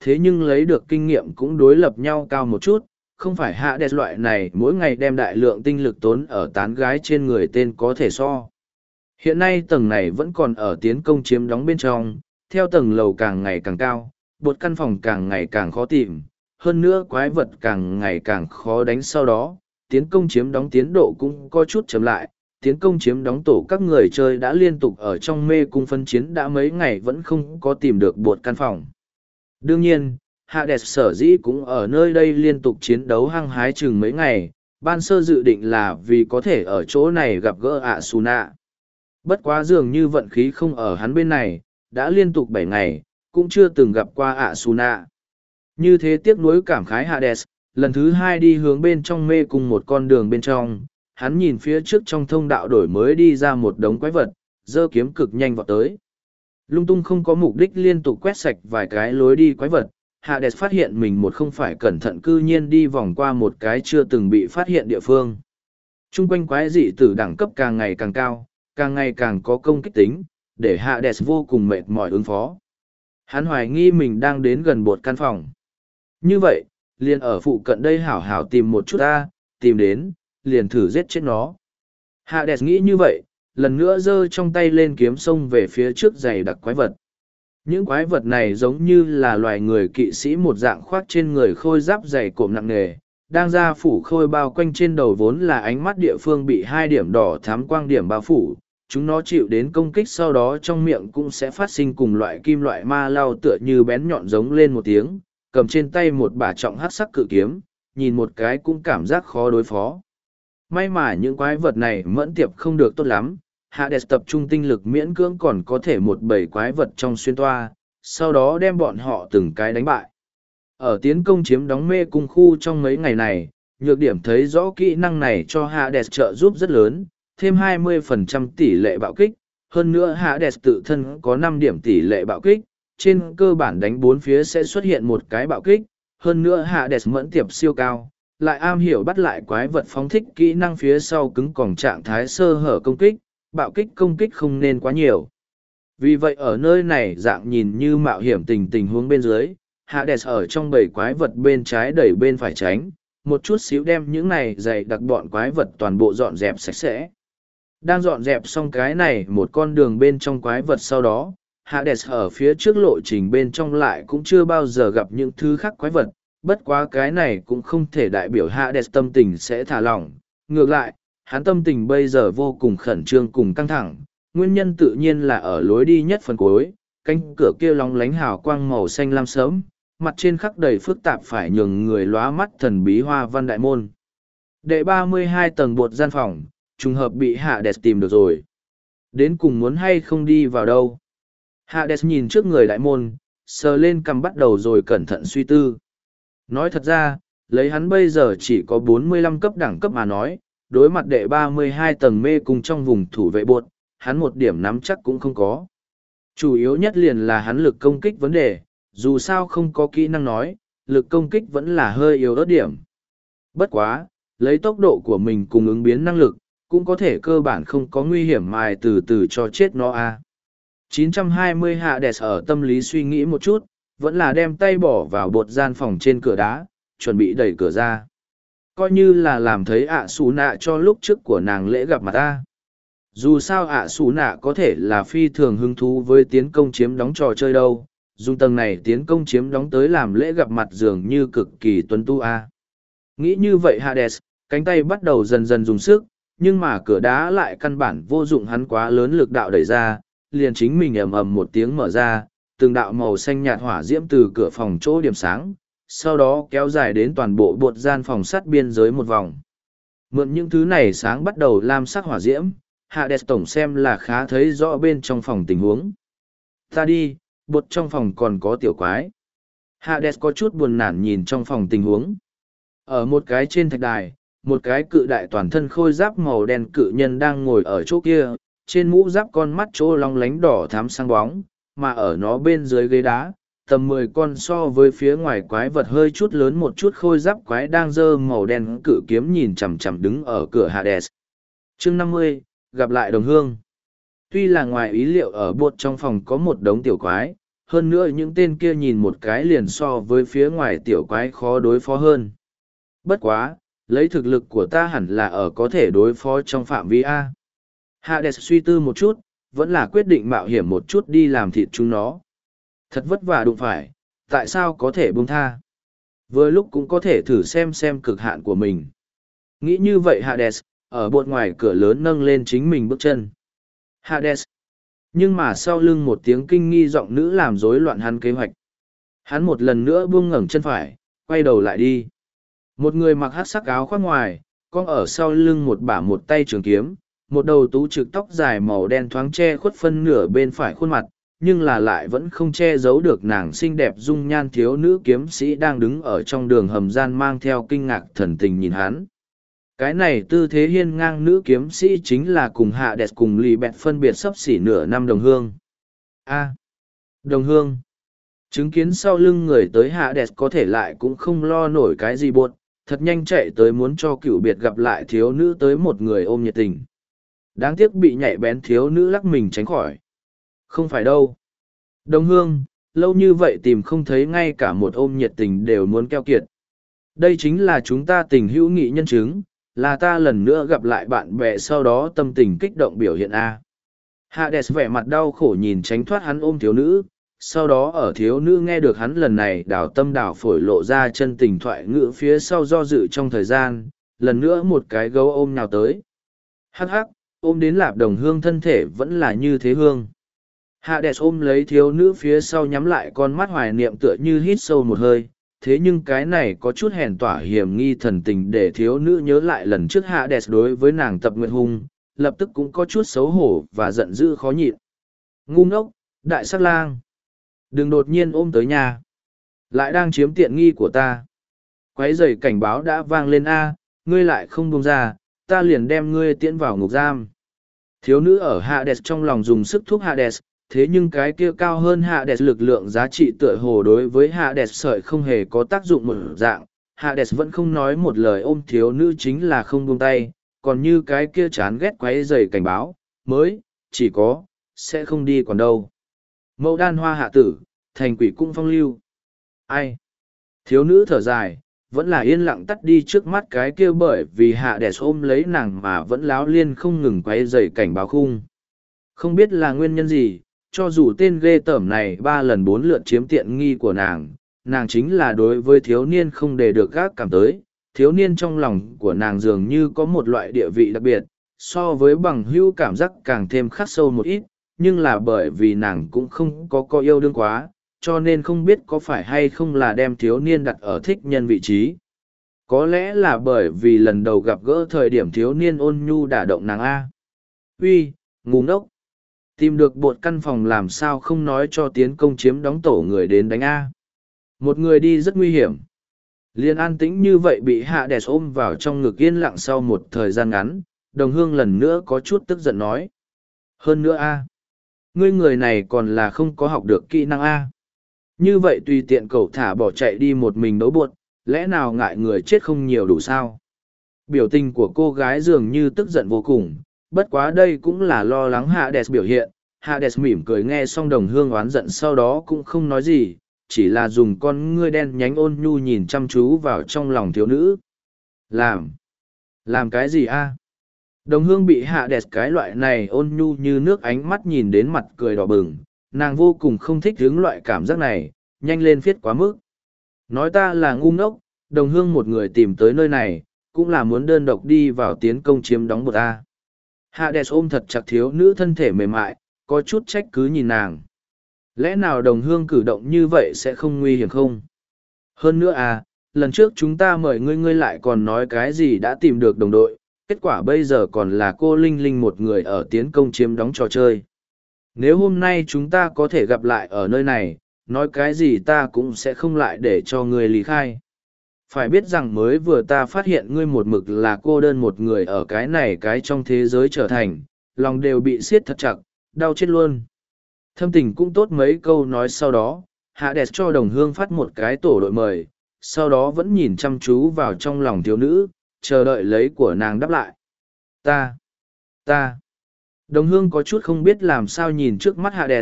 thế nhưng lấy được kinh nghiệm cũng đối lập nhau cao một chút, không phải Hades loại này mỗi ngày đem đại lượng tinh lực tốn ở tán gái trên người tên có thể so. Hiện nay tầng này vẫn còn ở tiến công chiếm đóng bên trong, theo tầng lầu càng ngày càng cao, bột căn phòng càng ngày càng khó tìm, hơn nữa quái vật càng ngày càng khó đánh sau đó, tiến công chiếm đóng tiến độ cũng có chút chậm lại. Tiến công chiếm đóng tổ các người chơi đã liên tục ở trong mê cung phân chiến đã mấy ngày vẫn không có tìm được bột căn phòng. Đương nhiên, Hades sở dĩ cũng ở nơi đây liên tục chiến đấu hăng hái chừng mấy ngày, ban sơ dự định là vì có thể ở chỗ này gặp gỡ Asuna. Bất quá dường như vận khí không ở hắn bên này, đã liên tục 7 ngày, cũng chưa từng gặp qua Asuna. Như thế tiếc nuối cảm khái Hades, lần thứ 2 đi hướng bên trong mê cung một con đường bên trong, hắn nhìn phía trước trong thông đạo đổi mới đi ra một đống quái vật, giơ kiếm cực nhanh vọt tới. Lung tung không có mục đích liên tục quét sạch vài cái lối đi quái vật, Hades phát hiện mình một không phải cẩn thận cư nhiên đi vòng qua một cái chưa từng bị phát hiện địa phương. Trung quanh quái dị tử đẳng cấp càng ngày càng cao, càng ngày càng có công kích tính, để Hades vô cùng mệt mỏi ứng phó. Hắn hoài nghi mình đang đến gần bột căn phòng. Như vậy, liền ở phụ cận đây hảo hảo tìm một chút ta, tìm đến, liền thử giết chết nó. Hades nghĩ như vậy, lần nữa giơ trong tay lên kiếm xông về phía trước giày đặc quái vật. Những quái vật này giống như là loài người kỵ sĩ một dạng khoác trên người khôi giáp dày cộm nặng nề, đang ra phủ khôi bao quanh trên đầu vốn là ánh mắt địa phương bị 2 điểm đỏ thám quang điểm bao phủ. Chúng nó chịu đến công kích sau đó trong miệng cũng sẽ phát sinh cùng loại kim loại ma lau tựa như bén nhọn giống lên một tiếng, cầm trên tay một bả trọng hắc sắc cự kiếm, nhìn một cái cũng cảm giác khó đối phó. May mà những quái vật này mẫn tiệp không được tốt lắm, Hades tập trung tinh lực miễn cưỡng còn có thể một bầy quái vật trong xuyên toa, sau đó đem bọn họ từng cái đánh bại. Ở tiến công chiếm đóng mê cung khu trong mấy ngày này, nhược điểm thấy rõ kỹ năng này cho Hades trợ giúp rất lớn, thêm 20% tỷ lệ bạo kích, hơn nữa Hades tự thân có 5 điểm tỷ lệ bạo kích, trên cơ bản đánh 4 phía sẽ xuất hiện một cái bạo kích, hơn nữa Hades mẫn tiệp siêu cao, lại am hiểu bắt lại quái vật phóng thích kỹ năng phía sau cứng còng trạng thái sơ hở công kích, bạo kích công kích không nên quá nhiều. Vì vậy ở nơi này dạng nhìn như mạo hiểm tình huống bên dưới, Hades ở trong bầy quái vật bên trái đẩy bên phải tránh, một chút xíu đem những này dày đặc bọn quái vật toàn bộ dọn dẹp sạch sẽ. Đang dọn dẹp xong cái này một con đường bên trong quái vật sau đó, Hades ở phía trước lộ trình bên trong lại cũng chưa bao giờ gặp những thứ khác quái vật, bất quá cái này cũng không thể đại biểu Hades tâm tình sẽ thả lỏng. Ngược lại, hắn tâm tình bây giờ vô cùng khẩn trương cùng căng thẳng, nguyên nhân tự nhiên là ở lối đi nhất phần cuối, cánh cửa kia lóng lánh hào quang màu xanh lam sớm, mặt trên khắc đầy phức tạp phải nhường người lóa mắt thần bí hoa văn đại môn. Đệ 32 tầng bột gian phòng, trùng hợp bị Hades tìm được rồi. Đến cùng muốn hay không đi vào đâu? Hades nhìn trước người đại môn, sờ lên cằm bắt đầu rồi cẩn thận suy tư. Nói thật ra, lấy hắn bây giờ chỉ có 45 cấp đẳng cấp mà nói, đối mặt đệ 32 tầng mê cung trong vùng thủ vệ bột, hắn một điểm nắm chắc cũng không có. Chủ yếu nhất liền là hắn lực công kích vấn đề, dù sao không có kỹ năng nói, lực công kích vẫn là hơi yếu ớt điểm. Bất quá, lấy tốc độ của mình cùng ứng biến năng lực, cũng có thể cơ bản không có nguy hiểm mài từ từ cho chết nó a. 920 Hades ở tâm lý suy nghĩ một chút, vẫn là đem tay bỏ vào bột gian phòng trên cửa đá, chuẩn bị đẩy cửa ra. Coi như là làm thấy ạ xù nạ cho lúc trước của nàng lễ gặp mặt ta. Dù sao ạ xù nạ có thể là phi thường hứng thú với tiến công chiếm đóng trò chơi đâu, dùng tầng này tiến công chiếm đóng tới làm lễ gặp mặt dường như cực kỳ tuấn tu a. Nghĩ như vậy Hades, cánh tay bắt đầu dần dần dùng sức, nhưng mà cửa đá lại căn bản vô dụng hắn quá lớn lực đạo đẩy ra, liền chính mình ầm ầm một tiếng mở ra, từng đạo màu xanh nhạt hỏa diễm từ cửa phòng chỗ điểm sáng, sau đó kéo dài đến toàn bộ bột gian phòng sắt biên giới một vòng. Mượn những thứ này sáng bắt đầu lam sắc hỏa diễm, Hades tổng xem là khá thấy rõ bên trong phòng tình huống. Ta đi, bột trong phòng còn có tiểu quái. Hades có chút buồn nản nhìn trong phòng tình huống. Ở một cái trên thạch đài, một cái cự đại toàn thân khôi giáp màu đen cự nhân đang ngồi ở chỗ kia, trên mũ giáp con mắt chỗ long lánh đỏ thám sáng bóng, mà ở nó bên dưới ghế đá, tầm 10 con so với phía ngoài quái vật hơi chút lớn một chút khôi giáp quái đang giơ màu đen cự kiếm nhìn chằm chằm đứng ở cửa Hades. Chương 50, gặp lại đồng hương. Tuy là ngoài ý liệu ở bột trong phòng có một đống tiểu quái, hơn nữa những tên kia nhìn một cái liền so với phía ngoài tiểu quái khó đối phó hơn. Bất quá, lấy thực lực của ta hẳn là ở có thể đối phó trong phạm vi A. Hades suy tư một chút, vẫn là quyết định mạo hiểm một chút đi làm thịt chúng nó. Thật vất vả đụng phải, tại sao có thể buông tha? Vừa lúc cũng có thể thử xem cực hạn của mình. Nghĩ như vậy Hades, ở bột ngoài cửa lớn nâng lên chính mình bước chân. Hades. Nhưng mà sau lưng một tiếng kinh nghi giọng nữ làm rối loạn hắn kế hoạch. Hắn một lần nữa buông ngẩng chân phải, quay đầu lại đi. Một người mặc hắc sắc áo khoác ngoài, con ở sau lưng một bả một tay trường kiếm, một đầu tú trực tóc dài màu đen thoáng che khuất phân nửa bên phải khuôn mặt, nhưng là lại vẫn không che giấu được nàng xinh đẹp dung nhan thiếu nữ kiếm sĩ đang đứng ở trong đường hầm gian mang theo kinh ngạc thần tình nhìn hắn. Cái này tư thế hiên ngang nữ kiếm sĩ chính là cùng Hades cùng Lì Bẹt phân biệt sấp xỉ nửa năm đồng hương. A. Đồng hương. Chứng kiến sau lưng người tới Hades có thể lại cũng không lo nổi cái gì buồn, thật nhanh chạy tới muốn cho cựu biệt gặp lại thiếu nữ tới một người ôm nhiệt tình. Đáng tiếc bị nhạy bén thiếu nữ lắc mình tránh khỏi. Không phải đâu. Đồng hương, lâu như vậy tìm không thấy ngay cả một ôm nhiệt tình đều muốn keo kiệt. Đây chính là chúng ta tình hữu nghị nhân chứng, là ta lần nữa gặp lại bạn bè sau đó tâm tình kích động biểu hiện A. Hades vẻ mặt đau khổ nhìn tránh thoát hắn ôm thiếu nữ, sau đó ở thiếu nữ nghe được hắn lần này đảo tâm đảo phổi lộ ra chân tình thoại ngữ phía sau do dự trong thời gian, lần nữa một cái gấu ôm nhào tới. Hắc hắc, ôm đến lạp đồng hương thân thể vẫn là như thế hương. Hades ôm lấy thiếu nữ phía sau nhắm lại con mắt hoài niệm tựa như hít sâu một hơi, thế nhưng cái này có chút hèn tỏa hiểm nghi thần tình để thiếu nữ nhớ lại lần trước Hades đối với nàng tập nguyện hung, lập tức cũng có chút xấu hổ và giận dữ khó nhịn. Ngu ngốc, đại sắc lang. Đừng đột nhiên ôm tới nhà. Lại đang chiếm tiện nghi của ta. Quấy giày cảnh báo đã vang lên A, ngươi lại không buông ra, ta liền đem ngươi tiễn vào ngục giam. Thiếu nữ ở Hades trong lòng dùng sức thúc Hades, thế nhưng cái kia cao hơn Hades lực lượng giá trị tựa hồ đối với Hades sợi không hề có tác dụng một dạng. Hades vẫn không nói một lời ôm thiếu nữ chính là không buông tay, còn như cái kia chán ghét quấy giày cảnh báo, mới, chỉ có, sẽ không đi còn đâu. Mẫu đan hoa hạ tử, thành quỷ cung phong lưu. Ai? Thiếu nữ thở dài, vẫn là yên lặng tắt đi trước mắt cái kia bởi vì Hades ôm lấy nàng mà vẫn láo liên không ngừng quấy giày cảnh báo khung. Không biết là nguyên nhân gì, cho dù tên ghê tởm này 3 lần 4 lượt chiếm tiện nghi của nàng chính là đối với thiếu niên không để được gác cảm tới. Thiếu niên trong lòng của nàng dường như có một loại địa vị đặc biệt, so với bằng hữu cảm giác càng thêm khắc sâu một ít, nhưng là bởi vì nàng cũng không có yêu đương quá, cho nên không biết có phải hay không là đem thiếu niên đặt ở thích nhân vị trí. Có lẽ là bởi vì lần đầu gặp gỡ thời điểm thiếu niên ôn nhu đả động nàng A. Uy, ngu ngốc. Tìm được bột căn phòng làm sao không nói cho tiến công chiếm đóng tổ người đến đánh A. Một người đi rất nguy hiểm. Liên an tĩnh như vậy bị Hades ôm vào trong ngực yên lặng sau một thời gian ngắn, đồng hương lần nữa có chút tức giận nói. Hơn nữa A. Ngươi người này còn là không có học được kỹ năng A. Như vậy tùy tiện cậu thả bỏ chạy đi một mình đấu buộc, lẽ nào ngại người chết không nhiều đủ sao? Biểu tình của cô gái dường như tức giận vô cùng, bất quá đây cũng là lo lắng Hades biểu hiện. Hades mỉm cười nghe xong đồng hương oán giận sau đó cũng không nói gì, chỉ là dùng con ngươi đen nhánh ôn nhu nhìn chăm chú vào trong lòng thiếu nữ. Làm cái gì a? Đồng hương bị Hades cái loại này ôn nhu như nước ánh mắt nhìn đến mặt cười đỏ bừng, nàng vô cùng không thích hướng loại cảm giác này, nhanh lên phiết quá mức. Nói ta là ngu ngốc, đồng hương một người tìm tới nơi này, cũng là muốn đơn độc đi vào tiến công chiếm đóng một A. Hades ôm thật chặt thiếu nữ thân thể mềm mại, có chút trách cứ nhìn nàng. Lẽ nào đồng hương cử động như vậy sẽ không nguy hiểm không? Hơn nữa à, lần trước chúng ta mời ngươi lại còn nói cái gì đã tìm được đồng đội, kết quả bây giờ còn là cô Linh Linh một người ở tiến công chiếm đóng trò chơi. Nếu hôm nay chúng ta có thể gặp lại ở nơi này, nói cái gì ta cũng sẽ không lại để cho ngươi lý khai. Phải biết rằng mới vừa ta phát hiện ngươi một mực là cô đơn một người ở cái này cái trong thế giới trở thành, lòng đều bị siết thật chặt, đau chết luôn. Thâm tình cũng tốt mấy câu nói sau đó, Hades cho đồng hương phát một cái tổ đội mời, sau đó vẫn nhìn chăm chú vào trong lòng thiếu nữ, chờ đợi lấy của nàng đáp lại. Ta. Đồng hương có chút không biết làm sao nhìn trước mắt Hades,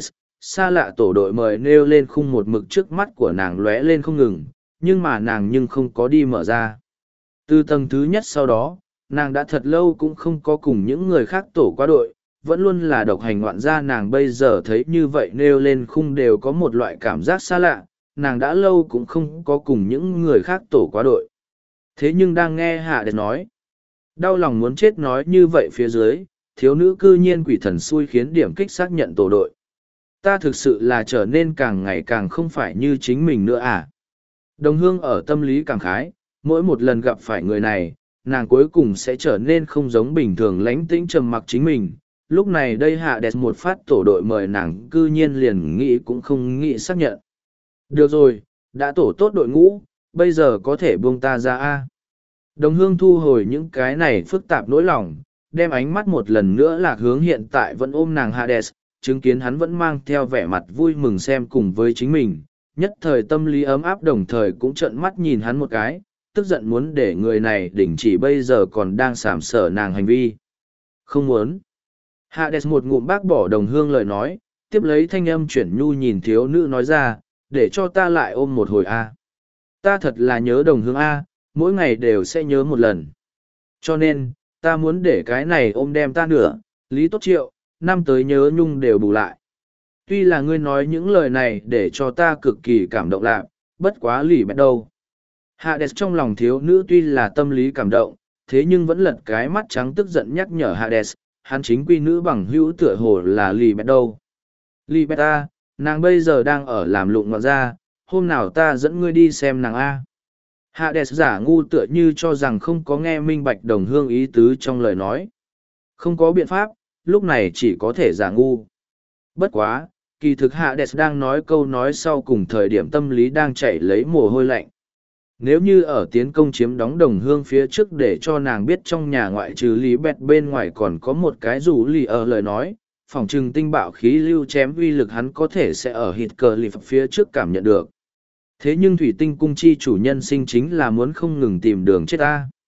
xa lạ tổ đội mời nêu lên khung một mực trước mắt của nàng lóe lên không ngừng, nhưng mà nàng không có đi mở ra. Từ tầng thứ nhất sau đó, nàng đã thật lâu cũng không có cùng những người khác tổ qua đội, vẫn luôn là độc hành ngoạn gia. Nàng bây giờ thấy như vậy nêu lên khung đều có một loại cảm giác xa lạ, nàng đã lâu cũng không có cùng những người khác tổ qua đội. Thế nhưng đang nghe Hạ Đẹp nói, đau lòng muốn chết nói như vậy phía dưới, thiếu nữ cư nhiên quỷ thần xui khiến điểm kích xác nhận tổ đội. Ta thực sự là trở nên càng ngày càng không phải như chính mình nữa à. Đồng hương ở tâm lý cảm khái, mỗi một lần gặp phải người này, nàng cuối cùng sẽ trở nên không giống bình thường lánh tĩnh trầm mặc chính mình. Lúc này đây Hạ Đẹp một phát tổ đội mời nàng cư nhiên liền nghĩ cũng không nghĩ xác nhận. Được rồi, đã tổ tốt đội ngũ, bây giờ có thể buông ta ra a. Đồng hương thu hồi những cái này phức tạp nỗi lòng, đem ánh mắt một lần nữa lạc hướng hiện tại vẫn ôm nàng Hades, chứng kiến hắn vẫn mang theo vẻ mặt vui mừng xem cùng với chính mình, nhất thời tâm lý ấm áp đồng thời cũng trợn mắt nhìn hắn một cái, tức giận muốn để người này đình chỉ bây giờ còn đang sàm sở nàng hành vi. Không muốn. Hades một ngụm bác bỏ đồng hương lời nói, tiếp lấy thanh âm chuyển nhu nhìn thiếu nữ nói ra, để cho ta lại ôm một hồi a. Ta thật là nhớ đồng hương a, mỗi ngày đều sẽ nhớ một lần. Cho nên, ta muốn để cái này ôm đem ta nửa, Lý Tốt Triệu, năm tới nhớ nhung đều bù lại. Tuy là ngươi nói những lời này để cho ta cực kỳ cảm động lạc, bất quá lì bẹt đâu. Hades trong lòng thiếu nữ tuy là tâm lý cảm động, thế nhưng vẫn lật cái mắt trắng tức giận nhắc nhở Hades, hắn chính quy nữ bằng hữu tựa hồ là lì bẹt đâu. Lì bẹt ta, nàng bây giờ đang ở làm lụng ngọt ra, hôm nào ta dẫn ngươi đi xem nàng A. Hades giả ngu tựa như cho rằng không có nghe minh bạch đồng hương ý tứ trong lời nói. Không có biện pháp, lúc này chỉ có thể giả ngu. Bất quá, kỳ thực Hades đang nói câu nói sau cùng thời điểm tâm lý đang chảy lấy mồ hôi lạnh. Nếu như ở tiến công chiếm đóng đồng hương phía trước để cho nàng biết trong nhà ngoại trừ lý bẹt bên ngoài còn có một cái rủ lì ở lời nói, phòng trừng tinh bạo khí lưu chém uy lực hắn có thể sẽ ở hít cờ lì phía trước cảm nhận được. Thế nhưng thủy tinh cung chi chủ nhân sinh chính là muốn không ngừng tìm đường chết ta.